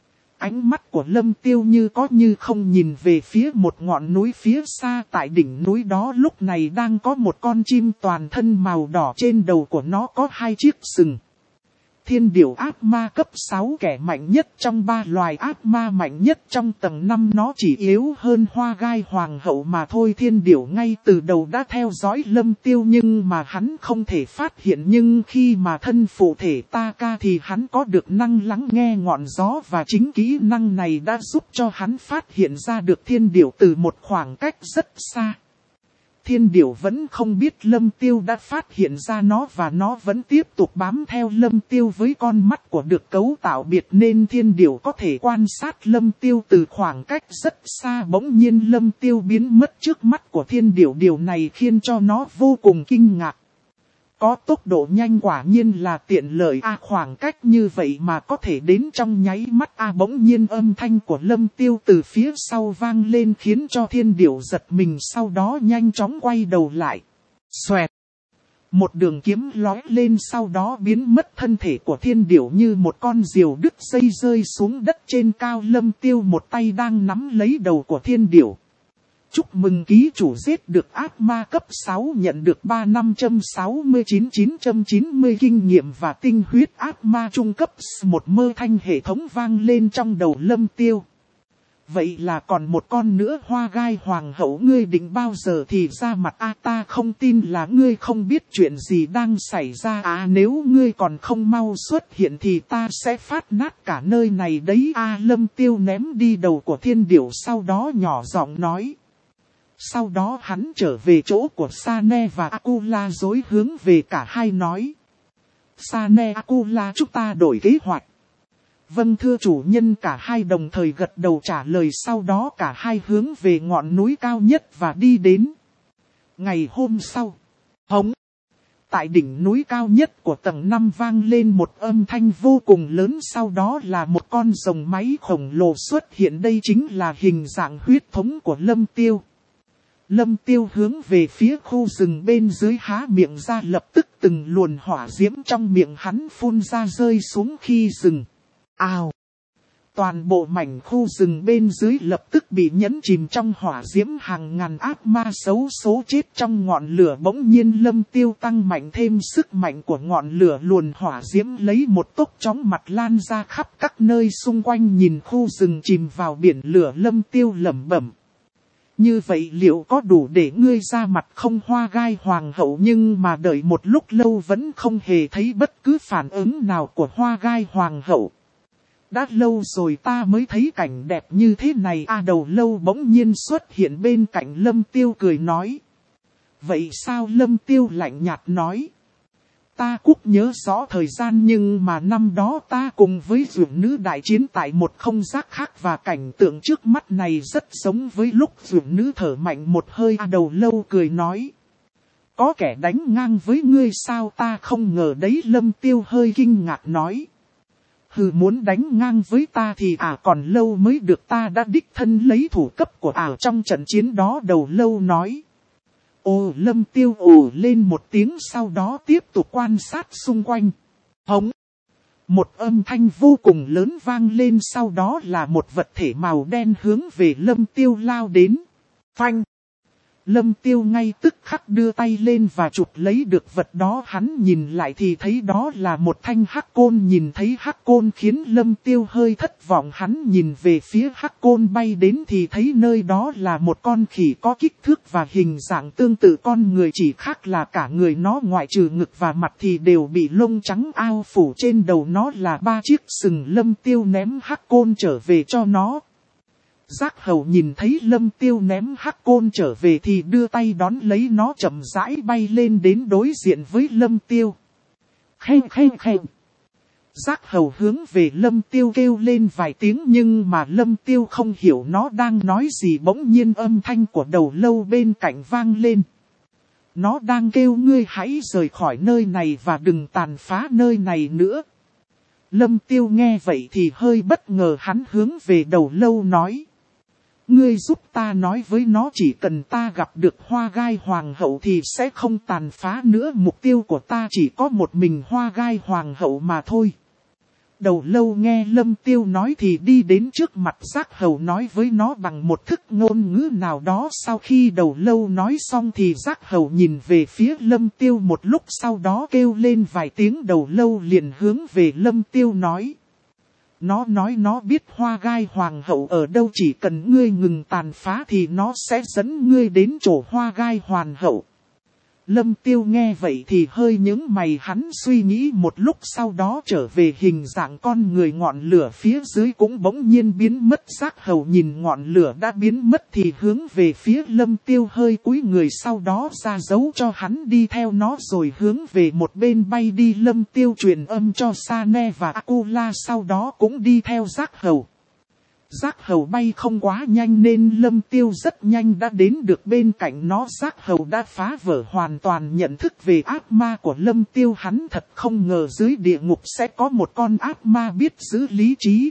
Ánh mắt của Lâm Tiêu như có như không nhìn về phía một ngọn núi phía xa. Tại đỉnh núi đó lúc này đang có một con chim toàn thân màu đỏ, trên đầu của nó có hai chiếc sừng. Thiên điểu ác ma cấp sáu, kẻ mạnh nhất trong ba loài ác ma mạnh nhất trong tầng năm, nó chỉ yếu hơn hoa gai hoàng hậu mà thôi. Thiên điểu ngay từ đầu đã theo dõi Lâm Tiêu nhưng mà hắn không thể phát hiện, nhưng khi mà thân phụ thể Taka thì hắn có được năng lắng nghe ngọn gió, và chính kỹ năng này đã giúp cho hắn phát hiện ra được thiên điểu từ một khoảng cách rất xa. Thiên điểu vẫn không biết Lâm Tiêu đã phát hiện ra nó và nó vẫn tiếp tục bám theo Lâm Tiêu. Với con mắt của được cấu tạo biệt nên thiên điểu có thể quan sát Lâm Tiêu từ khoảng cách rất xa. Bỗng nhiên Lâm Tiêu biến mất trước mắt của thiên điểu, điều này khiến cho nó vô cùng kinh ngạc. Có tốc độ nhanh quả nhiên là tiện lợi a, à, khoảng cách như vậy mà có thể đến trong nháy mắt a. À, bỗng nhiên âm thanh của Lâm Tiêu từ phía sau vang lên khiến cho thiên điểu giật mình, sau đó nhanh chóng quay đầu lại. Xoẹt! Một đường kiếm lói lên, sau đó biến mất. Thân thể của thiên điểu như một con diều đứt dây rơi xuống đất trên cao. Lâm Tiêu một tay đang nắm lấy đầu của thiên điểu. Chúc mừng ký chủ giết được ác ma cấp sáu, nhận được ba nghìn năm trăm sáu mươi chín nghìn chín trăm chín mươi kinh nghiệm và tinh huyết ác ma trung cấp. Một mơ thanh hệ thống vang lên trong đầu Lâm Tiêu. Vậy là còn một con nữa, hoa gai hoàng hậu, ngươi định bao giờ thì ra mặt a? À, ta không tin là ngươi không biết chuyện gì đang xảy ra à, nếu ngươi còn không mau xuất hiện thì ta sẽ phát nát cả nơi này đấy a. À, Lâm Tiêu ném đi đầu của thiên điểu, sau đó nhỏ giọng nói. Sau đó hắn trở về chỗ của Sane và Akula, dối hướng về cả hai nói. Sane, Akula, chúng ta đổi kế hoạch. Vâng thưa chủ nhân, cả hai đồng thời gật đầu trả lời, sau đó cả hai hướng về ngọn núi cao nhất và đi đến. Ngày hôm sau, hống. Tại đỉnh núi cao nhất của tầng năm vang lên một âm thanh vô cùng lớn, sau đó là một con rồng máy khổng lồ xuất hiện, đây chính là hình dạng huyết thống của Lâm Tiêu. Lâm Tiêu hướng về phía khu rừng bên dưới há miệng ra, lập tức từng luồn hỏa diễm trong miệng hắn phun ra rơi xuống khi rừng. Ào! Toàn bộ mảnh khu rừng bên dưới lập tức bị nhấn chìm trong hỏa diễm, hàng ngàn ác ma xấu số chết trong ngọn lửa. Bỗng nhiên Lâm Tiêu tăng mạnh thêm sức mạnh của ngọn lửa, luồn hỏa diễm lấy một tốc chóng mặt lan ra khắp các nơi xung quanh. Nhìn khu rừng chìm vào biển lửa, Lâm Tiêu lẩm bẩm. Như vậy liệu có đủ để ngươi ra mặt không, hoa gai hoàng hậu? Nhưng mà đợi một lúc lâu vẫn không hề thấy bất cứ phản ứng nào của hoa gai hoàng hậu. Đã lâu rồi ta mới thấy cảnh đẹp như thế này a. À, đầu lâu bỗng nhiên xuất hiện bên cạnh Lâm Tiêu cười nói. Vậy sao? Lâm Tiêu lạnh nhạt nói. Ta cúc nhớ rõ thời gian, nhưng mà năm đó ta cùng với dược nữ đại chiến tại một không gian khác, và cảnh tượng trước mắt này rất giống với lúc dược nữ thở mạnh một hơi. À, đầu lâu cười nói. Có kẻ đánh ngang với ngươi sao? Ta không ngờ đấy. Lâm Tiêu hơi kinh ngạc nói. Hừ, muốn đánh ngang với ta thì à còn lâu mới được, ta đã đích thân lấy thủ cấp của ả trong trận chiến đó. Đầu lâu nói. Ồ, Lâm Tiêu ồ lên một tiếng, sau đó tiếp tục quan sát xung quanh. Hống! Một âm thanh vô cùng lớn vang lên, sau đó là một vật thể màu đen hướng về Lâm Tiêu lao đến. Phanh! Lâm Tiêu ngay tức khắc đưa tay lên và chụp lấy được vật đó, hắn nhìn lại thì thấy đó là một thanh hắc côn. Nhìn thấy hắc côn khiến Lâm Tiêu hơi thất vọng, hắn nhìn về phía hắc côn bay đến thì thấy nơi đó là một con khỉ có kích thước và hình dạng tương tự con người, chỉ khác là cả người nó ngoại trừ ngực và mặt thì đều bị lông trắng ao phủ, trên đầu nó là ba chiếc sừng. Lâm Tiêu ném hắc côn trở về cho nó. Giác Hầu nhìn thấy Lâm Tiêu ném hắc côn trở về thì đưa tay đón lấy nó, chậm rãi bay lên đến đối diện với Lâm Tiêu. Khen khen khen. Giác Hầu hướng về Lâm Tiêu kêu lên vài tiếng, nhưng mà Lâm Tiêu không hiểu nó đang nói gì. Bỗng nhiên âm thanh của Đầu Lâu bên cạnh vang lên. Nó đang kêu ngươi hãy rời khỏi nơi này và đừng tàn phá nơi này nữa. Lâm Tiêu nghe vậy thì hơi bất ngờ, hắn hướng về Đầu Lâu nói. Ngươi giúp ta nói với nó chỉ cần ta gặp được Hoa Gai Hoàng hậu thì sẽ không tàn phá nữa. Mục tiêu của ta chỉ có một mình Hoa Gai Hoàng hậu mà thôi. Đầu Lâu nghe Lâm Tiêu nói thì đi đến trước mặt Giác Hầu nói với nó bằng một thức ngôn ngữ nào đó. Sau khi Đầu Lâu nói xong thì Giác Hầu nhìn về phía Lâm Tiêu một lúc, sau đó kêu lên vài tiếng. Đầu Lâu liền hướng về Lâm Tiêu nói. Nó nói nó biết Hoa Gai Hoàng hậu ở đâu, chỉ cần ngươi ngừng tàn phá thì nó sẽ dẫn ngươi đến chỗ Hoa Gai Hoàng hậu. Lâm Tiêu nghe vậy thì hơi nhướng mày, hắn suy nghĩ một lúc sau đó trở về hình dạng con người. Ngọn lửa phía dưới cũng bỗng nhiên biến mất. Giác Hầu nhìn ngọn lửa đã biến mất thì hướng về phía Lâm Tiêu hơi cúi người, sau đó ra dấu cho hắn đi theo nó rồi hướng về một bên bay đi. Lâm Tiêu truyền âm cho Sane và Akula, sau đó cũng đi theo Giác Hầu. Giác Hầu bay không quá nhanh nên Lâm Tiêu rất nhanh đã đến được bên cạnh nó. Giác Hầu đã phá vỡ hoàn toàn nhận thức về ác ma của Lâm Tiêu, hắn thật không ngờ dưới địa ngục sẽ có một con ác ma biết giữ lý trí.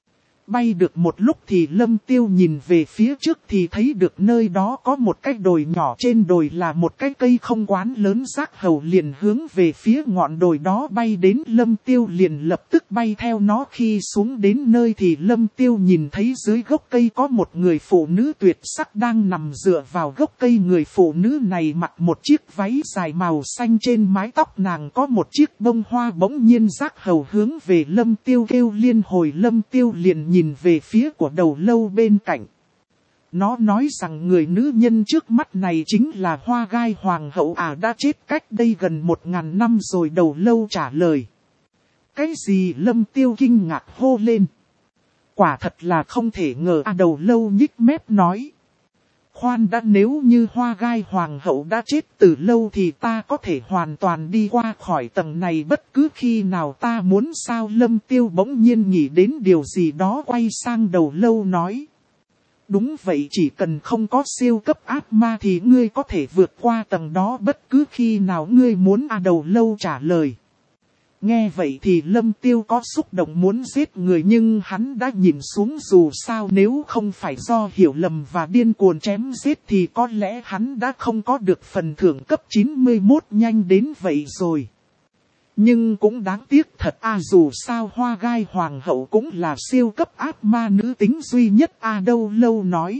Bay được một lúc thì Lâm Tiêu nhìn về phía trước thì thấy được nơi đó có một cái đồi nhỏ, trên đồi là một cái cây không quán lớn. Giác Hầu liền hướng về phía ngọn đồi đó bay đến, Lâm Tiêu liền lập tức bay theo nó. Khi xuống đến nơi thì Lâm Tiêu nhìn thấy dưới gốc cây có một người phụ nữ tuyệt sắc đang nằm dựa vào gốc cây. Người phụ nữ này mặc một chiếc váy dài màu xanh, trên mái tóc nàng có một chiếc bông hoa. Bỗng nhiên Giác Hầu hướng về Lâm Tiêu kêu liên hồi. Lâm Tiêu liền nhìn về phía của Đầu Lâu bên cạnh. Nó nói rằng người nữ nhân trước mắt này chính là Hoa Gai Hoàng hậu à, đã chết cách đây gần một ngàn năm rồi. Đầu Lâu trả lời. Cái gì? Lâm Tiêu kinh ngạc hô lên. Quả thật là không thể ngờ à. Đầu Lâu nhích mép nói. Khoan đã, nếu như Hoa Gai Hoàng hậu đã chết từ lâu thì ta có thể hoàn toàn đi qua khỏi tầng này bất cứ khi nào ta muốn sao? Lâm Tiêu bỗng nhiên nghĩ đến điều gì đó, quay sang Đầu Lâu nói. Đúng vậy, chỉ cần không có siêu cấp ác ma thì ngươi có thể vượt qua tầng đó bất cứ khi nào ngươi muốn à. Đầu Lâu trả lời. Nghe vậy thì Lâm Tiêu có xúc động muốn giết người, nhưng hắn đã nhìn xuống, dù sao nếu không phải do hiểu lầm và điên cuồng chém giết thì có lẽ hắn đã không có được phần thưởng cấp chín mươi mốt nhanh đến vậy rồi. Nhưng cũng đáng tiếc thật à, dù sao Hoa Gai Hoàng hậu cũng là siêu cấp ác ma nữ tính duy nhất à. Đầu Lâu nói.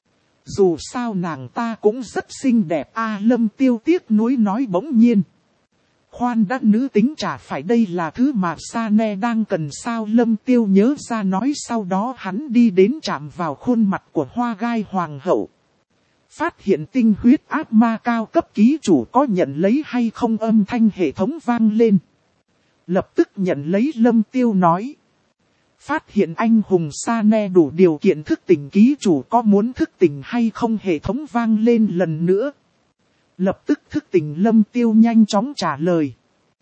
Dù sao nàng ta cũng rất xinh đẹp à. Lâm Tiêu tiếc nuối nói. Bỗng nhiên. Khoan đã, nữ tính chả phải đây là thứ mà Sane đang cần sao? Lâm Tiêu nhớ ra nói, sau đó hắn đi đến chạm vào khuôn mặt của Hoa Gai Hoàng hậu. Phát hiện tinh huyết ác ma cao cấp ký chủ có nhận lấy hay không? Âm thanh hệ thống vang lên. Lập tức nhận lấy. Lâm Tiêu nói. Phát hiện anh hùng Sane đủ điều kiện thức tỉnh, ký chủ có muốn thức tỉnh hay không? Hệ thống vang lên lần nữa. Lập tức thức tỉnh. Lâm Tiêu nhanh chóng trả lời.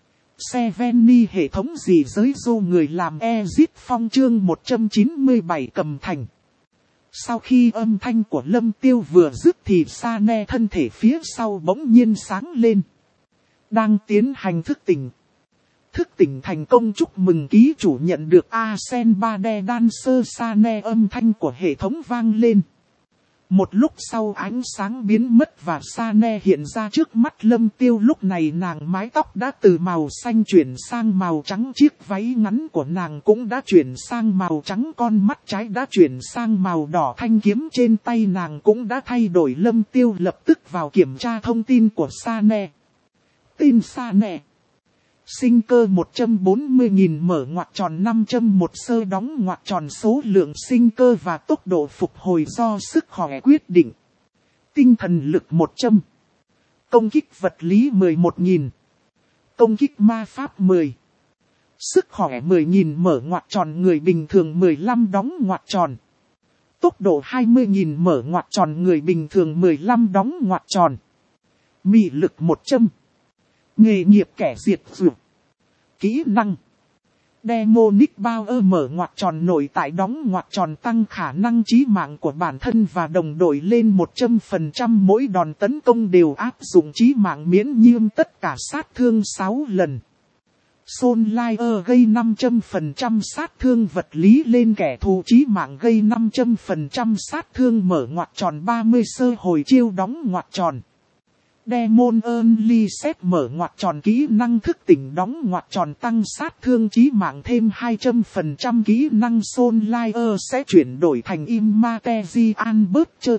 Seveni hệ thống gì giới dô người làm Ezit Phong chương một trăm chín mươi bảy cầm thành. Sau khi âm thanh của Lâm Tiêu vừa dứt thì Sane thân thể phía sau bỗng nhiên sáng lên. Đang tiến hành thức tỉnh. Thức tỉnh thành công, chúc mừng ký chủ nhận được Asen ba D Dancer Sane, âm thanh của hệ thống vang lên. Một lúc sau ánh sáng biến mất và Sa-ne hiện ra trước mắt Lâm Tiêu, lúc này nàng mái tóc đã từ màu xanh chuyển sang màu trắng, chiếc váy ngắn của nàng cũng đã chuyển sang màu trắng, con mắt trái đã chuyển sang màu đỏ, thanh kiếm trên tay nàng cũng đã thay đổi. Lâm Tiêu lập tức vào kiểm tra thông tin của Sa-ne. Tên Sa-ne. Sinh cơ một trăm bốn mươi nghìn mở ngoặc tròn năm trăm một sơ đóng ngoặc tròn, số lượng sinh cơ và tốc độ phục hồi do sức khỏe quyết định. Tinh thần lực một trăm. Công kích vật lý mười một nghìn. Công kích ma pháp mười. Sức khỏe mười nghìn mở ngoặc tròn, người bình thường mười lăm đóng ngoặc tròn. Tốc độ hai mươi nghìn mở ngoặc tròn, người bình thường mười lăm đóng ngoặc tròn. Mị lực một trăm. Nghề nghiệp kẻ diệt dược. Kỹ năng Demonic Power mở ngoặc tròn, nội tại đóng ngoặc tròn, tăng khả năng chí mạng của bản thân và đồng đội lên một trăm phần trăm, mỗi đòn tấn công đều áp dụng chí mạng miễn nhiễm tất cả sát thương sáu lần. Soul Layer gây năm trăm phần trăm sát thương vật lý lên kẻ thù, chí mạng gây năm trăm phần trăm sát thương mở ngoặc tròn ba mươi sơ hồi chiêu đóng ngoặc tròn. Demon Only Set mở ngoặc tròn, kỹ năng thức tỉnh đóng ngoặc tròn, tăng sát thương chí mạng thêm hai trăm phần trăm, kỹ năng Soul Layer sẽ chuyển đổi thành Immaterial Butcher.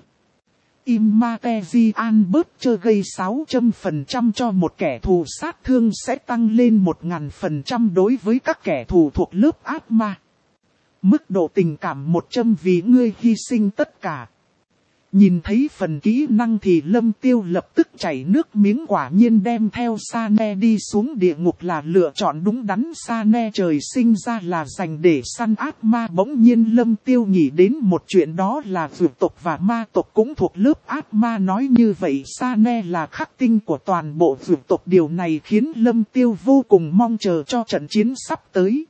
Immaterial Butcher gây sáu trăm phần trăm cho một kẻ thù, sát thương sẽ tăng lên một nghìn phần trăm đối với các kẻ thù thuộc lớp ác ma. Mức độ tình cảm một trăm vì ngươi hy sinh tất cả. Nhìn thấy phần kỹ năng thì Lâm Tiêu lập tức chảy nước miếng, quả nhiên đem theo Sa-ne đi xuống địa ngục là lựa chọn đúng đắn. Sa-ne trời sinh ra là dành để săn ác ma, bỗng nhiên Lâm Tiêu nghĩ đến một chuyện, đó là vượt tộc và ma tộc cũng thuộc lớp ác ma. Nói như vậy Sa-ne là khắc tinh của toàn bộ vượt tộc, điều này khiến Lâm Tiêu vô cùng mong chờ cho trận chiến sắp tới.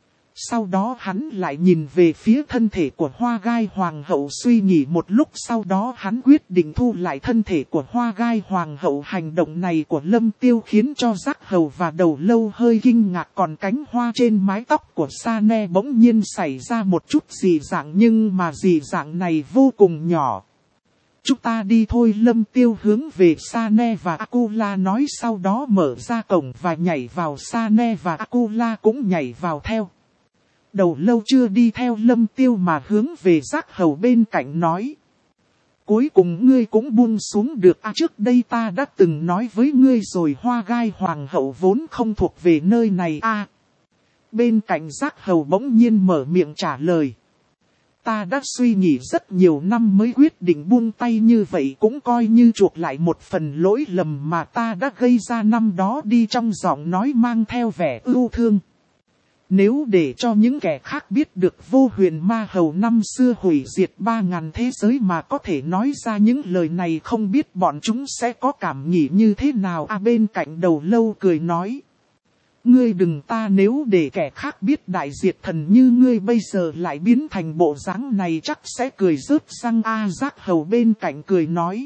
Sau đó hắn lại nhìn về phía thân thể của Hoa Gai Hoàng hậu, suy nghĩ một lúc sau đó hắn quyết định thu lại thân thể của Hoa Gai Hoàng hậu. Hành động này của Lâm Tiêu khiến cho Giác Hầu và Đầu Lâu hơi kinh ngạc, còn cánh hoa trên mái tóc của Sa-ne bỗng nhiên xảy ra một chút dị dạng, nhưng mà dị dạng này vô cùng nhỏ. Chúng ta đi thôi, Lâm Tiêu hướng về Sa-ne và Akula nói, sau đó mở ra cổng và nhảy vào. Sa-ne và Akula cũng nhảy vào theo. Đầu Lâu chưa đi theo Lâm Tiêu mà hướng về Giác Hầu bên cạnh nói. Cuối cùng ngươi cũng buông xuống được à, trước đây ta đã từng nói với ngươi rồi, Hoa Gai Hoàng hậu vốn không thuộc về nơi này à. Bên cạnh Giác Hầu bỗng nhiên mở miệng trả lời. Ta đã suy nghĩ rất nhiều năm mới quyết định buông tay, như vậy cũng coi như chuộc lại một phần lỗi lầm mà ta đã gây ra năm đó, đi trong giọng nói mang theo vẻ ưu thương. Nếu để cho những kẻ khác biết được Vô Huyền Ma Hầu năm xưa hủy diệt ba ngàn thế giới mà có thể nói ra những lời này, không biết bọn chúng sẽ có cảm nghĩ như thế nào à. Bên cạnh Đầu Lâu cười nói. Ngươi đừng, ta nếu để kẻ khác biết đại diệt thần như ngươi bây giờ lại biến thành bộ dáng này chắc sẽ cười rớt răng a. À, Giác Hầu bên cạnh cười nói.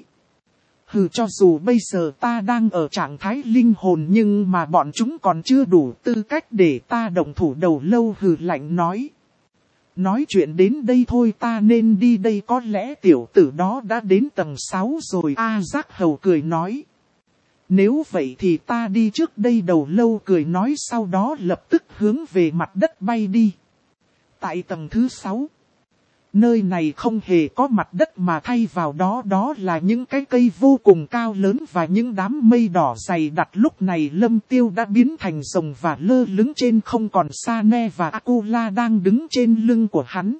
Hừ, cho dù bây giờ ta đang ở trạng thái linh hồn nhưng mà bọn chúng còn chưa đủ tư cách để ta động thủ. Đầu Lâu hừ lạnh nói. Nói chuyện đến đây thôi, ta nên đi đây, có lẽ tiểu tử đó đã đến tầng sáu rồi a. À, Giác Hầu cười nói. Nếu vậy thì ta đi trước đây. Đầu Lâu cười nói, sau đó lập tức hướng về mặt đất bay đi. Tại tầng thứ sáu. Nơi này không hề có mặt đất mà thay vào đó đó là những cái cây vô cùng cao lớn và những đám mây đỏ dày đặc. Lúc này Lâm Tiêu đã biến thành rồng và lơ lửng trên không, còn Sa-ne và Akula đang đứng trên lưng của hắn.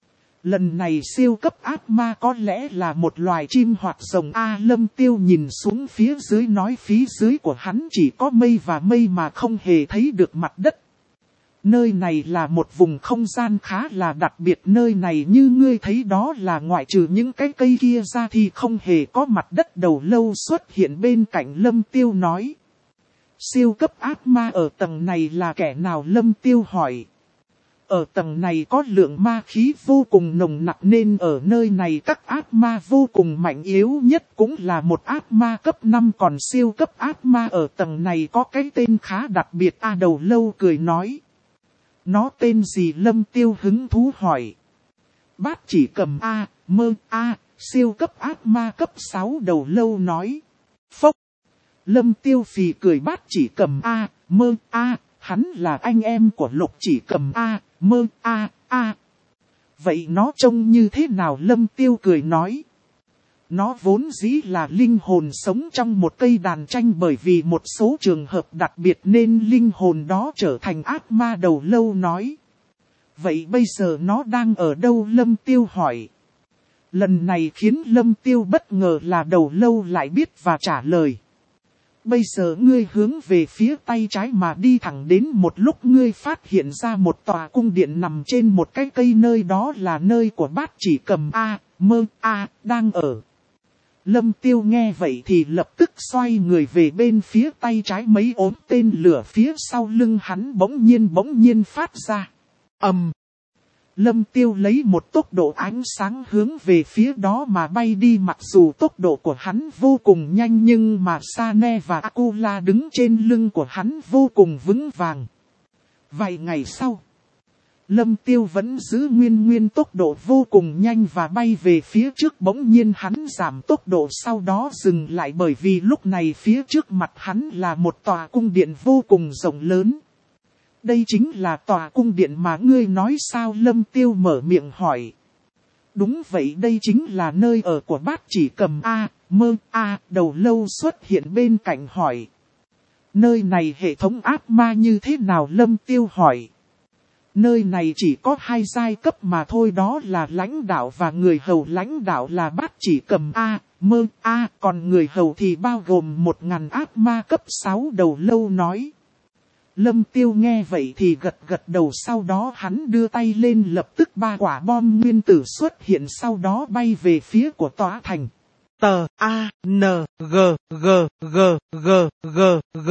Lần này siêu cấp ác ma có lẽ là một loài chim hoặc rồng a. À, Lâm Tiêu nhìn xuống phía dưới nói, phía dưới của hắn chỉ có mây và mây mà không hề thấy được mặt đất. Nơi này là một vùng không gian khá là đặc biệt, nơi này như ngươi thấy đó là ngoại trừ những cái cây kia ra thì không hề có mặt đất. Đầu Lâu xuất hiện bên cạnh Lâm Tiêu nói. Siêu cấp ác ma ở tầng này là kẻ nào? Lâm Tiêu hỏi. Ở tầng này có lượng ma khí vô cùng nồng nặc nên ở nơi này các ác ma vô cùng mạnh, yếu nhất cũng là một ác ma cấp năm, còn siêu cấp ác ma ở tầng này có cái tên khá đặc biệt a. À, Đầu Lâu cười nói. Nó tên gì? Lâm Tiêu hứng thú hỏi. Bát chỉ cầm A, mơ A, siêu cấp ác ma cấp sáu đầu lâu nói. Phốc. Lâm Tiêu phì cười Bát Chỉ Cầm A, mơ A, hắn là anh em của Lục Chỉ Cầm A, mơ A, A. Vậy nó trông như thế nào? Lâm Tiêu cười nói. Nó vốn dĩ là linh hồn sống trong một cây đàn tranh, bởi vì một số trường hợp đặc biệt nên linh hồn đó trở thành ác ma đầu lâu nói. Vậy bây giờ nó đang ở đâu? Lâm Tiêu hỏi. Lần này khiến Lâm Tiêu bất ngờ là đầu lâu lại biết và trả lời. Bây giờ ngươi hướng về phía tay trái mà đi thẳng đến một lúc ngươi phát hiện ra một tòa cung điện nằm trên một cái cây, nơi đó là nơi của Bát Chỉ Cầm A, mơ A, đang ở. Lâm Tiêu nghe vậy thì lập tức xoay người về bên phía tay trái, mấy ốm tên lửa phía sau lưng hắn bỗng nhiên bỗng nhiên phát ra. Ầm. Um. Lâm Tiêu lấy một tốc độ ánh sáng hướng về phía đó mà bay đi, mặc dù tốc độ của hắn vô cùng nhanh nhưng mà Sane và Akula đứng trên lưng của hắn vô cùng vững vàng. Vài ngày sau, Lâm Tiêu vẫn giữ nguyên nguyên tốc độ vô cùng nhanh và bay về phía trước, bỗng nhiên hắn giảm tốc độ sau đó dừng lại, bởi vì lúc này phía trước mặt hắn là một tòa cung điện vô cùng rộng lớn. Đây chính là tòa cung điện mà ngươi nói sao? Lâm Tiêu mở miệng hỏi. Đúng vậy, đây chính là nơi ở của Bát Chỉ Cầm A, mơ A, đầu lâu xuất hiện bên cạnh hỏi. Nơi này hệ thống ác ma như thế nào? Lâm Tiêu hỏi. Nơi này chỉ có hai giai cấp mà thôi, đó là lãnh đạo và người hầu. Lãnh đạo là Bát Chỉ Cầm A, mơ A, còn người hầu thì bao gồm một ngàn ác ma cấp sáu đầu lâu nói. Lâm Tiêu nghe vậy thì gật gật đầu, sau đó hắn đưa tay lên, lập tức ba quả bom nguyên tử xuất hiện, sau đó bay về phía của tòa thành. Tờ A N G G G G G G.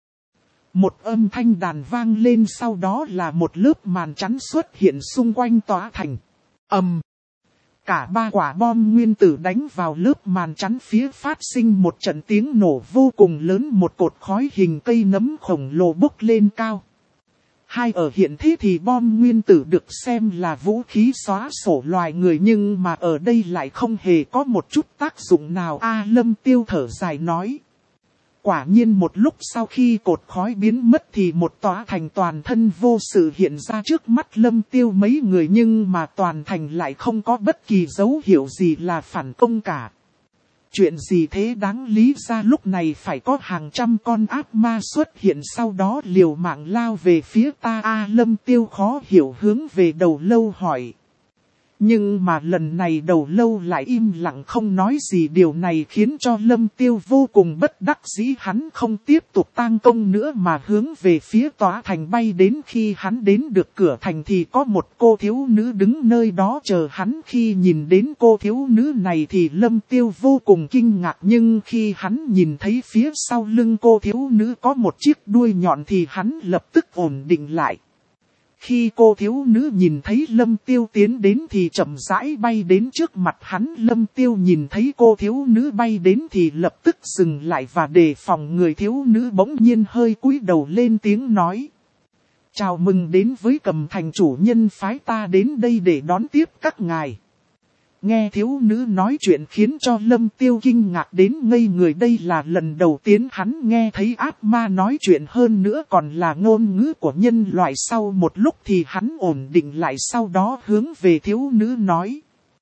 Một âm thanh đàn vang lên, sau đó là một lớp màn chắn xuất hiện xung quanh tòa thành. Ầm. Um. Cả ba quả bom nguyên tử đánh vào lớp màn chắn phía, phát sinh một trận tiếng nổ vô cùng lớn, một cột khói hình cây nấm khổng lồ bốc lên cao. Hai ở hiện thế thì bom nguyên tử được xem là vũ khí xóa sổ loài người, nhưng mà ở đây lại không hề có một chút tác dụng nào. A, Lâm Tiêu thở dài nói. Quả nhiên một lúc sau khi cột khói biến mất thì một tòa thành toàn thân vô sự hiện ra trước mắt Lâm Tiêu mấy người, nhưng mà toàn thành lại không có bất kỳ dấu hiệu gì là phản công cả. Chuyện gì thế? Đáng lý ra lúc này phải có hàng trăm con ác ma xuất hiện, sau đó liều mạng lao về phía ta. A, Lâm Tiêu khó hiểu hướng về đầu lâu hỏi. Nhưng mà lần này đầu lâu lại im lặng không nói gì, điều này khiến cho Lâm Tiêu vô cùng bất đắc dĩ. Hắn không tiếp tục tang công nữa mà hướng về phía tòa thành bay đến. Khi hắn đến được cửa thành thì có một cô thiếu nữ đứng nơi đó chờ hắn. Khi nhìn đến cô thiếu nữ này thì Lâm Tiêu vô cùng kinh ngạc, nhưng khi hắn nhìn thấy phía sau lưng cô thiếu nữ có một chiếc đuôi nhọn thì hắn lập tức ổn định lại. Khi cô thiếu nữ nhìn thấy Lâm Tiêu tiến đến thì chậm rãi bay đến trước mặt hắn. Lâm Tiêu nhìn thấy cô thiếu nữ bay đến thì lập tức dừng lại và đề phòng người thiếu nữ bỗng nhiên hơi cúi đầu lên tiếng nói. Chào mừng đến với Cầm Thành, chủ nhân phái ta đến đây để đón tiếp các ngài. Nghe thiếu nữ nói chuyện khiến cho Lâm Tiêu kinh ngạc đến ngây người, đây là lần đầu tiên hắn nghe thấy ác ma nói chuyện, hơn nữa còn là ngôn ngữ của nhân loại. Sau một lúc thì hắn ổn định lại, sau đó hướng về thiếu nữ nói.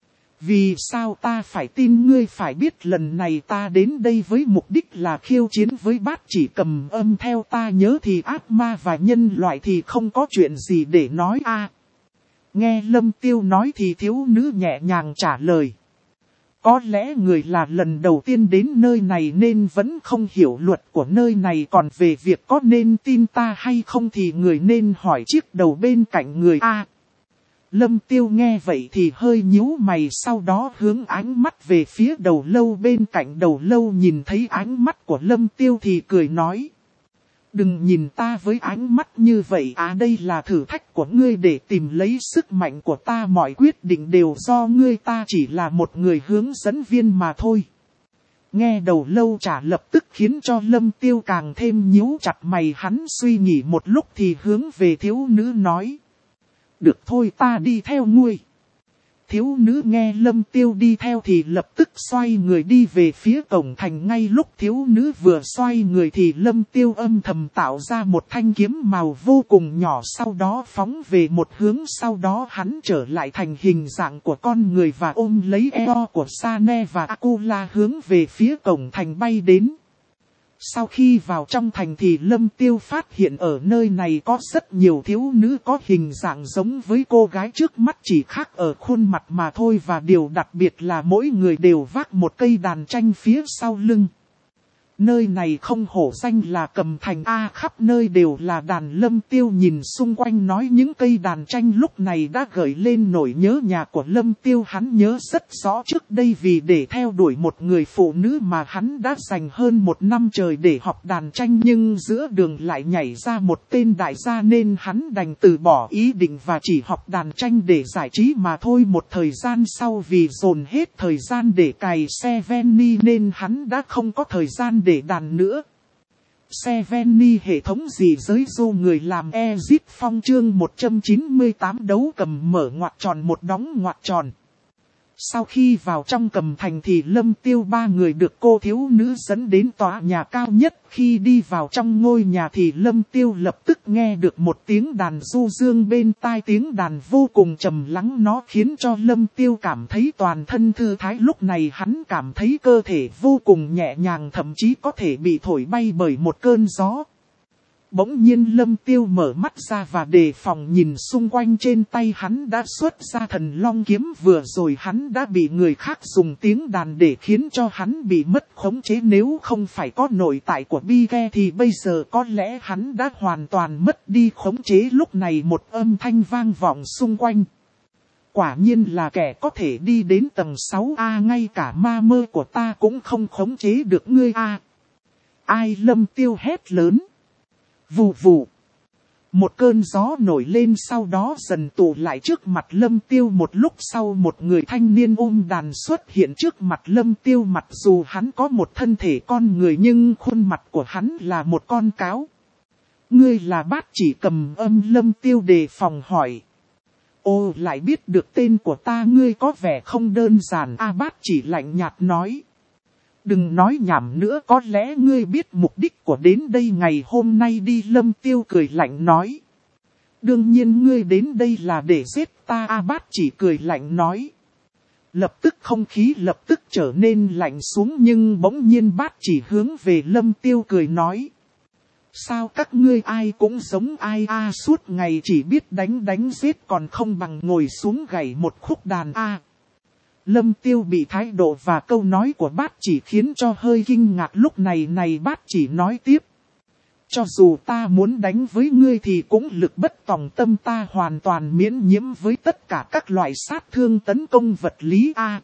Vì sao ta phải tin ngươi? Phải biết lần này ta đến đây với mục đích là khiêu chiến với Bát Chỉ Cầm. Âm theo ta nhớ thì ác ma và nhân loại thì không có chuyện gì để nói a. À, nghe Lâm Tiêu nói thì thiếu nữ nhẹ nhàng trả lời. Có lẽ người là lần đầu tiên đến nơi này nên vẫn không hiểu luật của nơi này, còn về việc có nên tin ta hay không thì người nên hỏi chiếc đầu bên cạnh người a. À, Lâm Tiêu nghe vậy thì hơi nhíu mày, sau đó hướng ánh mắt về phía đầu lâu bên cạnh. Đầu lâu nhìn thấy ánh mắt của Lâm Tiêu thì cười nói. Đừng nhìn ta với ánh mắt như vậy à, đây là thử thách của ngươi để tìm lấy sức mạnh của ta, mọi quyết định đều do ngươi, ta chỉ là một người hướng dẫn viên mà thôi. Nghe đầu lâu trả lập tức khiến cho Lâm Tiêu càng thêm nhíu chặt mày, hắn suy nghĩ một lúc thì hướng về thiếu nữ nói. Được thôi, ta đi theo ngươi. Thiếu nữ nghe Lâm Tiêu đi theo thì lập tức xoay người đi về phía cổng thành. Ngay lúc thiếu nữ vừa xoay người thì Lâm Tiêu âm thầm tạo ra một thanh kiếm màu vô cùng nhỏ, sau đó phóng về một hướng, sau đó hắn trở lại thành hình dạng của con người và ôm lấy eo của Sane và Akula hướng về phía cổng thành bay đến. Sau khi vào trong thành thì Lâm Tiêu phát hiện ở nơi này có rất nhiều thiếu nữ có hình dạng giống với cô gái trước mắt, chỉ khác ở khuôn mặt mà thôi, và điều đặc biệt là mỗi người đều vác một cây đàn tranh phía sau lưng. Nơi này không hổ danh là Cầm Thành A, khắp nơi đều là đàn. Lâm Tiêu nhìn xung quanh nói những cây đàn tranh lúc này đã gợi lên nỗi nhớ nhà của Lâm Tiêu. Hắn nhớ rất rõ trước đây vì để theo đuổi một người phụ nữ mà hắn đã dành hơn một năm trời để học đàn tranh, nhưng giữa đường lại nhảy ra một tên đại gia nên hắn đành từ bỏ ý định và chỉ học đàn tranh để giải trí mà thôi. Một thời gian sau vì dồn hết thời gian để cày xe Venny nên hắn đã không có thời gian để đàn nữa. Xe Venny hệ thống gì giới dô người làm Exit Phong chương một trăm chín mươi tám đấu cầm mở ngoặc tròn một đóng ngoặc tròn. Sau khi vào trong Cầm Thành thì Lâm Tiêu ba người được cô thiếu nữ dẫn đến tòa nhà cao nhất. Khi đi vào trong ngôi nhà thì Lâm Tiêu lập tức nghe được một tiếng đàn du dương bên tai. Tiếng đàn vô cùng trầm lắng, nó khiến cho Lâm Tiêu cảm thấy toàn thân thư thái. Lúc này hắn cảm thấy cơ thể vô cùng nhẹ nhàng, thậm chí có thể bị thổi bay bởi một cơn gió. Bỗng nhiên Lâm Tiêu mở mắt ra và đề phòng nhìn xung quanh. Trên tay hắn đã xuất ra Thần Long kiếm, vừa rồi hắn đã bị người khác dùng tiếng đàn để khiến cho hắn bị mất khống chế. Nếu không phải có nội tại của Bige thì bây giờ có lẽ hắn đã hoàn toàn mất đi khống chế. Lúc này một âm thanh vang vọng xung quanh. Quả nhiên là kẻ có thể đi đến tầng sáu A, ngay cả ma mơ của ta cũng không khống chế được ngươi A. Ai? Lâm Tiêu hét lớn. Vù vù. Một cơn gió nổi lên, sau đó dần tụ lại trước mặt Lâm Tiêu. Một lúc sau một người thanh niên ôm đàn xuất hiện trước mặt Lâm Tiêu. Mặc dù hắn có một thân thể con người nhưng khuôn mặt của hắn là một con cáo. Ngươi là Bát Chỉ Cầm Âm? Lâm Tiêu đề phòng hỏi. Ô, lại biết được tên của ta, ngươi có vẻ không đơn giản. A Bát Chỉ lạnh nhạt nói. Đừng nói nhảm nữa, có lẽ ngươi biết mục đích của đến đây ngày hôm nay đi. Lâm Tiêu cười lạnh nói. Đương nhiên ngươi đến đây là để giết ta. A Bát Chỉ cười lạnh nói. Lập tức không khí lập tức trở nên lạnh xuống, nhưng bỗng nhiên Bát Chỉ hướng về Lâm Tiêu cười nói. Sao các ngươi ai cũng giống ai a, suốt ngày chỉ biết đánh đánh giết còn không bằng ngồi xuống gảy một khúc đàn a. Lâm Tiêu bị thái độ và câu nói của Bát Chỉ khiến cho hơi kinh ngạc. Lúc này này Bát Chỉ nói tiếp. Cho dù ta muốn đánh với ngươi thì cũng lực bất tòng tâm, ta hoàn toàn miễn nhiễm với tất cả các loại sát thương tấn công vật lý a.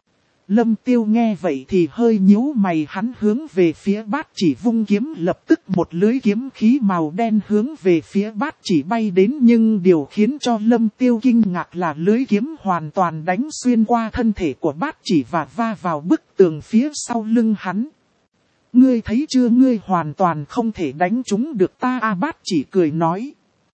Lâm Tiêu nghe vậy thì hơi nhíu mày, hắn hướng về phía Bát Chỉ vung kiếm, lập tức một lưới kiếm khí màu đen hướng về phía Bát Chỉ bay đến. Nhưng điều khiến cho Lâm Tiêu kinh ngạc là lưới kiếm hoàn toàn đánh xuyên qua thân thể của Bát Chỉ và va vào bức tường phía sau lưng hắn. Ngươi thấy chưa, ngươi hoàn toàn không thể đánh trúng được ta. A Bát Chỉ cười nói.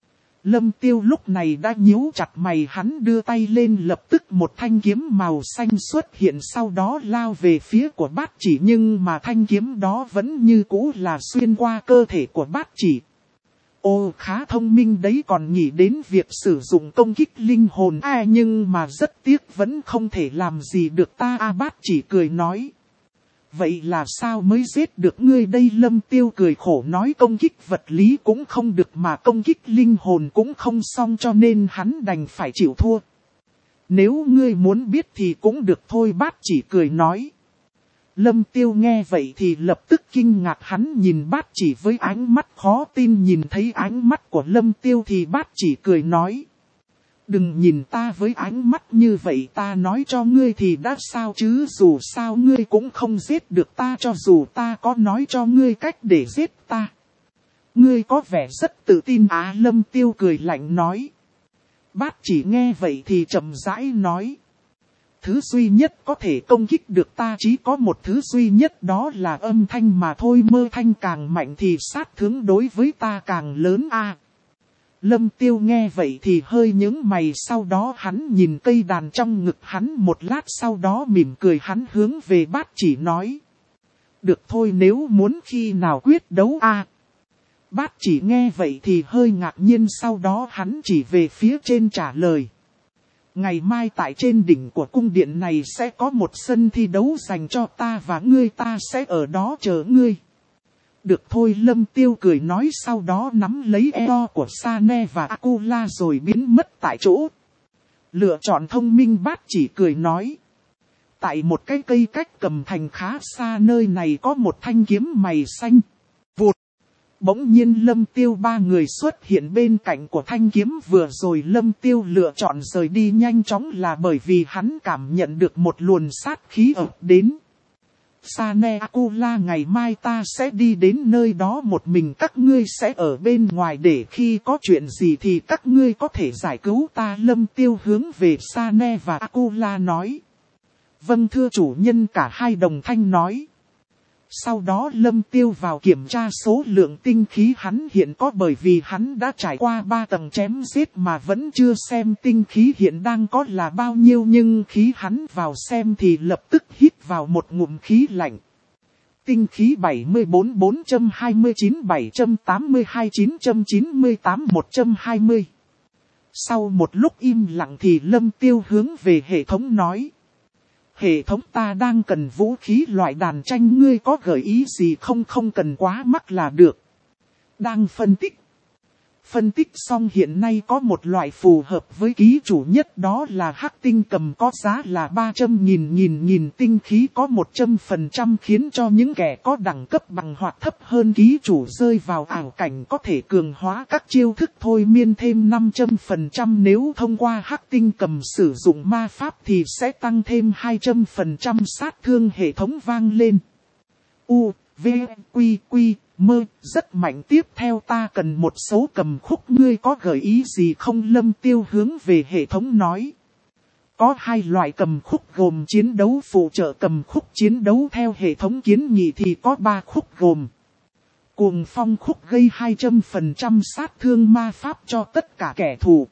Lâm Tiêu lúc này đã nhíu chặt mày, hắn đưa tay lên, lập tức một thanh kiếm màu xanh xuất hiện, sau đó lao về phía của Bát Chỉ, nhưng mà thanh kiếm đó vẫn như cũ là xuyên qua cơ thể của Bát Chỉ. Ô, khá thông minh đấy, còn nghĩ đến việc sử dụng công kích linh hồn à, nhưng mà rất tiếc vẫn không thể làm gì được ta. A Bát Chỉ cười nói. Vậy là sao mới giết được ngươi đây? Lâm Tiêu cười khổ nói. Công kích vật lý cũng không được mà công kích linh hồn cũng không xong, cho nên hắn đành phải chịu thua. Nếu ngươi muốn biết thì cũng được thôi, Bát Chỉ cười nói. Lâm Tiêu nghe vậy thì lập tức kinh ngạc, hắn nhìn Bát Chỉ với ánh mắt khó tin. Nhìn thấy ánh mắt của Lâm Tiêu thì Bát Chỉ cười nói. Đừng nhìn ta với ánh mắt như vậy, ta nói cho ngươi thì đã sao chứ, dù sao ngươi cũng không giết được ta cho dù ta có nói cho ngươi cách để giết ta. Ngươi có vẻ rất tự tin á. Lâm Tiêu cười lạnh nói. Bát Chỉ nghe vậy thì chậm rãi nói. Thứ duy nhất có thể công kích được ta chỉ có một thứ duy nhất, đó là âm thanh mà thôi. Mơ thanh càng mạnh thì sát thương đối với ta càng lớn a. Lâm Tiêu nghe vậy thì hơi nhướng mày, sau đó hắn nhìn cây đàn trong ngực hắn một lát, sau đó mỉm cười, hắn hướng về Bát Chỉ nói. Được thôi, nếu muốn khi nào quyết đấu a à? Bát Chỉ nghe vậy thì hơi ngạc nhiên, sau đó hắn chỉ về phía trên trả lời. Ngày mai tại trên đỉnh của cung điện này sẽ có một sân thi đấu dành cho ta và ngươi, ta sẽ ở đó chờ ngươi. Được thôi, Lâm Tiêu cười nói, sau đó nắm lấy eo của Sane và Akula rồi biến mất tại chỗ. Lựa chọn thông minh, Bát Chỉ cười nói. Tại một cái cây cách Cầm Thành khá xa nơi này có một thanh kiếm mày xanh. Vụt! Bỗng nhiên Lâm Tiêu ba người xuất hiện bên cạnh của thanh kiếm vừa rồi. Lâm Tiêu lựa chọn rời đi nhanh chóng là bởi vì hắn cảm nhận được một luồn sát khí ập đến. Sane, Akula, ngày mai ta sẽ đi đến nơi đó một mình, các ngươi sẽ ở bên ngoài để khi có chuyện gì thì các ngươi có thể giải cứu ta. Lâm Tiêu hướng về Sane và Akula nói. Vâng thưa chủ nhân, cả hai đồng thanh nói. Sau đó Lâm Tiêu vào kiểm tra số lượng tinh khí hắn hiện có, bởi vì hắn đã trải qua ba tầng chém giết mà vẫn chưa xem tinh khí hiện đang có là bao nhiêu, nhưng khí hắn vào xem thì lập tức hít vào một ngụm khí lạnh. Tinh khí bảy mươi bốn, bốn trăm hai mươi chín, bảy trăm tám mươi hai, chín trăm chín mươi tám, một trăm hai mươi. Sau một lúc im lặng thì Lâm Tiêu hướng về hệ thống nói. Hệ thống, ta đang cần vũ khí loại đàn tranh, ngươi có gợi ý gì không? Không cần quá mắc là được. Đang phân tích. Phân tích xong hiện nay có một loại phù hợp với ký chủ nhất, đó là hắc tinh cầm, có giá là ba trăm nghìn, nghìn nghìn tinh khí có một trăm phần trăm khiến cho những kẻ có đẳng cấp bằng hoặc thấp hơn ký chủ rơi vào ảo cảnh có thể cường hóa các chiêu thức thôi miên thêm năm trăm phần trăm, nếu thông qua hắc tinh cầm sử dụng ma pháp thì sẽ tăng thêm hai trăm phần trăm sát thương. Hệ thống vang lên. U, V, Quy, Quy, Mơ, rất mạnh. Tiếp theo ta cần một số cầm khúc, ngươi có gợi ý gì không? Lâm Tiêu hướng về hệ thống nói. Có hai loại cầm khúc gồm chiến đấu phụ trợ cầm khúc. Chiến đấu theo hệ thống kiến nghị thì có ba khúc gồm. Cuồng phong khúc gây hai trăm phần trăm sát thương ma pháp cho tất cả kẻ thù.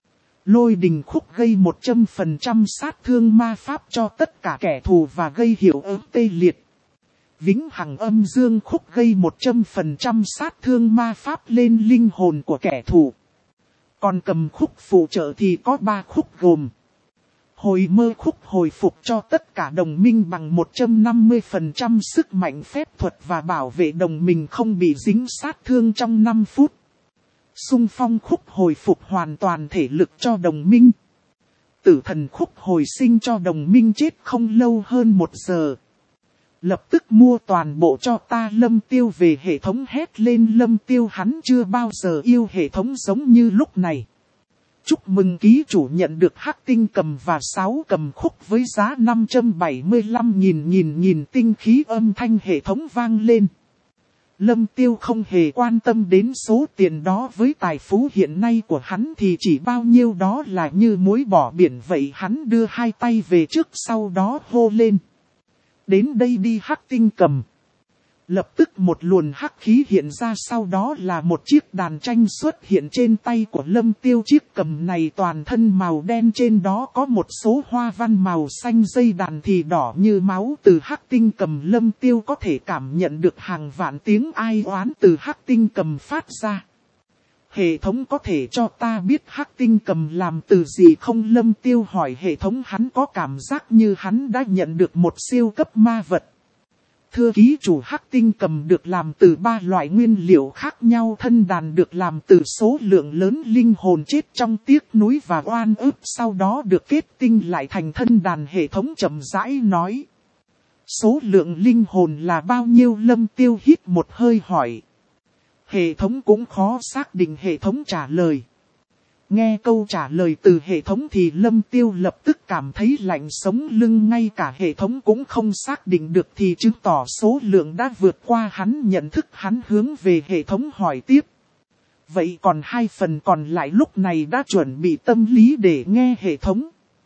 Lôi đình khúc gây một trăm phần trăm sát thương ma pháp cho tất cả kẻ thù và gây hiệu ứng tê liệt. Vĩnh hằng âm dương khúc gây một trăm phần trăm sát thương ma pháp lên linh hồn của kẻ thù. Còn cầm khúc phụ trợ thì có ba khúc gồm. Hồi mơ khúc hồi phục cho tất cả đồng minh bằng một trăm năm mươi phần trăm sức mạnh phép thuật và bảo vệ đồng minh không bị dính sát thương trong năm phút. Xung phong khúc hồi phục hoàn toàn thể lực cho đồng minh. Tử thần khúc hồi sinh cho đồng minh chết không lâu hơn một giờ. Lập tức mua toàn bộ cho ta. Lâm Tiêu về hệ thống hét lên. Lâm Tiêu hắn chưa bao giờ yêu hệ thống giống như lúc này. Chúc mừng ký chủ nhận được hắc tinh cầm và sáu cầm khúc với giá năm trăm bảy mươi lăm nghìn, nghìn nghìn tinh khí. Âm thanh hệ thống vang lên. Lâm Tiêu không hề quan tâm đến số tiền đó, với tài phú hiện nay của hắn thì chỉ bao nhiêu đó là như muối bỏ biển vậy. Hắn đưa hai tay về trước, sau đó hô lên. Đến đây đi hắc tinh cầm. Lập tức một luồn hắc khí hiện ra, sau đó là một chiếc đàn tranh xuất hiện trên tay của Lâm Tiêu. Chiếc cầm này toàn thân màu đen, trên đó có một số hoa văn màu xanh, dây đàn thì đỏ như máu. Từ hắc tinh cầm Lâm Tiêu có thể cảm nhận được hàng vạn tiếng ai oán từ hắc tinh cầm phát ra. Hệ thống có thể cho ta biết hắc tinh cầm làm từ gì không? Lâm Tiêu hỏi hệ thống, hắn có cảm giác như hắn đã nhận được một siêu cấp ma vật. Thưa ký chủ, hắc tinh cầm được làm từ ba loại nguyên liệu khác nhau. Thân đàn được làm từ số lượng lớn linh hồn chết trong tiếc nuối và oan ức, sau đó được kết tinh lại thành thân đàn. Hệ thống chậm rãi nói. Số lượng linh hồn là bao nhiêu? Lâm Tiêu hít một hơi hỏi. Hệ thống cũng khó xác định, hệ thống trả lời. Nghe câu trả lời từ hệ thống thì Lâm Tiêu lập tức cảm thấy lạnh sống lưng. Ngay cả hệ thống cũng không xác định được thì chứng tỏ số lượng đã vượt qua hắn nhận thức. Hắn hướng về hệ thống hỏi tiếp. Vậy còn hai phần còn lại lúc này đã chuẩn bị tâm lý để nghe hệ thống.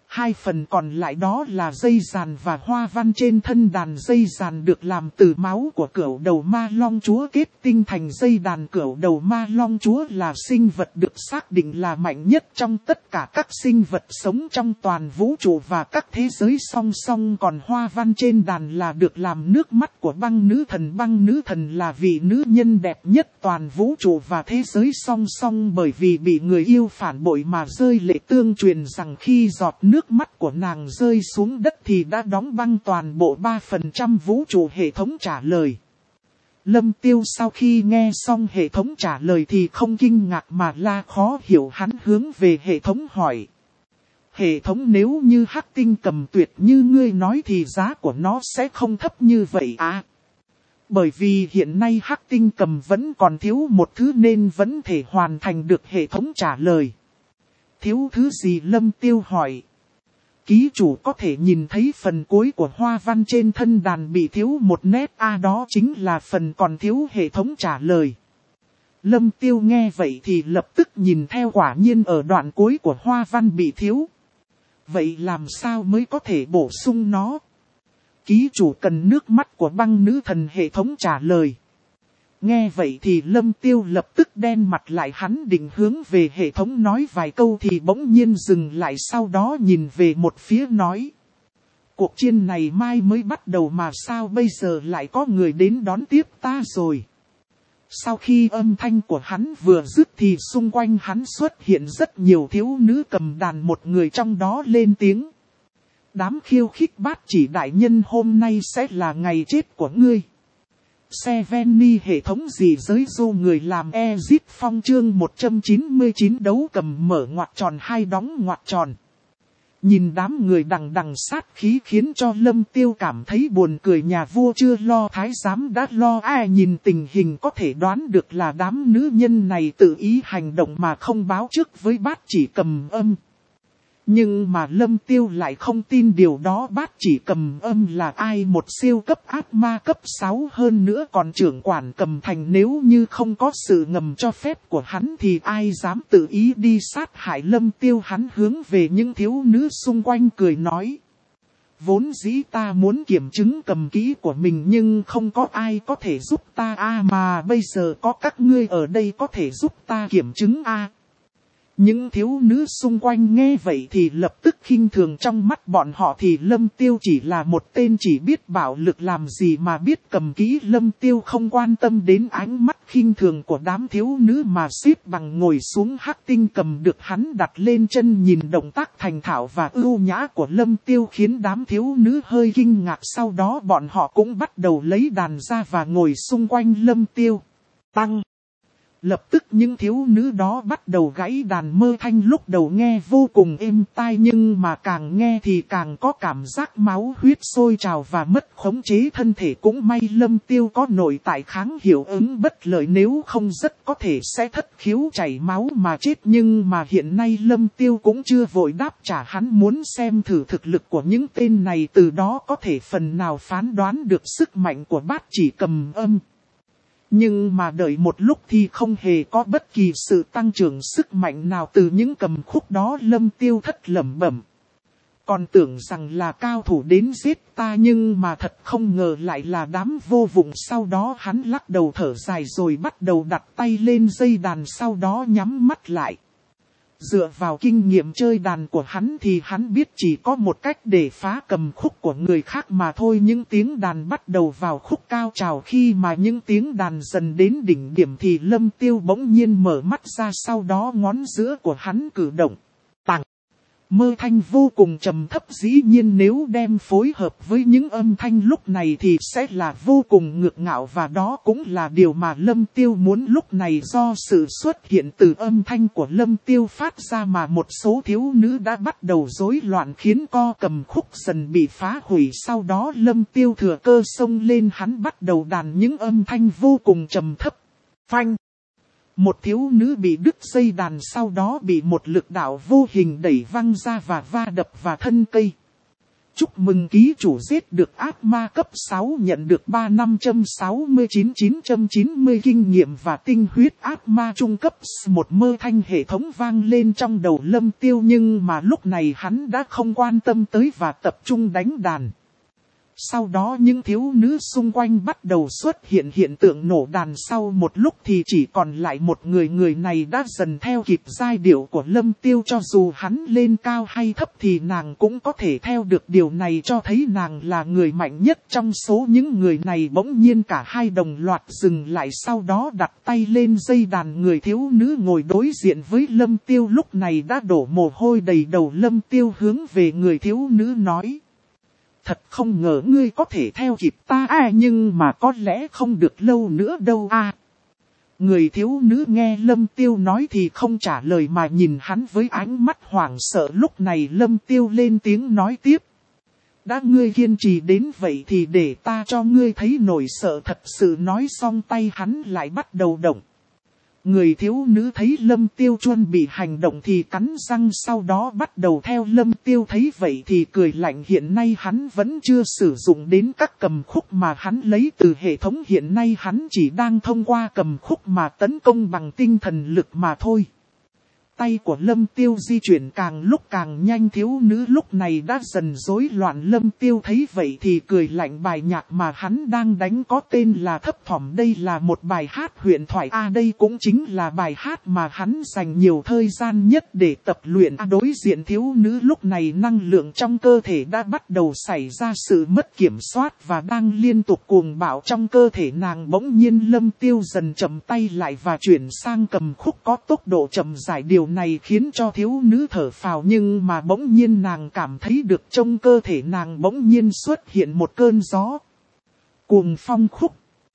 Hai phần còn lại đó là dây giàn và hoa văn trên thân đàn. Dây giàn được làm từ máu của cửu đầu ma long chúa kết tinh thành dây đàn. Cửu đầu ma long chúa là sinh vật được xác định là mạnh nhất trong tất cả các sinh vật sống trong toàn vũ trụ và các thế giới song song. Còn hoa văn trên đàn là được làm nước mắt của băng nữ thần. Băng nữ thần là vị nữ nhân đẹp nhất toàn vũ trụ và thế giới song song, bởi vì bị người yêu phản bội mà rơi lệ. Tương truyền rằng khi giọt nước Nước mắt của nàng rơi xuống đất thì đã đóng băng toàn bộ ba phần trăm vũ trụ. Hệ thống trả lời. Lâm Tiêu sau khi nghe xong hệ thống trả lời thì không kinh ngạc mà la khó hiểu. Hắn hướng về hệ thống hỏi. Hệ thống, nếu như hắc tinh cầm tuyệt như ngươi nói thì giá của nó sẽ không thấp như vậy à? Bởi vì hiện nay hắc tinh cầm vẫn còn thiếu một thứ nên vẫn thể hoàn thành được. Hệ thống trả lời. Thiếu thứ gì? Lâm Tiêu hỏi. Ký chủ có thể nhìn thấy phần cuối của hoa văn trên thân đàn bị thiếu một nét a à, đó chính là phần còn thiếu. Hệ thống trả lời. Lâm Tiêu nghe vậy thì lập tức nhìn theo, quả nhiên ở đoạn cuối của hoa văn bị thiếu. Vậy làm sao mới có thể bổ sung nó? Ký chủ cần nước mắt của băng nữ thần. Hệ thống trả lời. Nghe vậy thì Lâm Tiêu lập tức đen mặt lại, hắn định hướng về hệ thống nói vài câu thì bỗng nhiên dừng lại, sau đó nhìn về một phía nói. Cuộc chiến này mai mới bắt đầu mà sao bây giờ lại có người đến đón tiếp ta rồi? Sau khi âm thanh của hắn vừa dứt thì xung quanh hắn xuất hiện rất nhiều thiếu nữ cầm đàn, một người trong đó lên tiếng. Đám khiêu khích Bát Chỉ đại nhân, hôm nay sẽ là ngày chết của ngươi. Seveni hệ thống gì giới du người làm Exit Phong chương một trăm chín mươi chín đấu cầm mở ngoặc tròn hai đóng ngoặc tròn. Nhìn đám người đằng đằng sát khí khiến cho Lâm Tiêu cảm thấy buồn cười. Nhà vua chưa lo thái giám đã lo. Ai nhìn tình hình có thể đoán được là đám nữ nhân này tự ý hành động mà không báo trước với Bát Chỉ cầm âm. Nhưng mà Lâm Tiêu lại không tin điều đó. Bát Chỉ cầm âm là ai? Một siêu cấp ác ma cấp sáu, hơn nữa còn trưởng quản cầm thành. Nếu như không có sự ngầm cho phép của hắn thì ai dám tự ý đi sát hại Lâm Tiêu? Hắn hướng về những thiếu nữ xung quanh cười nói. Vốn dĩ ta muốn kiểm chứng cầm kỹ của mình nhưng không có ai có thể giúp ta a à, mà bây giờ có các ngươi ở đây có thể giúp ta kiểm chứng a à. Những thiếu nữ xung quanh nghe vậy thì lập tức khinh thường. Trong mắt bọn họ thì Lâm Tiêu chỉ là một tên chỉ biết bạo lực làm gì mà biết cầm kỹ. Lâm Tiêu không quan tâm đến ánh mắt khinh thường của đám thiếu nữ mà xếp bằng ngồi xuống. Hắc tinh cầm được hắn đặt lên chân, nhìn động tác thành thạo và ưu nhã của Lâm Tiêu khiến đám thiếu nữ hơi kinh ngạc. Sau đó bọn họ cũng bắt đầu lấy đàn ra và ngồi xung quanh Lâm Tiêu. Tăng. Lập tức những thiếu nữ đó bắt đầu gãy đàn. Mơ thanh lúc đầu nghe vô cùng êm tai nhưng mà càng nghe thì càng có cảm giác máu huyết sôi trào và mất khống chế thân thể. Cũng may Lâm Tiêu có nội tại kháng hiệu ứng bất lợi, nếu không rất có thể sẽ thất khiếu chảy máu mà chết. Nhưng mà hiện nay Lâm Tiêu cũng chưa vội đáp trả, hắn muốn xem thử thực lực của những tên này, từ đó có thể phần nào phán đoán được sức mạnh của Bát Chỉ cầm âm. Nhưng mà đợi một lúc thì không hề có bất kỳ sự tăng trưởng sức mạnh nào từ những cầm khúc đó. Lâm Tiêu thất lẩm bẩm. Còn tưởng rằng là cao thủ đến giết ta nhưng mà thật không ngờ lại là đám vô dụng. Sau đó hắn lắc đầu thở dài rồi bắt đầu đặt tay lên dây đàn, sau đó nhắm mắt lại. Dựa vào kinh nghiệm chơi đàn của hắn thì hắn biết chỉ có một cách để phá cầm khúc của người khác mà thôi. Những tiếng đàn bắt đầu vào khúc cao trào, khi mà những tiếng đàn dần đến đỉnh điểm thì Lâm Tiêu bỗng nhiên mở mắt ra, sau đó ngón giữa của hắn cử động. Tặng. Mơ thanh vô cùng trầm thấp, dĩ nhiên nếu đem phối hợp với những âm thanh lúc này thì sẽ là vô cùng ngược ngạo, và đó cũng là điều mà Lâm Tiêu muốn. Lúc này do sự xuất hiện từ âm thanh của Lâm Tiêu phát ra mà một số thiếu nữ đã bắt đầu rối loạn, khiến co cầm khúc dần bị phá hủy. Sau đó Lâm Tiêu thừa cơ xông lên, hắn bắt đầu đàn những âm thanh vô cùng trầm thấp. Phanh! Một thiếu nữ bị đứt dây đàn, sau đó bị một lực đạo vô hình đẩy văng ra và va đập vào thân cây. Chúc mừng ký chủ giết được ác ma cấp sáu, nhận được ba năm trăm sáu mươi chín chín trăm chín mươi kinh nghiệm và tinh huyết ác ma trung cấp. Một mơ thanh hệ thống vang lên trong đầu Lâm Tiêu, nhưng mà lúc này hắn đã không quan tâm tới và tập trung đánh đàn. Sau đó những thiếu nữ xung quanh bắt đầu xuất hiện hiện tượng nổ đàn, sau một lúc thì chỉ còn lại một người, người này đã dần theo kịp giai điệu của Lâm Tiêu, cho dù hắn lên cao hay thấp thì nàng cũng có thể theo được, điều này cho thấy nàng là người mạnh nhất trong số những người này. Bỗng nhiên cả hai đồng loạt dừng lại, sau đó đặt tay lên dây đàn. Người thiếu nữ ngồi đối diện với Lâm Tiêu lúc này đã đổ mồ hôi đầy đầu. Lâm Tiêu hướng về người thiếu nữ nói: thật không ngờ ngươi có thể theo kịp ta à, nhưng mà có lẽ không được lâu nữa đâu à. Người thiếu nữ nghe Lâm Tiêu nói thì không trả lời mà nhìn hắn với ánh mắt hoảng sợ. Lúc này Lâm Tiêu lên tiếng nói tiếp: đã ngươi kiên trì đến vậy thì để ta cho ngươi thấy nổi sợ thật sự. Nói xong tay hắn lại bắt đầu động. Người thiếu nữ thấy Lâm Tiêu chuẩn bị hành động thì cắn răng, sau đó bắt đầu theo Lâm Tiêu. Thấy vậy thì cười lạnh, hiện nay hắn vẫn chưa sử dụng đến các cầm khúc mà hắn lấy từ hệ thống, hiện nay hắn chỉ đang thông qua cầm khúc mà tấn công bằng tinh thần lực mà thôi. Tay của Lâm Tiêu di chuyển càng lúc càng nhanh, thiếu nữ lúc này đã dần rối loạn. Lâm Tiêu thấy vậy thì cười lạnh, bài nhạc mà hắn đang đánh có tên là Thấp Thỏm, đây là một bài hát huyền thoại a à, đây cũng chính là bài hát mà hắn dành nhiều thời gian nhất để tập luyện à. Đối diện thiếu nữ lúc này năng lượng trong cơ thể đã bắt đầu xảy ra sự mất kiểm soát và đang liên tục cuồng bạo trong cơ thể nàng. Bỗng nhiên Lâm Tiêu dần chậm tay lại và chuyển sang cầm khúc có tốc độ chậm rãi, điều này khiến cho thiếu nữ thở phào, nhưng mà bỗng nhiên nàng cảm thấy được trong cơ thể nàng bỗng nhiên xuất hiện một cơn gió cuồng phong khúc.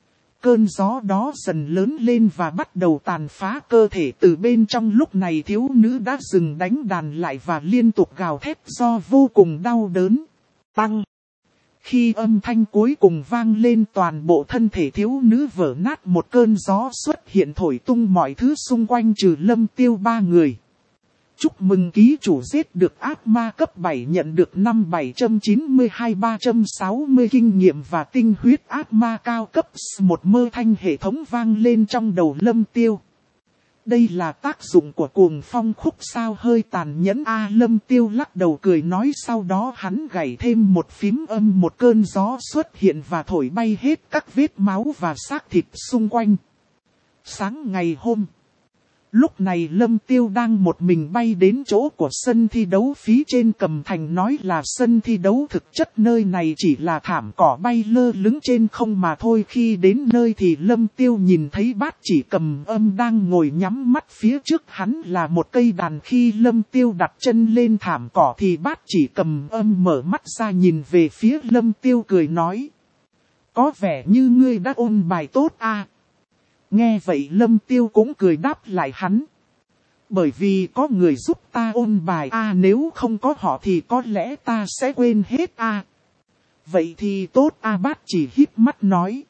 Cơn gió đó dần lớn lên và bắt đầu tàn phá cơ thể từ bên trong. Lúc này thiếu nữ đã dừng đánh đàn lại và liên tục gào thét do vô cùng đau đớn. Tăng. Khi âm thanh cuối cùng vang lên, toàn bộ thân thể thiếu nữ vỡ nát, một cơn gió xuất hiện thổi tung mọi thứ xung quanh trừ Lâm Tiêu ba người. Chúc mừng ký chủ giết được ác ma cấp bảy, nhận được năm bảy trăm chín mươi hai ba trăm sáu mươi kinh nghiệm và tinh huyết ác ma cao cấp. Một mơ thanh hệ thống vang lên trong đầu Lâm Tiêu. Đây là tác dụng của cuồng phong khúc sao, hơi tàn nhẫn a. Lâm Tiêu lắc đầu cười nói, sau đó hắn gảy thêm một phím âm, một cơn gió xuất hiện và thổi bay hết các vết máu và xác thịt xung quanh. Sáng ngày hôm, lúc này Lâm Tiêu đang một mình bay đến chỗ của sân thi đấu phí trên Cầm Thành, nói là sân thi đấu, thực chất nơi này chỉ là thảm cỏ bay lơ lửng trên không mà thôi. Khi đến nơi thì Lâm Tiêu nhìn thấy Bát Chỉ Cầm Âm đang ngồi nhắm mắt, phía trước hắn là một cây đàn. Khi Lâm Tiêu đặt chân lên thảm cỏ thì Bát Chỉ Cầm Âm mở mắt ra nhìn về phía Lâm Tiêu cười nói: có vẻ như ngươi đã ôn bài tốt à. Nghe vậy Lâm Tiêu cũng cười đáp lại hắn: bởi vì có người giúp ta ôn bài à, nếu không có họ thì có lẽ ta sẽ quên hết à. Vậy thì tốt à, Bát Chỉ híp mắt nói.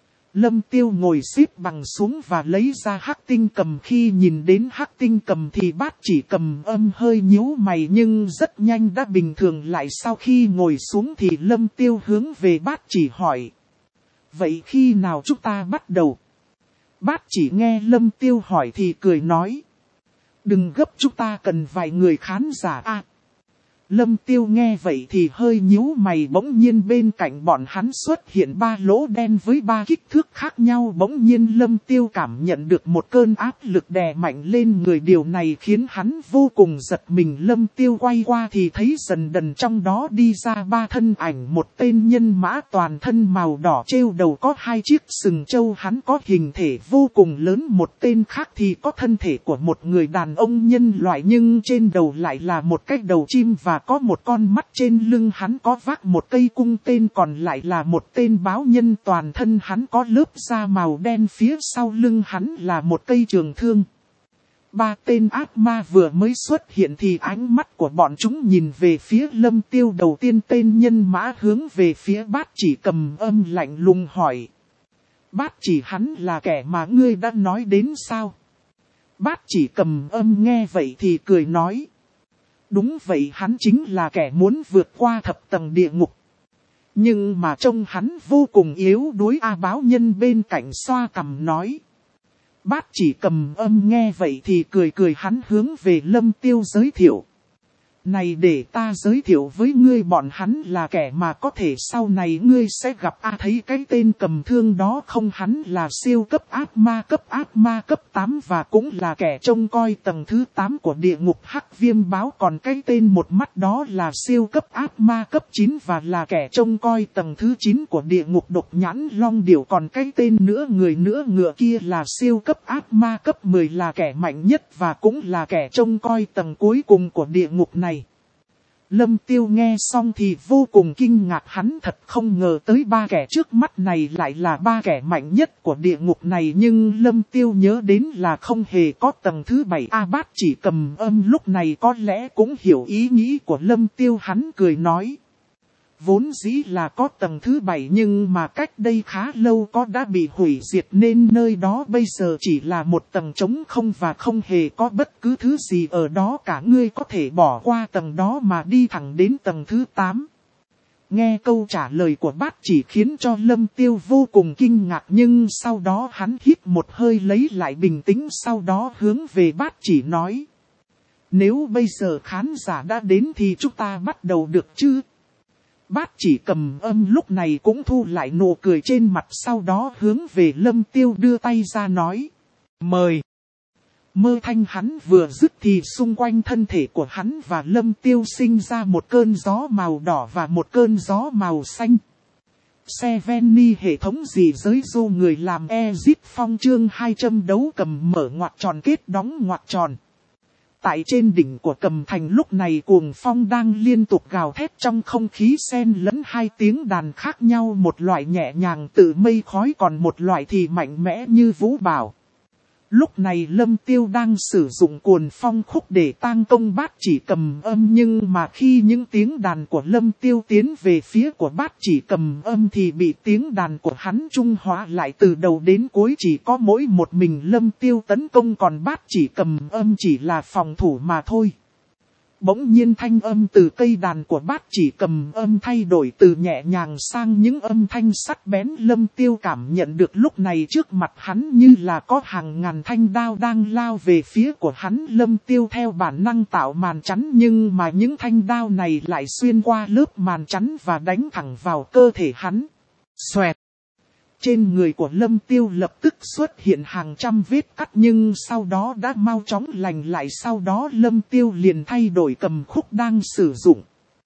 Lâm Tiêu ngồi xếp bằng xuống và lấy ra hắc tinh cầm. Khi nhìn đến hắc tinh cầm thì Bát Chỉ Cầm Âm hơi nhíu mày nhưng rất nhanh đã bình thường lại. Sau khi ngồi xuống thì Lâm Tiêu hướng về Bát Chỉ hỏi: vậy khi nào chúng ta bắt đầu? Bát Chỉ nghe Lâm Tiêu hỏi thì cười nói: đừng gấp, chúng ta cần vài người khán giả à. Lâm Tiêu nghe vậy thì hơi nhíu mày, bỗng nhiên bên cạnh bọn hắn xuất hiện ba lỗ đen với ba kích thước khác nhau. Bỗng nhiên Lâm Tiêu cảm nhận được một cơn áp lực đè mạnh lên người, điều này khiến hắn vô cùng giật mình. Lâm Tiêu quay qua thì thấy dần dần trong đó đi ra ba thân ảnh, một tên nhân mã toàn thân màu đỏ treo đầu có hai chiếc sừng trâu, hắn có hình thể vô cùng lớn. Một tên khác thì có thân thể của một người đàn ông nhân loại nhưng trên đầu lại là một cái đầu chim và có một con mắt, trên lưng hắn có vác một cây cung, tên còn lại là một tên báo nhân, toàn thân hắn có lớp da màu đen, phía sau lưng hắn là một cây trường thương. Ba tên ác ma vừa mới xuất hiện thì ánh mắt của bọn chúng nhìn về phía Lâm Tiêu. Đầu tiên tên nhân mã hướng về phía Bát Chỉ Cầm Âm lạnh lùng hỏi: Bát Chỉ, hắn là kẻ mà ngươi đã nói đến sao? Bát Chỉ Cầm Âm nghe vậy thì cười nói: Đúng vậy, hắn chính là kẻ muốn vượt qua thập tầng địa ngục. Nhưng mà trông hắn vô cùng yếu đuối. A báo nhân bên cạnh xoa cằm nói. Bát Chỉ Cầm Âm nghe vậy thì cười cười, hắn hướng về Lâm Tiêu giới thiệu. Này, để ta giới thiệu với ngươi, bọn hắn là kẻ mà có thể sau này ngươi sẽ gặp. A thấy cái tên cầm thương đó không, hắn là siêu cấp ác ma cấp ác ma cấp tám và cũng là kẻ trông coi tầng thứ tám của địa ngục Hắc Viêm Báo. Còn cái tên một mắt đó là siêu cấp ác ma cấp chín và là kẻ trông coi tầng thứ chín của địa ngục Độc Nhãn Long Điểu. Còn cái tên nữa người nữa ngựa kia là siêu cấp ác ma cấp mười, là kẻ mạnh nhất và cũng là kẻ trông coi tầng cuối cùng của địa ngục này. Lâm Tiêu nghe xong thì vô cùng kinh ngạc, hắn thật không ngờ tới ba kẻ trước mắt này lại là ba kẻ mạnh nhất của địa ngục này. Nhưng Lâm Tiêu nhớ đến là không hề có tầng thứ bảy. A Bát Chỉ Cầm Âm lúc này có lẽ cũng hiểu ý nghĩ của Lâm Tiêu, hắn cười nói. Vốn dĩ là có tầng thứ bảy nhưng mà cách đây khá lâu có đã bị hủy diệt nên nơi đó bây giờ chỉ là một tầng trống không và không hề có bất cứ thứ gì ở đó cả. Ngươi có thể bỏ qua tầng đó mà đi thẳng đến tầng thứ tám. Nghe câu trả lời của Bát Chỉ khiến cho Lâm Tiêu vô cùng kinh ngạc, nhưng sau đó hắn hít một hơi lấy lại bình tĩnh, sau đó hướng về Bát Chỉ nói. Nếu bây giờ khán giả đã đến thì chúng ta bắt đầu được chứ? Bát Chỉ Cầm Âm lúc này cũng thu lại nụ cười trên mặt, sau đó hướng về Lâm Tiêu đưa tay ra nói. Mời! Mơ thanh hắn vừa dứt thì xung quanh thân thể của hắn và Lâm Tiêu sinh ra một cơn gió màu đỏ và một cơn gió màu xanh. Seveni hệ thống gì giới dô người làm Exit Phong chương hai trăm đấu cầm mở ngoặc tròn kết đóng ngoặc tròn. Tại trên đỉnh của Cầm Thành lúc này cuồng phong đang liên tục gào thét, trong không khí xen lẫn hai tiếng đàn khác nhau, một loại nhẹ nhàng tự mây khói còn một loại thì mạnh mẽ như vũ bão. Lúc này Lâm Tiêu đang sử dụng cuồng phong khúc để tang công Bát Chỉ Cầm Âm, nhưng mà khi những tiếng đàn của Lâm Tiêu tiến về phía của Bát Chỉ Cầm Âm thì bị tiếng đàn của hắn trung hóa lại từ đầu đến cuối, chỉ có mỗi một mình Lâm Tiêu tấn công còn Bát Chỉ Cầm Âm chỉ là phòng thủ mà thôi. Bỗng nhiên thanh âm từ cây đàn của Bát Chỉ Cầm Âm thay đổi từ nhẹ nhàng sang những âm thanh sắc bén. Lâm Tiêu cảm nhận được lúc này trước mặt hắn như là có hàng ngàn thanh đao đang lao về phía của hắn. Lâm Tiêu theo bản năng tạo màn chắn, nhưng mà những thanh đao này lại xuyên qua lớp màn chắn và đánh thẳng vào cơ thể hắn. Xoẹt! Trên người của Lâm Tiêu lập tức xuất hiện hàng trăm vết cắt, nhưng sau đó đã mau chóng lành lại. Sau đó Lâm Tiêu liền thay đổi cầm khúc đang sử dụng.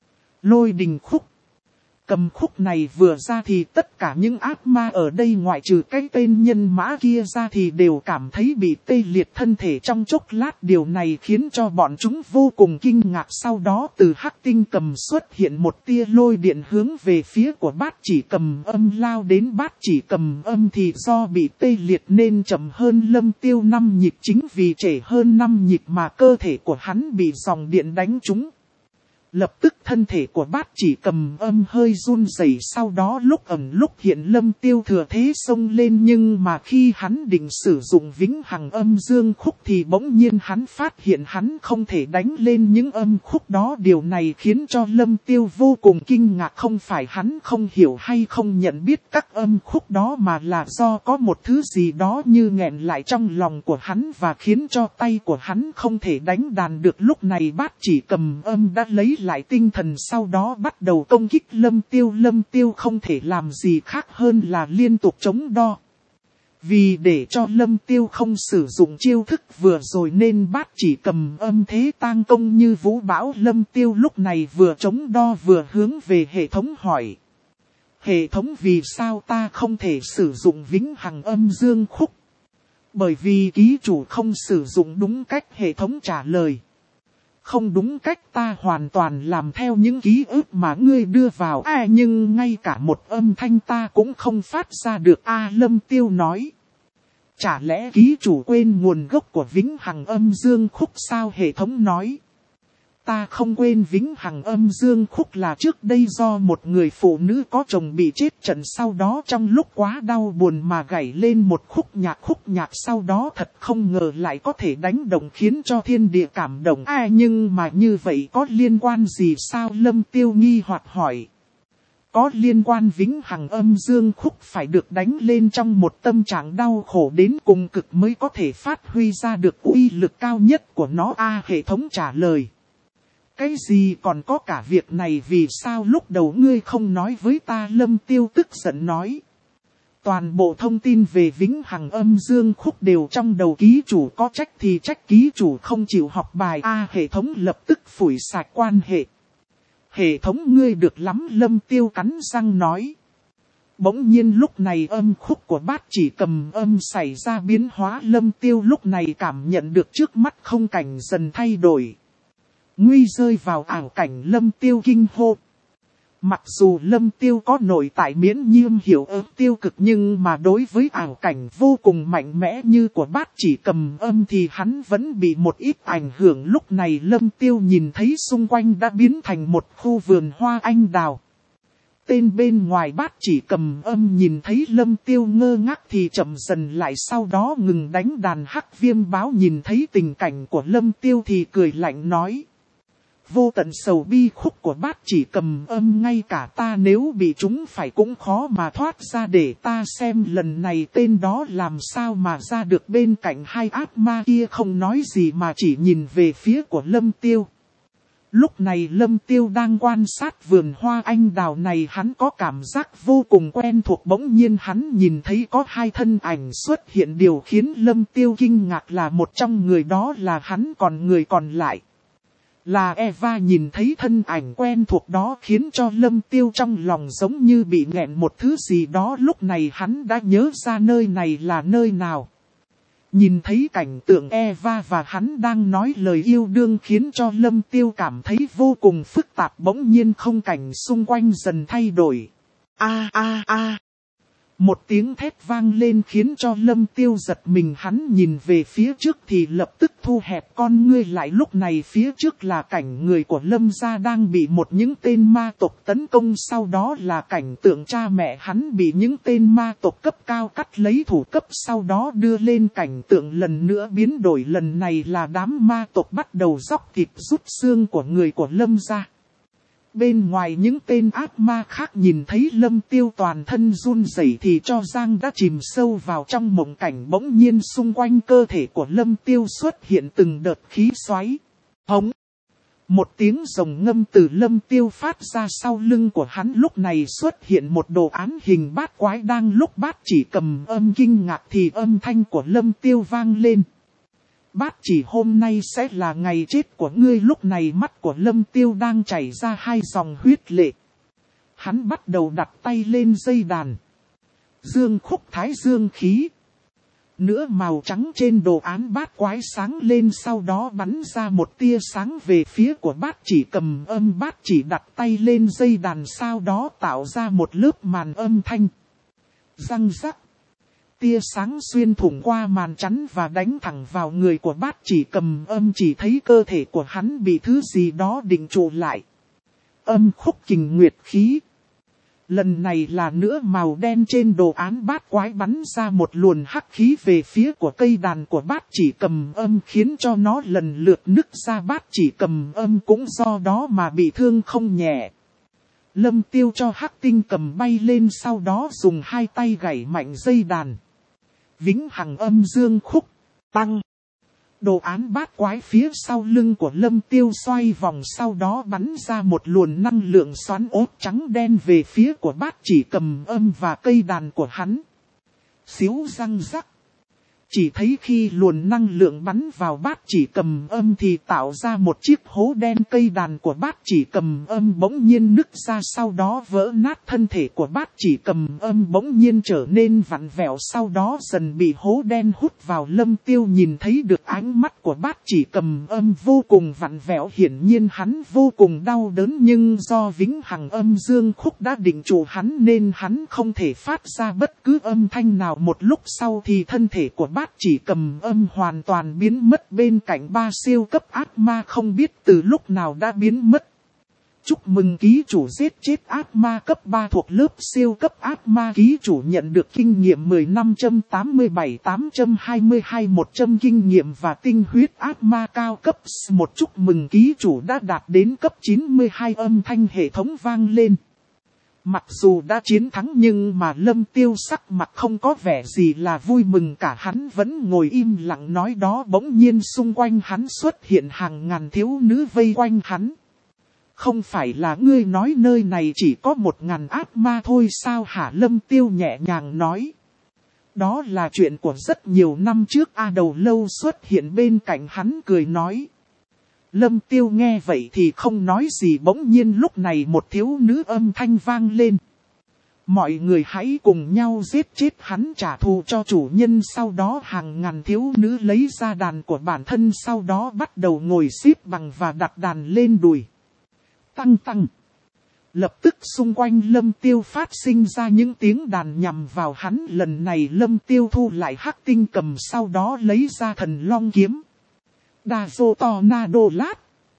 Lôi đình khúc. Cầm khúc này vừa ra thì tất cả những ác ma ở đây ngoại trừ cái tên nhân mã kia ra thì đều cảm thấy bị tê liệt thân thể trong chốc lát. Điều này khiến cho bọn chúng vô cùng kinh ngạc. Sau đó từ hắc tinh cầm xuất hiện một tia lôi điện hướng về phía của Bát Chỉ Cầm Âm lao đến. Bát Chỉ Cầm Âm thì do bị tê liệt nên chậm hơn Lâm Tiêu năm nhịp, chính vì trễ hơn năm nhịp mà cơ thể của hắn bị dòng điện đánh trúng. Lập tức thân thể của Bát Chỉ Cầm Âm hơi run rẩy, sau đó lúc ẩn lúc hiện Lâm Tiêu thừa thế xông lên, nhưng mà khi hắn định sử dụng Vĩnh Hằng Âm Dương Khúc thì bỗng nhiên hắn phát hiện hắn không thể đánh lên những âm khúc đó. Điều này khiến cho Lâm Tiêu vô cùng kinh ngạc, không phải hắn không hiểu hay không nhận biết các âm khúc đó mà là do có một thứ gì đó như nghẹn lại trong lòng của hắn và khiến cho tay của hắn không thể đánh đàn được. Lúc này Bát Chỉ Cầm Âm đã lấy lại tinh thần, sau đó bắt đầu công kích Lâm Tiêu. Lâm Tiêu không thể làm gì khác hơn là liên tục chống đo. Vì để cho Lâm Tiêu không sử dụng chiêu thức vừa rồi nên Bát Chỉ Cầm Âm thế tang công như vũ bão. Lâm Tiêu lúc này vừa chống đo vừa hướng về hệ thống hỏi. Hệ thống, vì sao ta không thể sử dụng Vĩnh Hằng Âm Dương Khúc? Bởi vì ký chủ không sử dụng đúng cách, hệ thống trả lời. Không đúng cách, ta hoàn toàn làm theo những ký ức mà ngươi đưa vào. À nhưng ngay cả một âm thanh ta cũng không phát ra được. A Lâm Tiêu nói. Chả lẽ ký chủ quên nguồn gốc của Vĩnh Hằng Âm Dương Khúc sao? Hệ thống nói. Ta không quên vĩnh hằng âm dương khúc là trước đây do một người phụ nữ có chồng bị chết trận, sau đó trong lúc quá đau buồn mà gảy lên một khúc nhạc khúc nhạc sau đó thật không ngờ lại có thể đánh động khiến cho thiên địa cảm động. À nhưng mà như vậy có liên quan gì sao? Lâm Tiêu nghi hoặc hỏi. Có liên quan, vĩnh hằng âm dương khúc phải được đánh lên trong một tâm trạng đau khổ đến cùng cực mới có thể phát huy ra được uy lực cao nhất của nó. A à, hệ thống trả lời. Cái gì còn có cả việc này, vì sao lúc đầu ngươi không nói với ta? Lâm Tiêu tức giận nói. Toàn bộ thông tin về vĩnh hằng âm dương khúc đều trong đầu ký chủ, có trách thì trách ký chủ không chịu học bài. A à, hệ thống lập tức phủi sạch quan hệ. Hệ thống ngươi được lắm, Lâm Tiêu cắn răng nói. Bỗng nhiên lúc này âm khúc của bát chỉ cầm âm xảy ra biến hóa. Lâm Tiêu lúc này cảm nhận được trước mắt không cảnh dần thay đổi. Nguy rơi vào ảo cảnh, Lâm Tiêu kinh hô. Mặc dù Lâm Tiêu có nội tại miễn nhiễm hiểu ớt tiêu cực, nhưng mà đối với ảo cảnh vô cùng mạnh mẽ như của bát chỉ cầm âm thì hắn vẫn bị một ít ảnh hưởng. Lúc này Lâm Tiêu nhìn thấy xung quanh đã biến thành một khu vườn hoa anh đào. Tên bên ngoài bát chỉ cầm âm nhìn thấy Lâm Tiêu ngơ ngác thì chậm dần lại, sau đó ngừng đánh đàn. Hắc Viêm Báo nhìn thấy tình cảnh của Lâm Tiêu thì cười lạnh nói. Vô tận sầu bi khúc của bát chỉ cầm âm ngay cả ta nếu bị chúng phải cũng khó mà thoát ra, để ta xem lần này tên đó làm sao mà ra được. Bên cạnh hai ác ma kia không nói gì mà chỉ nhìn về phía của Lâm Tiêu. Lúc này Lâm Tiêu đang quan sát vườn hoa anh đào này, hắn có cảm giác vô cùng quen thuộc. Bỗng nhiên hắn nhìn thấy có hai thân ảnh xuất hiện, điều khiến Lâm Tiêu kinh ngạc là một trong người đó là hắn, còn người còn lại là Eva. Nhìn thấy thân ảnh quen thuộc đó khiến cho Lâm Tiêu trong lòng giống như bị nghẹn một thứ gì đó. Lúc này hắn đã nhớ ra nơi này là nơi nào. Nhìn thấy cảnh tượng Eva và hắn đang nói lời yêu đương khiến cho Lâm Tiêu cảm thấy vô cùng phức tạp. Bỗng nhiên không cảnh xung quanh dần thay đổi. A a a. Một tiếng thét vang lên khiến cho Lâm Tiêu giật mình, hắn nhìn về phía trước thì lập tức thu hẹp con ngươi lại. Lúc này phía trước là cảnh người của Lâm gia đang bị một những tên ma tộc tấn công, sau đó là cảnh tượng cha mẹ hắn bị những tên ma tộc cấp cao cắt lấy thủ cấp, sau đó đưa lên cảnh tượng lần nữa biến đổi. Lần này là đám ma tộc bắt đầu róc thịt rút xương của người của Lâm gia. Bên ngoài những tên ác ma khác nhìn thấy Lâm Tiêu toàn thân run rẩy thì cho rằng đã chìm sâu vào trong mộng cảnh. Bỗng nhiên xung quanh cơ thể của Lâm Tiêu xuất hiện từng đợt khí xoáy. Hống! Một tiếng rồng ngâm từ Lâm Tiêu phát ra, sau lưng của hắn lúc này xuất hiện một đồ án hình bát quái. Đang lúc bát chỉ cầm âm kinh ngạc thì âm thanh của Lâm Tiêu vang lên. Bát chỉ, hôm nay sẽ là ngày chết của ngươi. Lúc này mắt của Lâm Tiêu đang chảy ra hai dòng huyết lệ. Hắn bắt đầu đặt tay lên dây đàn. Dương khúc thái dương khí. Nữa màu trắng trên đồ án bát quái sáng lên, sau đó bắn ra một tia sáng về phía của bát chỉ cầm âm. Bát chỉ đặt tay lên dây đàn, sau đó tạo ra một lớp màn âm thanh. Răng rắc. Tia sáng xuyên thủng qua màn chắn và đánh thẳng vào người của bát chỉ cầm âm, chỉ thấy cơ thể của hắn bị thứ gì đó định trụ lại. Âm khúc kình nguyệt khí. Lần này là nữa màu đen trên đồ án bát quái bắn ra một luồn hắc khí về phía của cây đàn của bát chỉ cầm âm, khiến cho nó lần lượt nứt ra. Bát chỉ cầm âm cũng do đó mà bị thương không nhẹ. Lâm Tiêu cho hắc tinh cầm bay lên, sau đó dùng hai tay gảy mạnh dây đàn. Vĩnh hằng âm dương khúc, tăng. Đồ án bát quái phía sau lưng của Lâm Tiêu xoay vòng, sau đó bắn ra một luồn năng lượng xoắn ốt trắng đen về phía của bát chỉ cầm âm và cây đàn của hắn. Xíu răng rắc. Chỉ thấy khi luồn năng lượng bắn vào bát chỉ cầm âm thì tạo ra một chiếc hố đen. Cây đàn của bát chỉ cầm âm bỗng nhiên nứt ra, sau đó vỡ nát. Thân thể của bát chỉ cầm âm bỗng nhiên trở nên vặn vẹo, sau đó dần bị hố đen hút vào. Lâm Tiêu nhìn thấy được ánh mắt của bát chỉ cầm âm vô cùng vặn vẹo, hiển nhiên hắn vô cùng đau đớn, nhưng do vĩnh hằng âm dương khúc đã định trụ hắn nên hắn không thể phát ra bất cứ âm thanh nào. Một lúc sau thì thân thể của bát bát chỉ cầm âm hoàn toàn biến mất bên cạnh ba siêu cấp ác ma không biết từ lúc nào đã biến mất. Chúc mừng ký chủ giết chết ác ma cấp ba thuộc lớp siêu cấp ác ma, ký chủ nhận được kinh nghiệm mười năm trăm tám mươi bảy tám trăm hai mươi hai một trăm kinh nghiệm và tinh huyết ác ma cao cấp một. Chúc mừng ký chủ đã đạt đến cấp chín mươi hai, âm thanh hệ thống vang lên. Mặc dù đã chiến thắng nhưng mà Lâm Tiêu sắc mặt không có vẻ gì là vui mừng cả, hắn vẫn ngồi im lặng nói đó. Bỗng nhiên xung quanh hắn xuất hiện hàng ngàn thiếu nữ vây quanh hắn. Không phải là ngươi nói nơi này chỉ có một ngàn ác ma thôi sao hả? Lâm Tiêu nhẹ nhàng nói. Đó là chuyện của rất nhiều năm trước. A Đầu Lâu xuất hiện bên cạnh hắn cười nói. Lâm Tiêu nghe vậy thì không nói gì, bỗng nhiên lúc này một thiếu nữ âm thanh vang lên. Mọi người hãy cùng nhau giết chết hắn trả thù cho chủ nhân. Sau đó hàng ngàn thiếu nữ lấy ra đàn của bản thân, sau đó bắt đầu ngồi xếp bằng và đặt đàn lên đùi. Tăng tăng. Lập tức xung quanh Lâm Tiêu phát sinh ra những tiếng đàn nhằm vào hắn. Lần này Lâm Tiêu thu lại hắc tinh cầm, sau đó lấy ra thần long kiếm. Đa dô to na đô lát.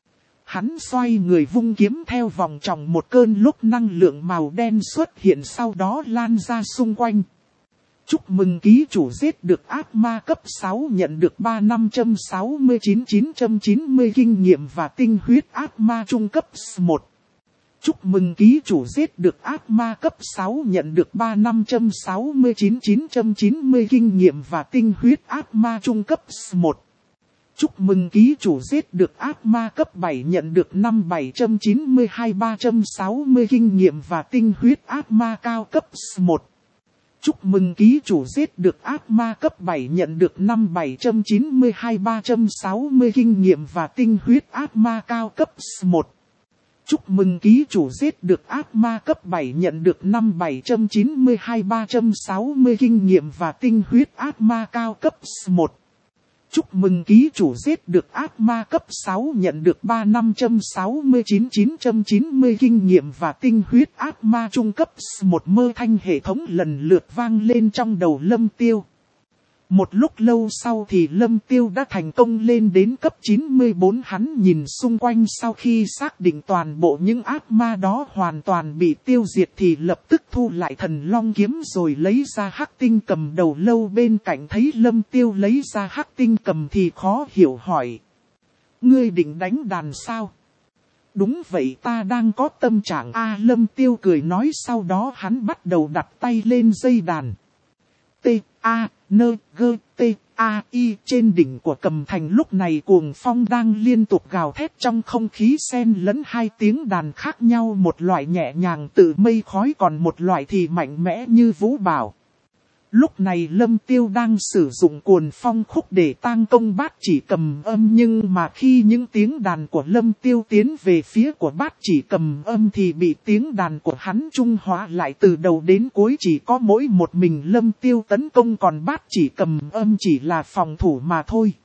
Hắn xoay người vung kiếm theo vòng tròn, một cơn lúc năng lượng màu đen xuất hiện sau đó lan ra xung quanh. Chúc mừng ký chủ giết được ác ma cấp sáu, nhận được ba năm trăm sáu mươi chín chín trăm chín mươi kinh nghiệm và tinh huyết ác ma trung cấp một. Chúc mừng ký chủ giết được ác ma cấp sáu, nhận được ba năm trăm sáu mươi chín chín trăm chín mươi kinh nghiệm và tinh huyết ác ma trung cấp một. Chúc mừng ký chủ giết được ác ma cấp bảy, nhận được năm bảy trăm chín mươi hai ba trăm sáu mươi kinh nghiệm và tinh huyết ác ma cao cấp một. Chúc mừng ký chủ giết được ác ma cấp bảy, nhận được năm bảy trăm chín mươi hai ba trăm sáu mươi kinh nghiệm và tinh huyết ác ma cao cấp một. Chúc mừng ký chủ giết được ác ma cấp bảy, nhận được năm bảy trăm chín mươi hai ba trăm sáu mươi kinh nghiệm và tinh huyết ác ma cao cấp một. Chúc mừng ký chủ giết được ác ma cấp sáu, nhận được ba năm trăm sáu mươi chín chín trăm chín mươi kinh nghiệm và tinh huyết ác ma trung cấp một. Mơ thanh hệ thống lần lượt vang lên trong đầu Lâm Tiêu. Một lúc lâu sau thì Lâm Tiêu đã thành công lên đến cấp chín mươi bốn. Hắn nhìn xung quanh, sau khi xác định toàn bộ những ác ma đó hoàn toàn bị tiêu diệt thì lập tức thu lại thần long kiếm rồi lấy ra hắc tinh cầm. Đầu Lâu bên cạnh thấy Lâm Tiêu lấy ra hắc tinh cầm thì khó hiểu hỏi. Ngươi định đánh đàn sao? Đúng vậy, ta đang có tâm trạng A. Lâm Tiêu cười nói, sau đó hắn bắt đầu đặt tay lên dây đàn. T, A, N, G, T, A, I. Trên đỉnh của cầm thành lúc này cuồng phong đang liên tục gào thét, trong không khí xen lẫn hai tiếng đàn khác nhau, một loại nhẹ nhàng tự mây khói, còn một loại thì mạnh mẽ như vũ bão. Lúc này Lâm Tiêu đang sử dụng cuồng phong khúc để tang công bát chỉ cầm âm, nhưng mà khi những tiếng đàn của Lâm Tiêu tiến về phía của bát chỉ cầm âm thì bị tiếng đàn của hắn trung hóa lại, từ đầu đến cuối chỉ có mỗi một mình Lâm Tiêu tấn công, còn bát chỉ cầm âm chỉ là phòng thủ mà thôi.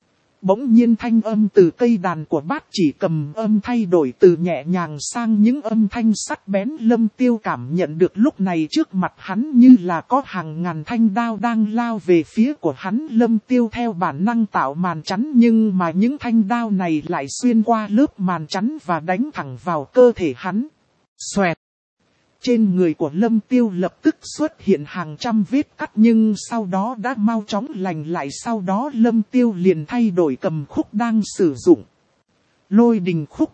Bỗng nhiên thanh âm từ cây đàn của bát chỉ cầm âm thay đổi từ nhẹ nhàng sang những âm thanh sắc bén. Lâm Tiêu cảm nhận được lúc này trước mặt hắn như là có hàng ngàn thanh đao đang lao về phía của hắn. Lâm Tiêu theo bản năng tạo màn chắn, nhưng mà những thanh đao này lại xuyên qua lớp màn chắn và đánh thẳng vào cơ thể hắn. Xoẹt! Trên người của Lâm Tiêu lập tức xuất hiện hàng trăm vết cắt, nhưng sau đó đã mau chóng lành lại. Sau đó Lâm Tiêu liền thay đổi cầm khúc đang sử dụng. Lôi đình khúc.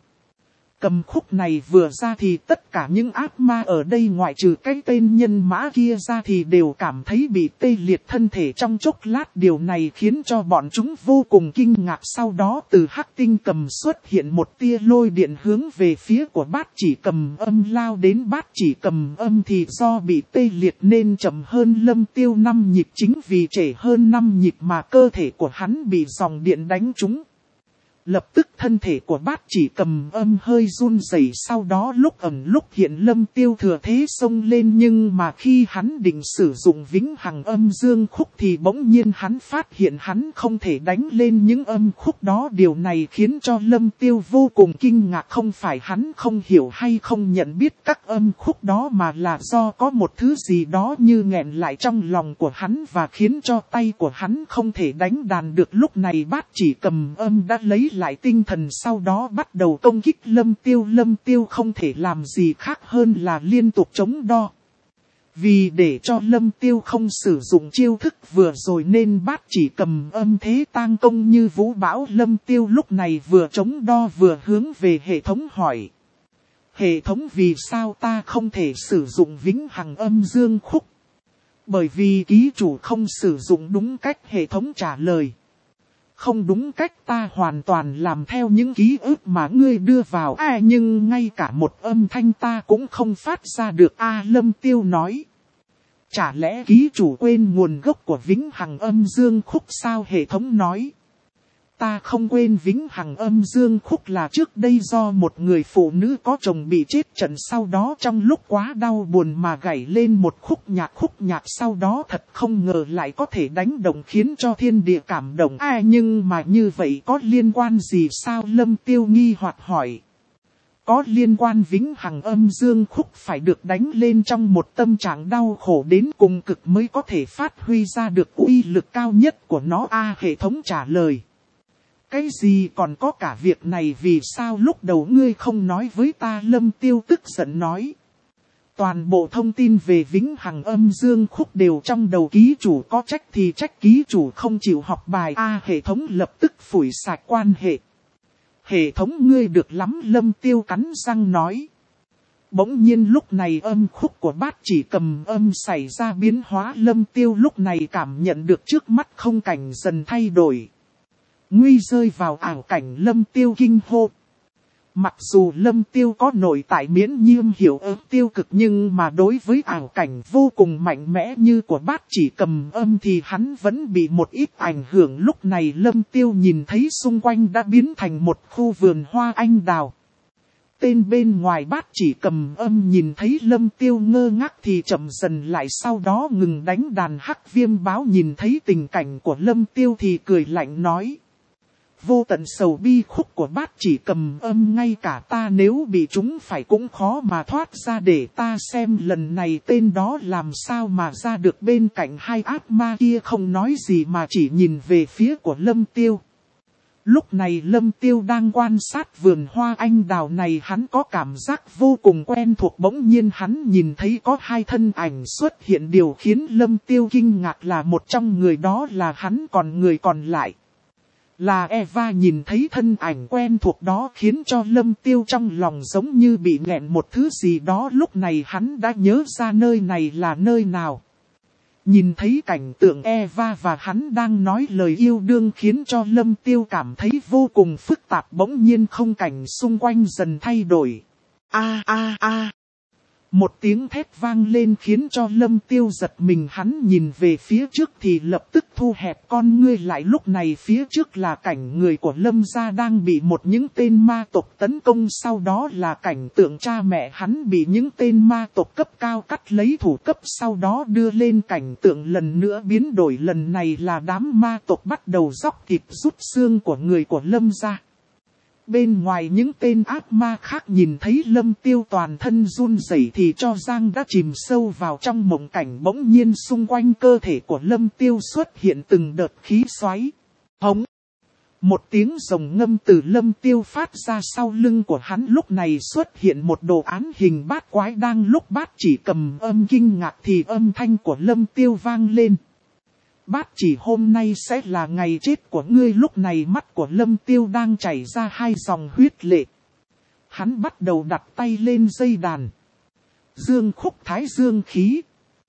Cầm khúc này vừa ra thì tất cả những ác ma ở đây ngoại trừ cái tên nhân mã kia ra thì đều cảm thấy bị tê liệt thân thể trong chốc lát. Điều này khiến cho bọn chúng vô cùng kinh ngạc. Sau đó từ hắc tinh cầm xuất hiện một tia lôi điện hướng về phía của bát chỉ cầm âm lao đến. Bát chỉ cầm âm thì do bị tê liệt nên chậm hơn Lâm Tiêu năm nhịp, chính vì trễ hơn năm nhịp mà cơ thể của hắn bị dòng điện đánh trúng. Lập tức thân thể của bát chỉ cầm âm hơi run rẩy, sau đó lúc ẩn lúc hiện Lâm Tiêu thừa thế xông lên, nhưng mà khi hắn định sử dụng vĩnh hằng âm dương khúc thì bỗng nhiên hắn phát hiện hắn không thể đánh lên những âm khúc đó. Điều này khiến cho Lâm Tiêu vô cùng kinh ngạc, không phải hắn không hiểu hay không nhận biết các âm khúc đó, mà là do có một thứ gì đó như nghẹn lại trong lòng của hắn và khiến cho tay của hắn không thể đánh đàn được. Lúc này bát chỉ cầm âm đã lấy lại tinh thần, sau đó bắt đầu công kích Lâm Tiêu. Lâm Tiêu không thể làm gì khác hơn là liên tục chống đo. Vì để cho Lâm Tiêu không sử dụng chiêu thức vừa rồi nên bát chỉ cầm âm thế tang công như vũ bão. Lâm Tiêu lúc này vừa chống đo vừa hướng về hệ thống hỏi: hệ thống, vì sao ta không thể sử dụng vĩnh hằng âm dương khúc? Bởi vì ký chủ không sử dụng đúng cách. Hệ thống trả lời: không đúng cách, ta hoàn toàn làm theo những ký ức mà ngươi đưa vào. À, nhưng ngay cả một âm thanh ta cũng không phát ra được. À, Lâm Tiêu nói: chả lẽ ký chủ quên nguồn gốc của vĩnh hằng âm dương khúc sao? Hệ thống nói: ta không quên vĩnh hằng âm dương khúc là trước đây do một người phụ nữ có chồng bị chết trận, sau đó trong lúc quá đau buồn mà gảy lên một khúc nhạc. Khúc nhạc sau đó thật không ngờ lại có thể đánh động khiến cho thiên địa cảm động. À, nhưng mà như vậy có liên quan gì sao? Lâm Tiêu nghi hoặc hỏi. Có liên quan, vĩnh hằng âm dương khúc phải được đánh lên trong một tâm trạng đau khổ đến cùng cực mới có thể phát huy ra được uy lực cao nhất của nó. À, hệ thống trả lời: cái gì, còn có cả việc này, vì sao lúc đầu ngươi không nói với ta? Lâm Tiêu tức giận nói: toàn bộ thông tin về vĩnh hằng âm dương khúc đều trong đầu ký chủ, có trách thì trách ký chủ không chịu học bài. A, hệ thống lập tức phủi sạch quan hệ. Hệ thống ngươi được lắm, Lâm Tiêu cắn răng nói. Bỗng nhiên lúc này âm khúc của bát chỉ cầm âm xảy ra biến hóa. Lâm Tiêu lúc này cảm nhận được trước mắt không cảnh dần thay đổi. Nguy rơi vào ảo cảnh, Lâm Tiêu kinh hô. Mặc dù Lâm Tiêu có nội tại miễn nhiêm hiểu ứng tiêu cực, nhưng mà đối với ảo cảnh vô cùng mạnh mẽ như của bát chỉ cầm âm thì hắn vẫn bị một ít ảnh hưởng. Lúc này Lâm Tiêu nhìn thấy xung quanh đã biến thành một khu vườn hoa anh đào. Tên bên ngoài bát chỉ cầm âm nhìn thấy Lâm Tiêu ngơ ngác thì chậm dần lại, sau đó ngừng đánh đàn. Hắc Viêm Báo nhìn thấy tình cảnh của Lâm Tiêu thì cười lạnh nói: vô tận sầu bi khúc của bát chỉ cầm âm, ngay cả ta nếu bị chúng phải cũng khó mà thoát ra, để ta xem lần này tên đó làm sao mà ra được. Bên cạnh hai ác ma kia không nói gì mà chỉ nhìn về phía của Lâm Tiêu. Lúc này Lâm Tiêu đang quan sát vườn hoa anh đào này, hắn có cảm giác vô cùng quen thuộc. Bỗng nhiên hắn nhìn thấy có hai thân ảnh xuất hiện, điều khiến Lâm Tiêu kinh ngạc là một trong người đó là hắn, còn người còn lại là Eva. Nhìn thấy thân ảnh quen thuộc đó khiến cho Lâm Tiêu trong lòng giống như bị nghẹn một thứ gì đó. Lúc này hắn đã nhớ ra nơi này là nơi nào. Nhìn thấy cảnh tượng Eva và hắn đang nói lời yêu đương khiến cho Lâm Tiêu cảm thấy vô cùng phức tạp. Bỗng nhiên không cảnh xung quanh dần thay đổi. A a a. Một tiếng thét vang lên khiến cho Lâm Tiêu giật mình, hắn nhìn về phía trước thì lập tức thu hẹp con ngươi lại. Lúc này phía trước là cảnh người của Lâm gia đang bị một những tên ma tộc tấn công, sau đó là cảnh tượng cha mẹ hắn bị những tên ma tộc cấp cao cắt lấy thủ cấp, sau đó đưa lên cảnh tượng lần nữa biến đổi. Lần này là đám ma tộc bắt đầu róc thịt rút xương của người của Lâm gia. Bên ngoài những tên ác ma khác nhìn thấy Lâm Tiêu toàn thân run rẩy thì cho rằng đã chìm sâu vào trong mộng cảnh. Bỗng nhiên xung quanh cơ thể của Lâm Tiêu xuất hiện từng đợt khí xoáy. Hống! Một tiếng rồng ngâm từ Lâm Tiêu phát ra, sau lưng của hắn lúc này xuất hiện một đồ án hình bát quái. Đang lúc bát chỉ cầm âm kinh ngạc thì âm thanh của Lâm Tiêu vang lên: bát chỉ, hôm nay sẽ là ngày chết của ngươi. Lúc này mắt của Lâm Tiêu đang chảy ra hai dòng huyết lệ. Hắn bắt đầu đặt tay lên dây đàn. Dương khúc thái dương khí.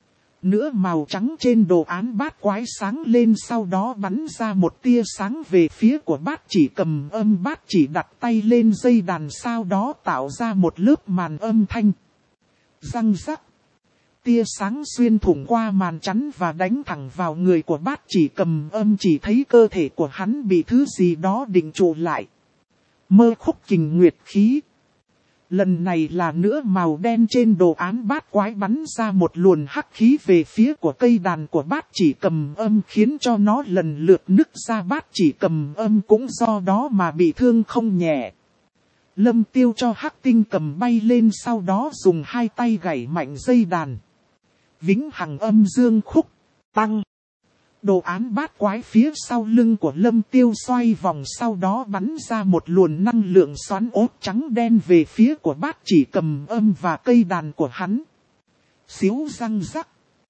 Nữa màu trắng trên đồ án bát quái sáng lên, sau đó bắn ra một tia sáng về phía của bát chỉ cầm âm. Bát chỉ đặt tay lên dây đàn, sau đó tạo ra một lớp màn âm thanh. Răng rắc. Tia sáng xuyên thủng qua màn chắn và đánh thẳng vào người của bát chỉ cầm âm. Chỉ thấy cơ thể của hắn bị thứ gì đó định trụ lại. Mơ khúc kình nguyệt khí. Lần này là nữa màu đen trên đồ án bát quái bắn ra một luồn hắc khí về phía của cây đàn của bát chỉ cầm âm, khiến cho nó lần lượt nứt ra, bát chỉ cầm âm cũng do đó mà bị thương không nhẹ. Lâm Tiêu cho hắc tinh cầm bay lên, sau đó dùng hai tay gảy mạnh dây đàn. Vĩnh hằng âm dương khúc, tăng. Đồ án bát quái phía sau lưng của Lâm Tiêu xoay vòng, sau đó bắn ra một luồn năng lượng xoắn ốp trắng đen về phía của bát chỉ cầm âm và cây đàn của hắn. Xíu răng rắc.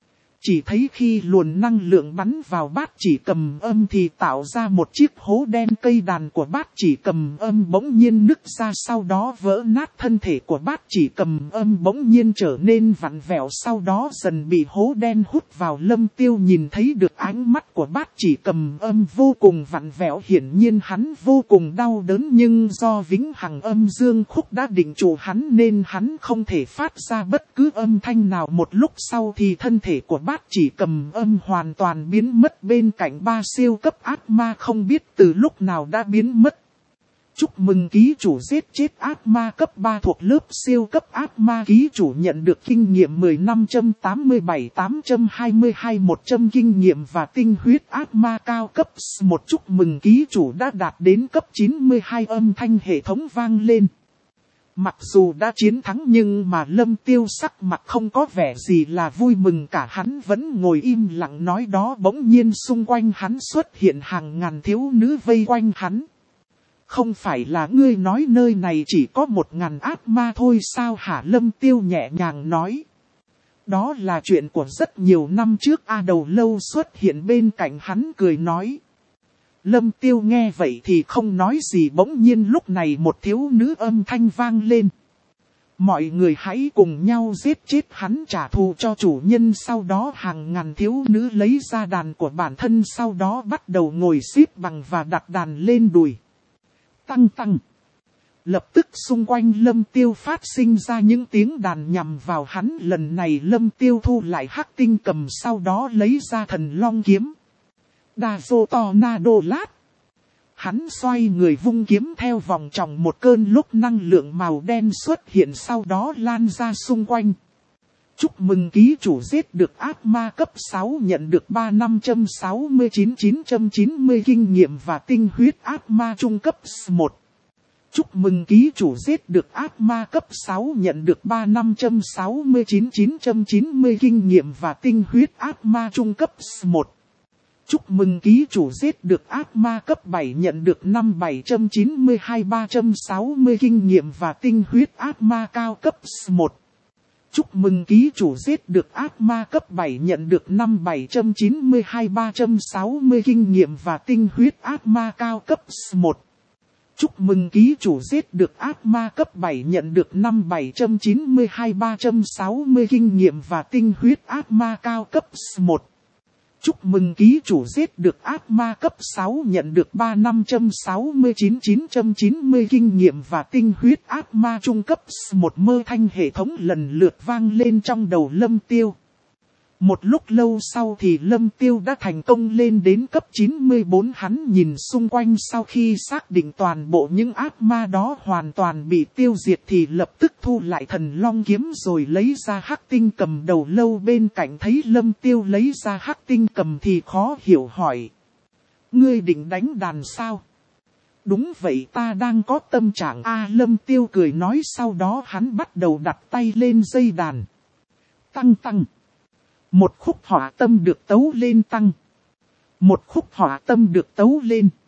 Chỉ thấy khi luồn năng lượng bắn vào bát chỉ cầm âm thì tạo ra một chiếc hố đen, cây đàn của bát chỉ cầm âm bỗng nhiên nứt ra, sau đó vỡ nát, thân thể của bát chỉ cầm âm bỗng nhiên trở nên vặn vẹo, sau đó dần bị hố đen hút vào. Lâm Tiêu nhìn thấy được ánh mắt của bát chỉ cầm âm vô cùng vặn vẹo, hiển nhiên hắn vô cùng đau đớn, nhưng do vĩnh hằng âm dương khúc đã định trụ hắn nên hắn không thể phát ra bất cứ âm thanh nào. Một lúc sau thì thân thể của bát chỉ cầm âm hoàn toàn biến mất, bên cạnh ba siêu cấp ác ma không biết từ lúc nào đã biến mất. Chúc mừng ký chủ giết chết ác ma cấp ba thuộc lớp siêu cấp ác ma. Ký chủ nhận được kinh nghiệm mười năm trăm tám mươi bảy tám trăm hai mươi hai một trăm kinh nghiệm và tinh huyết ác ma cao cấp một. Chúc mừng ký chủ đã đạt đến cấp chín mươi hai. Âm thanh hệ thống vang lên. Mặc dù đã chiến thắng nhưng mà Lâm Tiêu sắc mặt không có vẻ gì là vui mừng cả, hắn vẫn ngồi im lặng nói đó. Bỗng nhiên xung quanh hắn xuất hiện hàng ngàn thiếu nữ vây quanh hắn. Không phải là ngươi nói nơi này chỉ có một ngàn ác ma thôi sao hả? Lâm Tiêu nhẹ nhàng nói. Đó là chuyện của rất nhiều năm trước. A Đầu Lâu xuất hiện bên cạnh hắn cười nói. Lâm Tiêu nghe vậy thì không nói gì, bỗng nhiên lúc này một thiếu nữ âm thanh vang lên. Mọi người hãy cùng nhau giết chết hắn trả thù cho chủ nhân. Sau đó hàng ngàn thiếu nữ lấy ra đàn của bản thân, sau đó bắt đầu ngồi xếp bằng và đặt đàn lên đùi. Tăng tăng. Lập tức xung quanh Lâm Tiêu phát sinh ra những tiếng đàn nhằm vào hắn. Lần này Lâm Tiêu thu lại hắc tinh cầm, sau đó lấy ra thần long kiếm. Đa dô to na đô lát. Hắn xoay người vung kiếm theo vòng tròn, một cơn lúc năng lượng màu đen xuất hiện, sau đó lan ra xung quanh. Chúc mừng ký chủ giết được ác ma cấp sáu, nhận được ba năm trăm sáu mươi chín chín trăm chín mươi kinh nghiệm và tinh huyết ác ma trung cấp một. Chúc mừng ký chủ giết được ác ma cấp sáu, nhận được ba năm trăm sáu mươi chín chín trăm chín mươi kinh nghiệm và tinh huyết ác ma trung cấp một. Chúc mừng ký chủ giết được ác ma cấp bảy, nhận được năm bảy trăm chín mươi hai ba trăm sáu mươi kinh nghiệm và tinh huyết ác ma cao cấp một. Chúc mừng ký chủ giết được ác ma cấp bảy, nhận được năm bảy trăm chín mươi hai ba trăm sáu mươi kinh nghiệm và tinh huyết ác ma cao cấp một. Chúc mừng ký chủ giết được ác ma cấp bảy, nhận được năm bảy trăm chín mươi hai ba trăm sáu mươi kinh nghiệm và tinh huyết ác ma cao cấp một. Chúc mừng ký chủ giết được ác ma cấp sáu, nhận được ba năm trăm sáu mươi chín chín trăm chín mươi kinh nghiệm và tinh huyết ác ma trung cấp một. Mơ thanh hệ thống lần lượt vang lên trong đầu Lâm Tiêu. Một lúc lâu sau thì Lâm Tiêu đã thành công lên đến cấp chín mươi bốn. Hắn nhìn xung quanh, sau khi xác định toàn bộ những ác ma đó hoàn toàn bị tiêu diệt thì lập tức thu lại thần long kiếm rồi lấy ra hắc tinh cầm. Đầu Lâu bên cạnh thấy Lâm Tiêu lấy ra hắc tinh cầm thì khó hiểu hỏi. Ngươi định đánh đàn sao? Đúng vậy, ta đang có tâm trạng A. Lâm Tiêu cười nói, sau đó hắn bắt đầu đặt tay lên dây đàn. Tăng tăng. Một khúc hỏa tâm được tấu lên tăng. Một khúc hỏa tâm được tấu lên.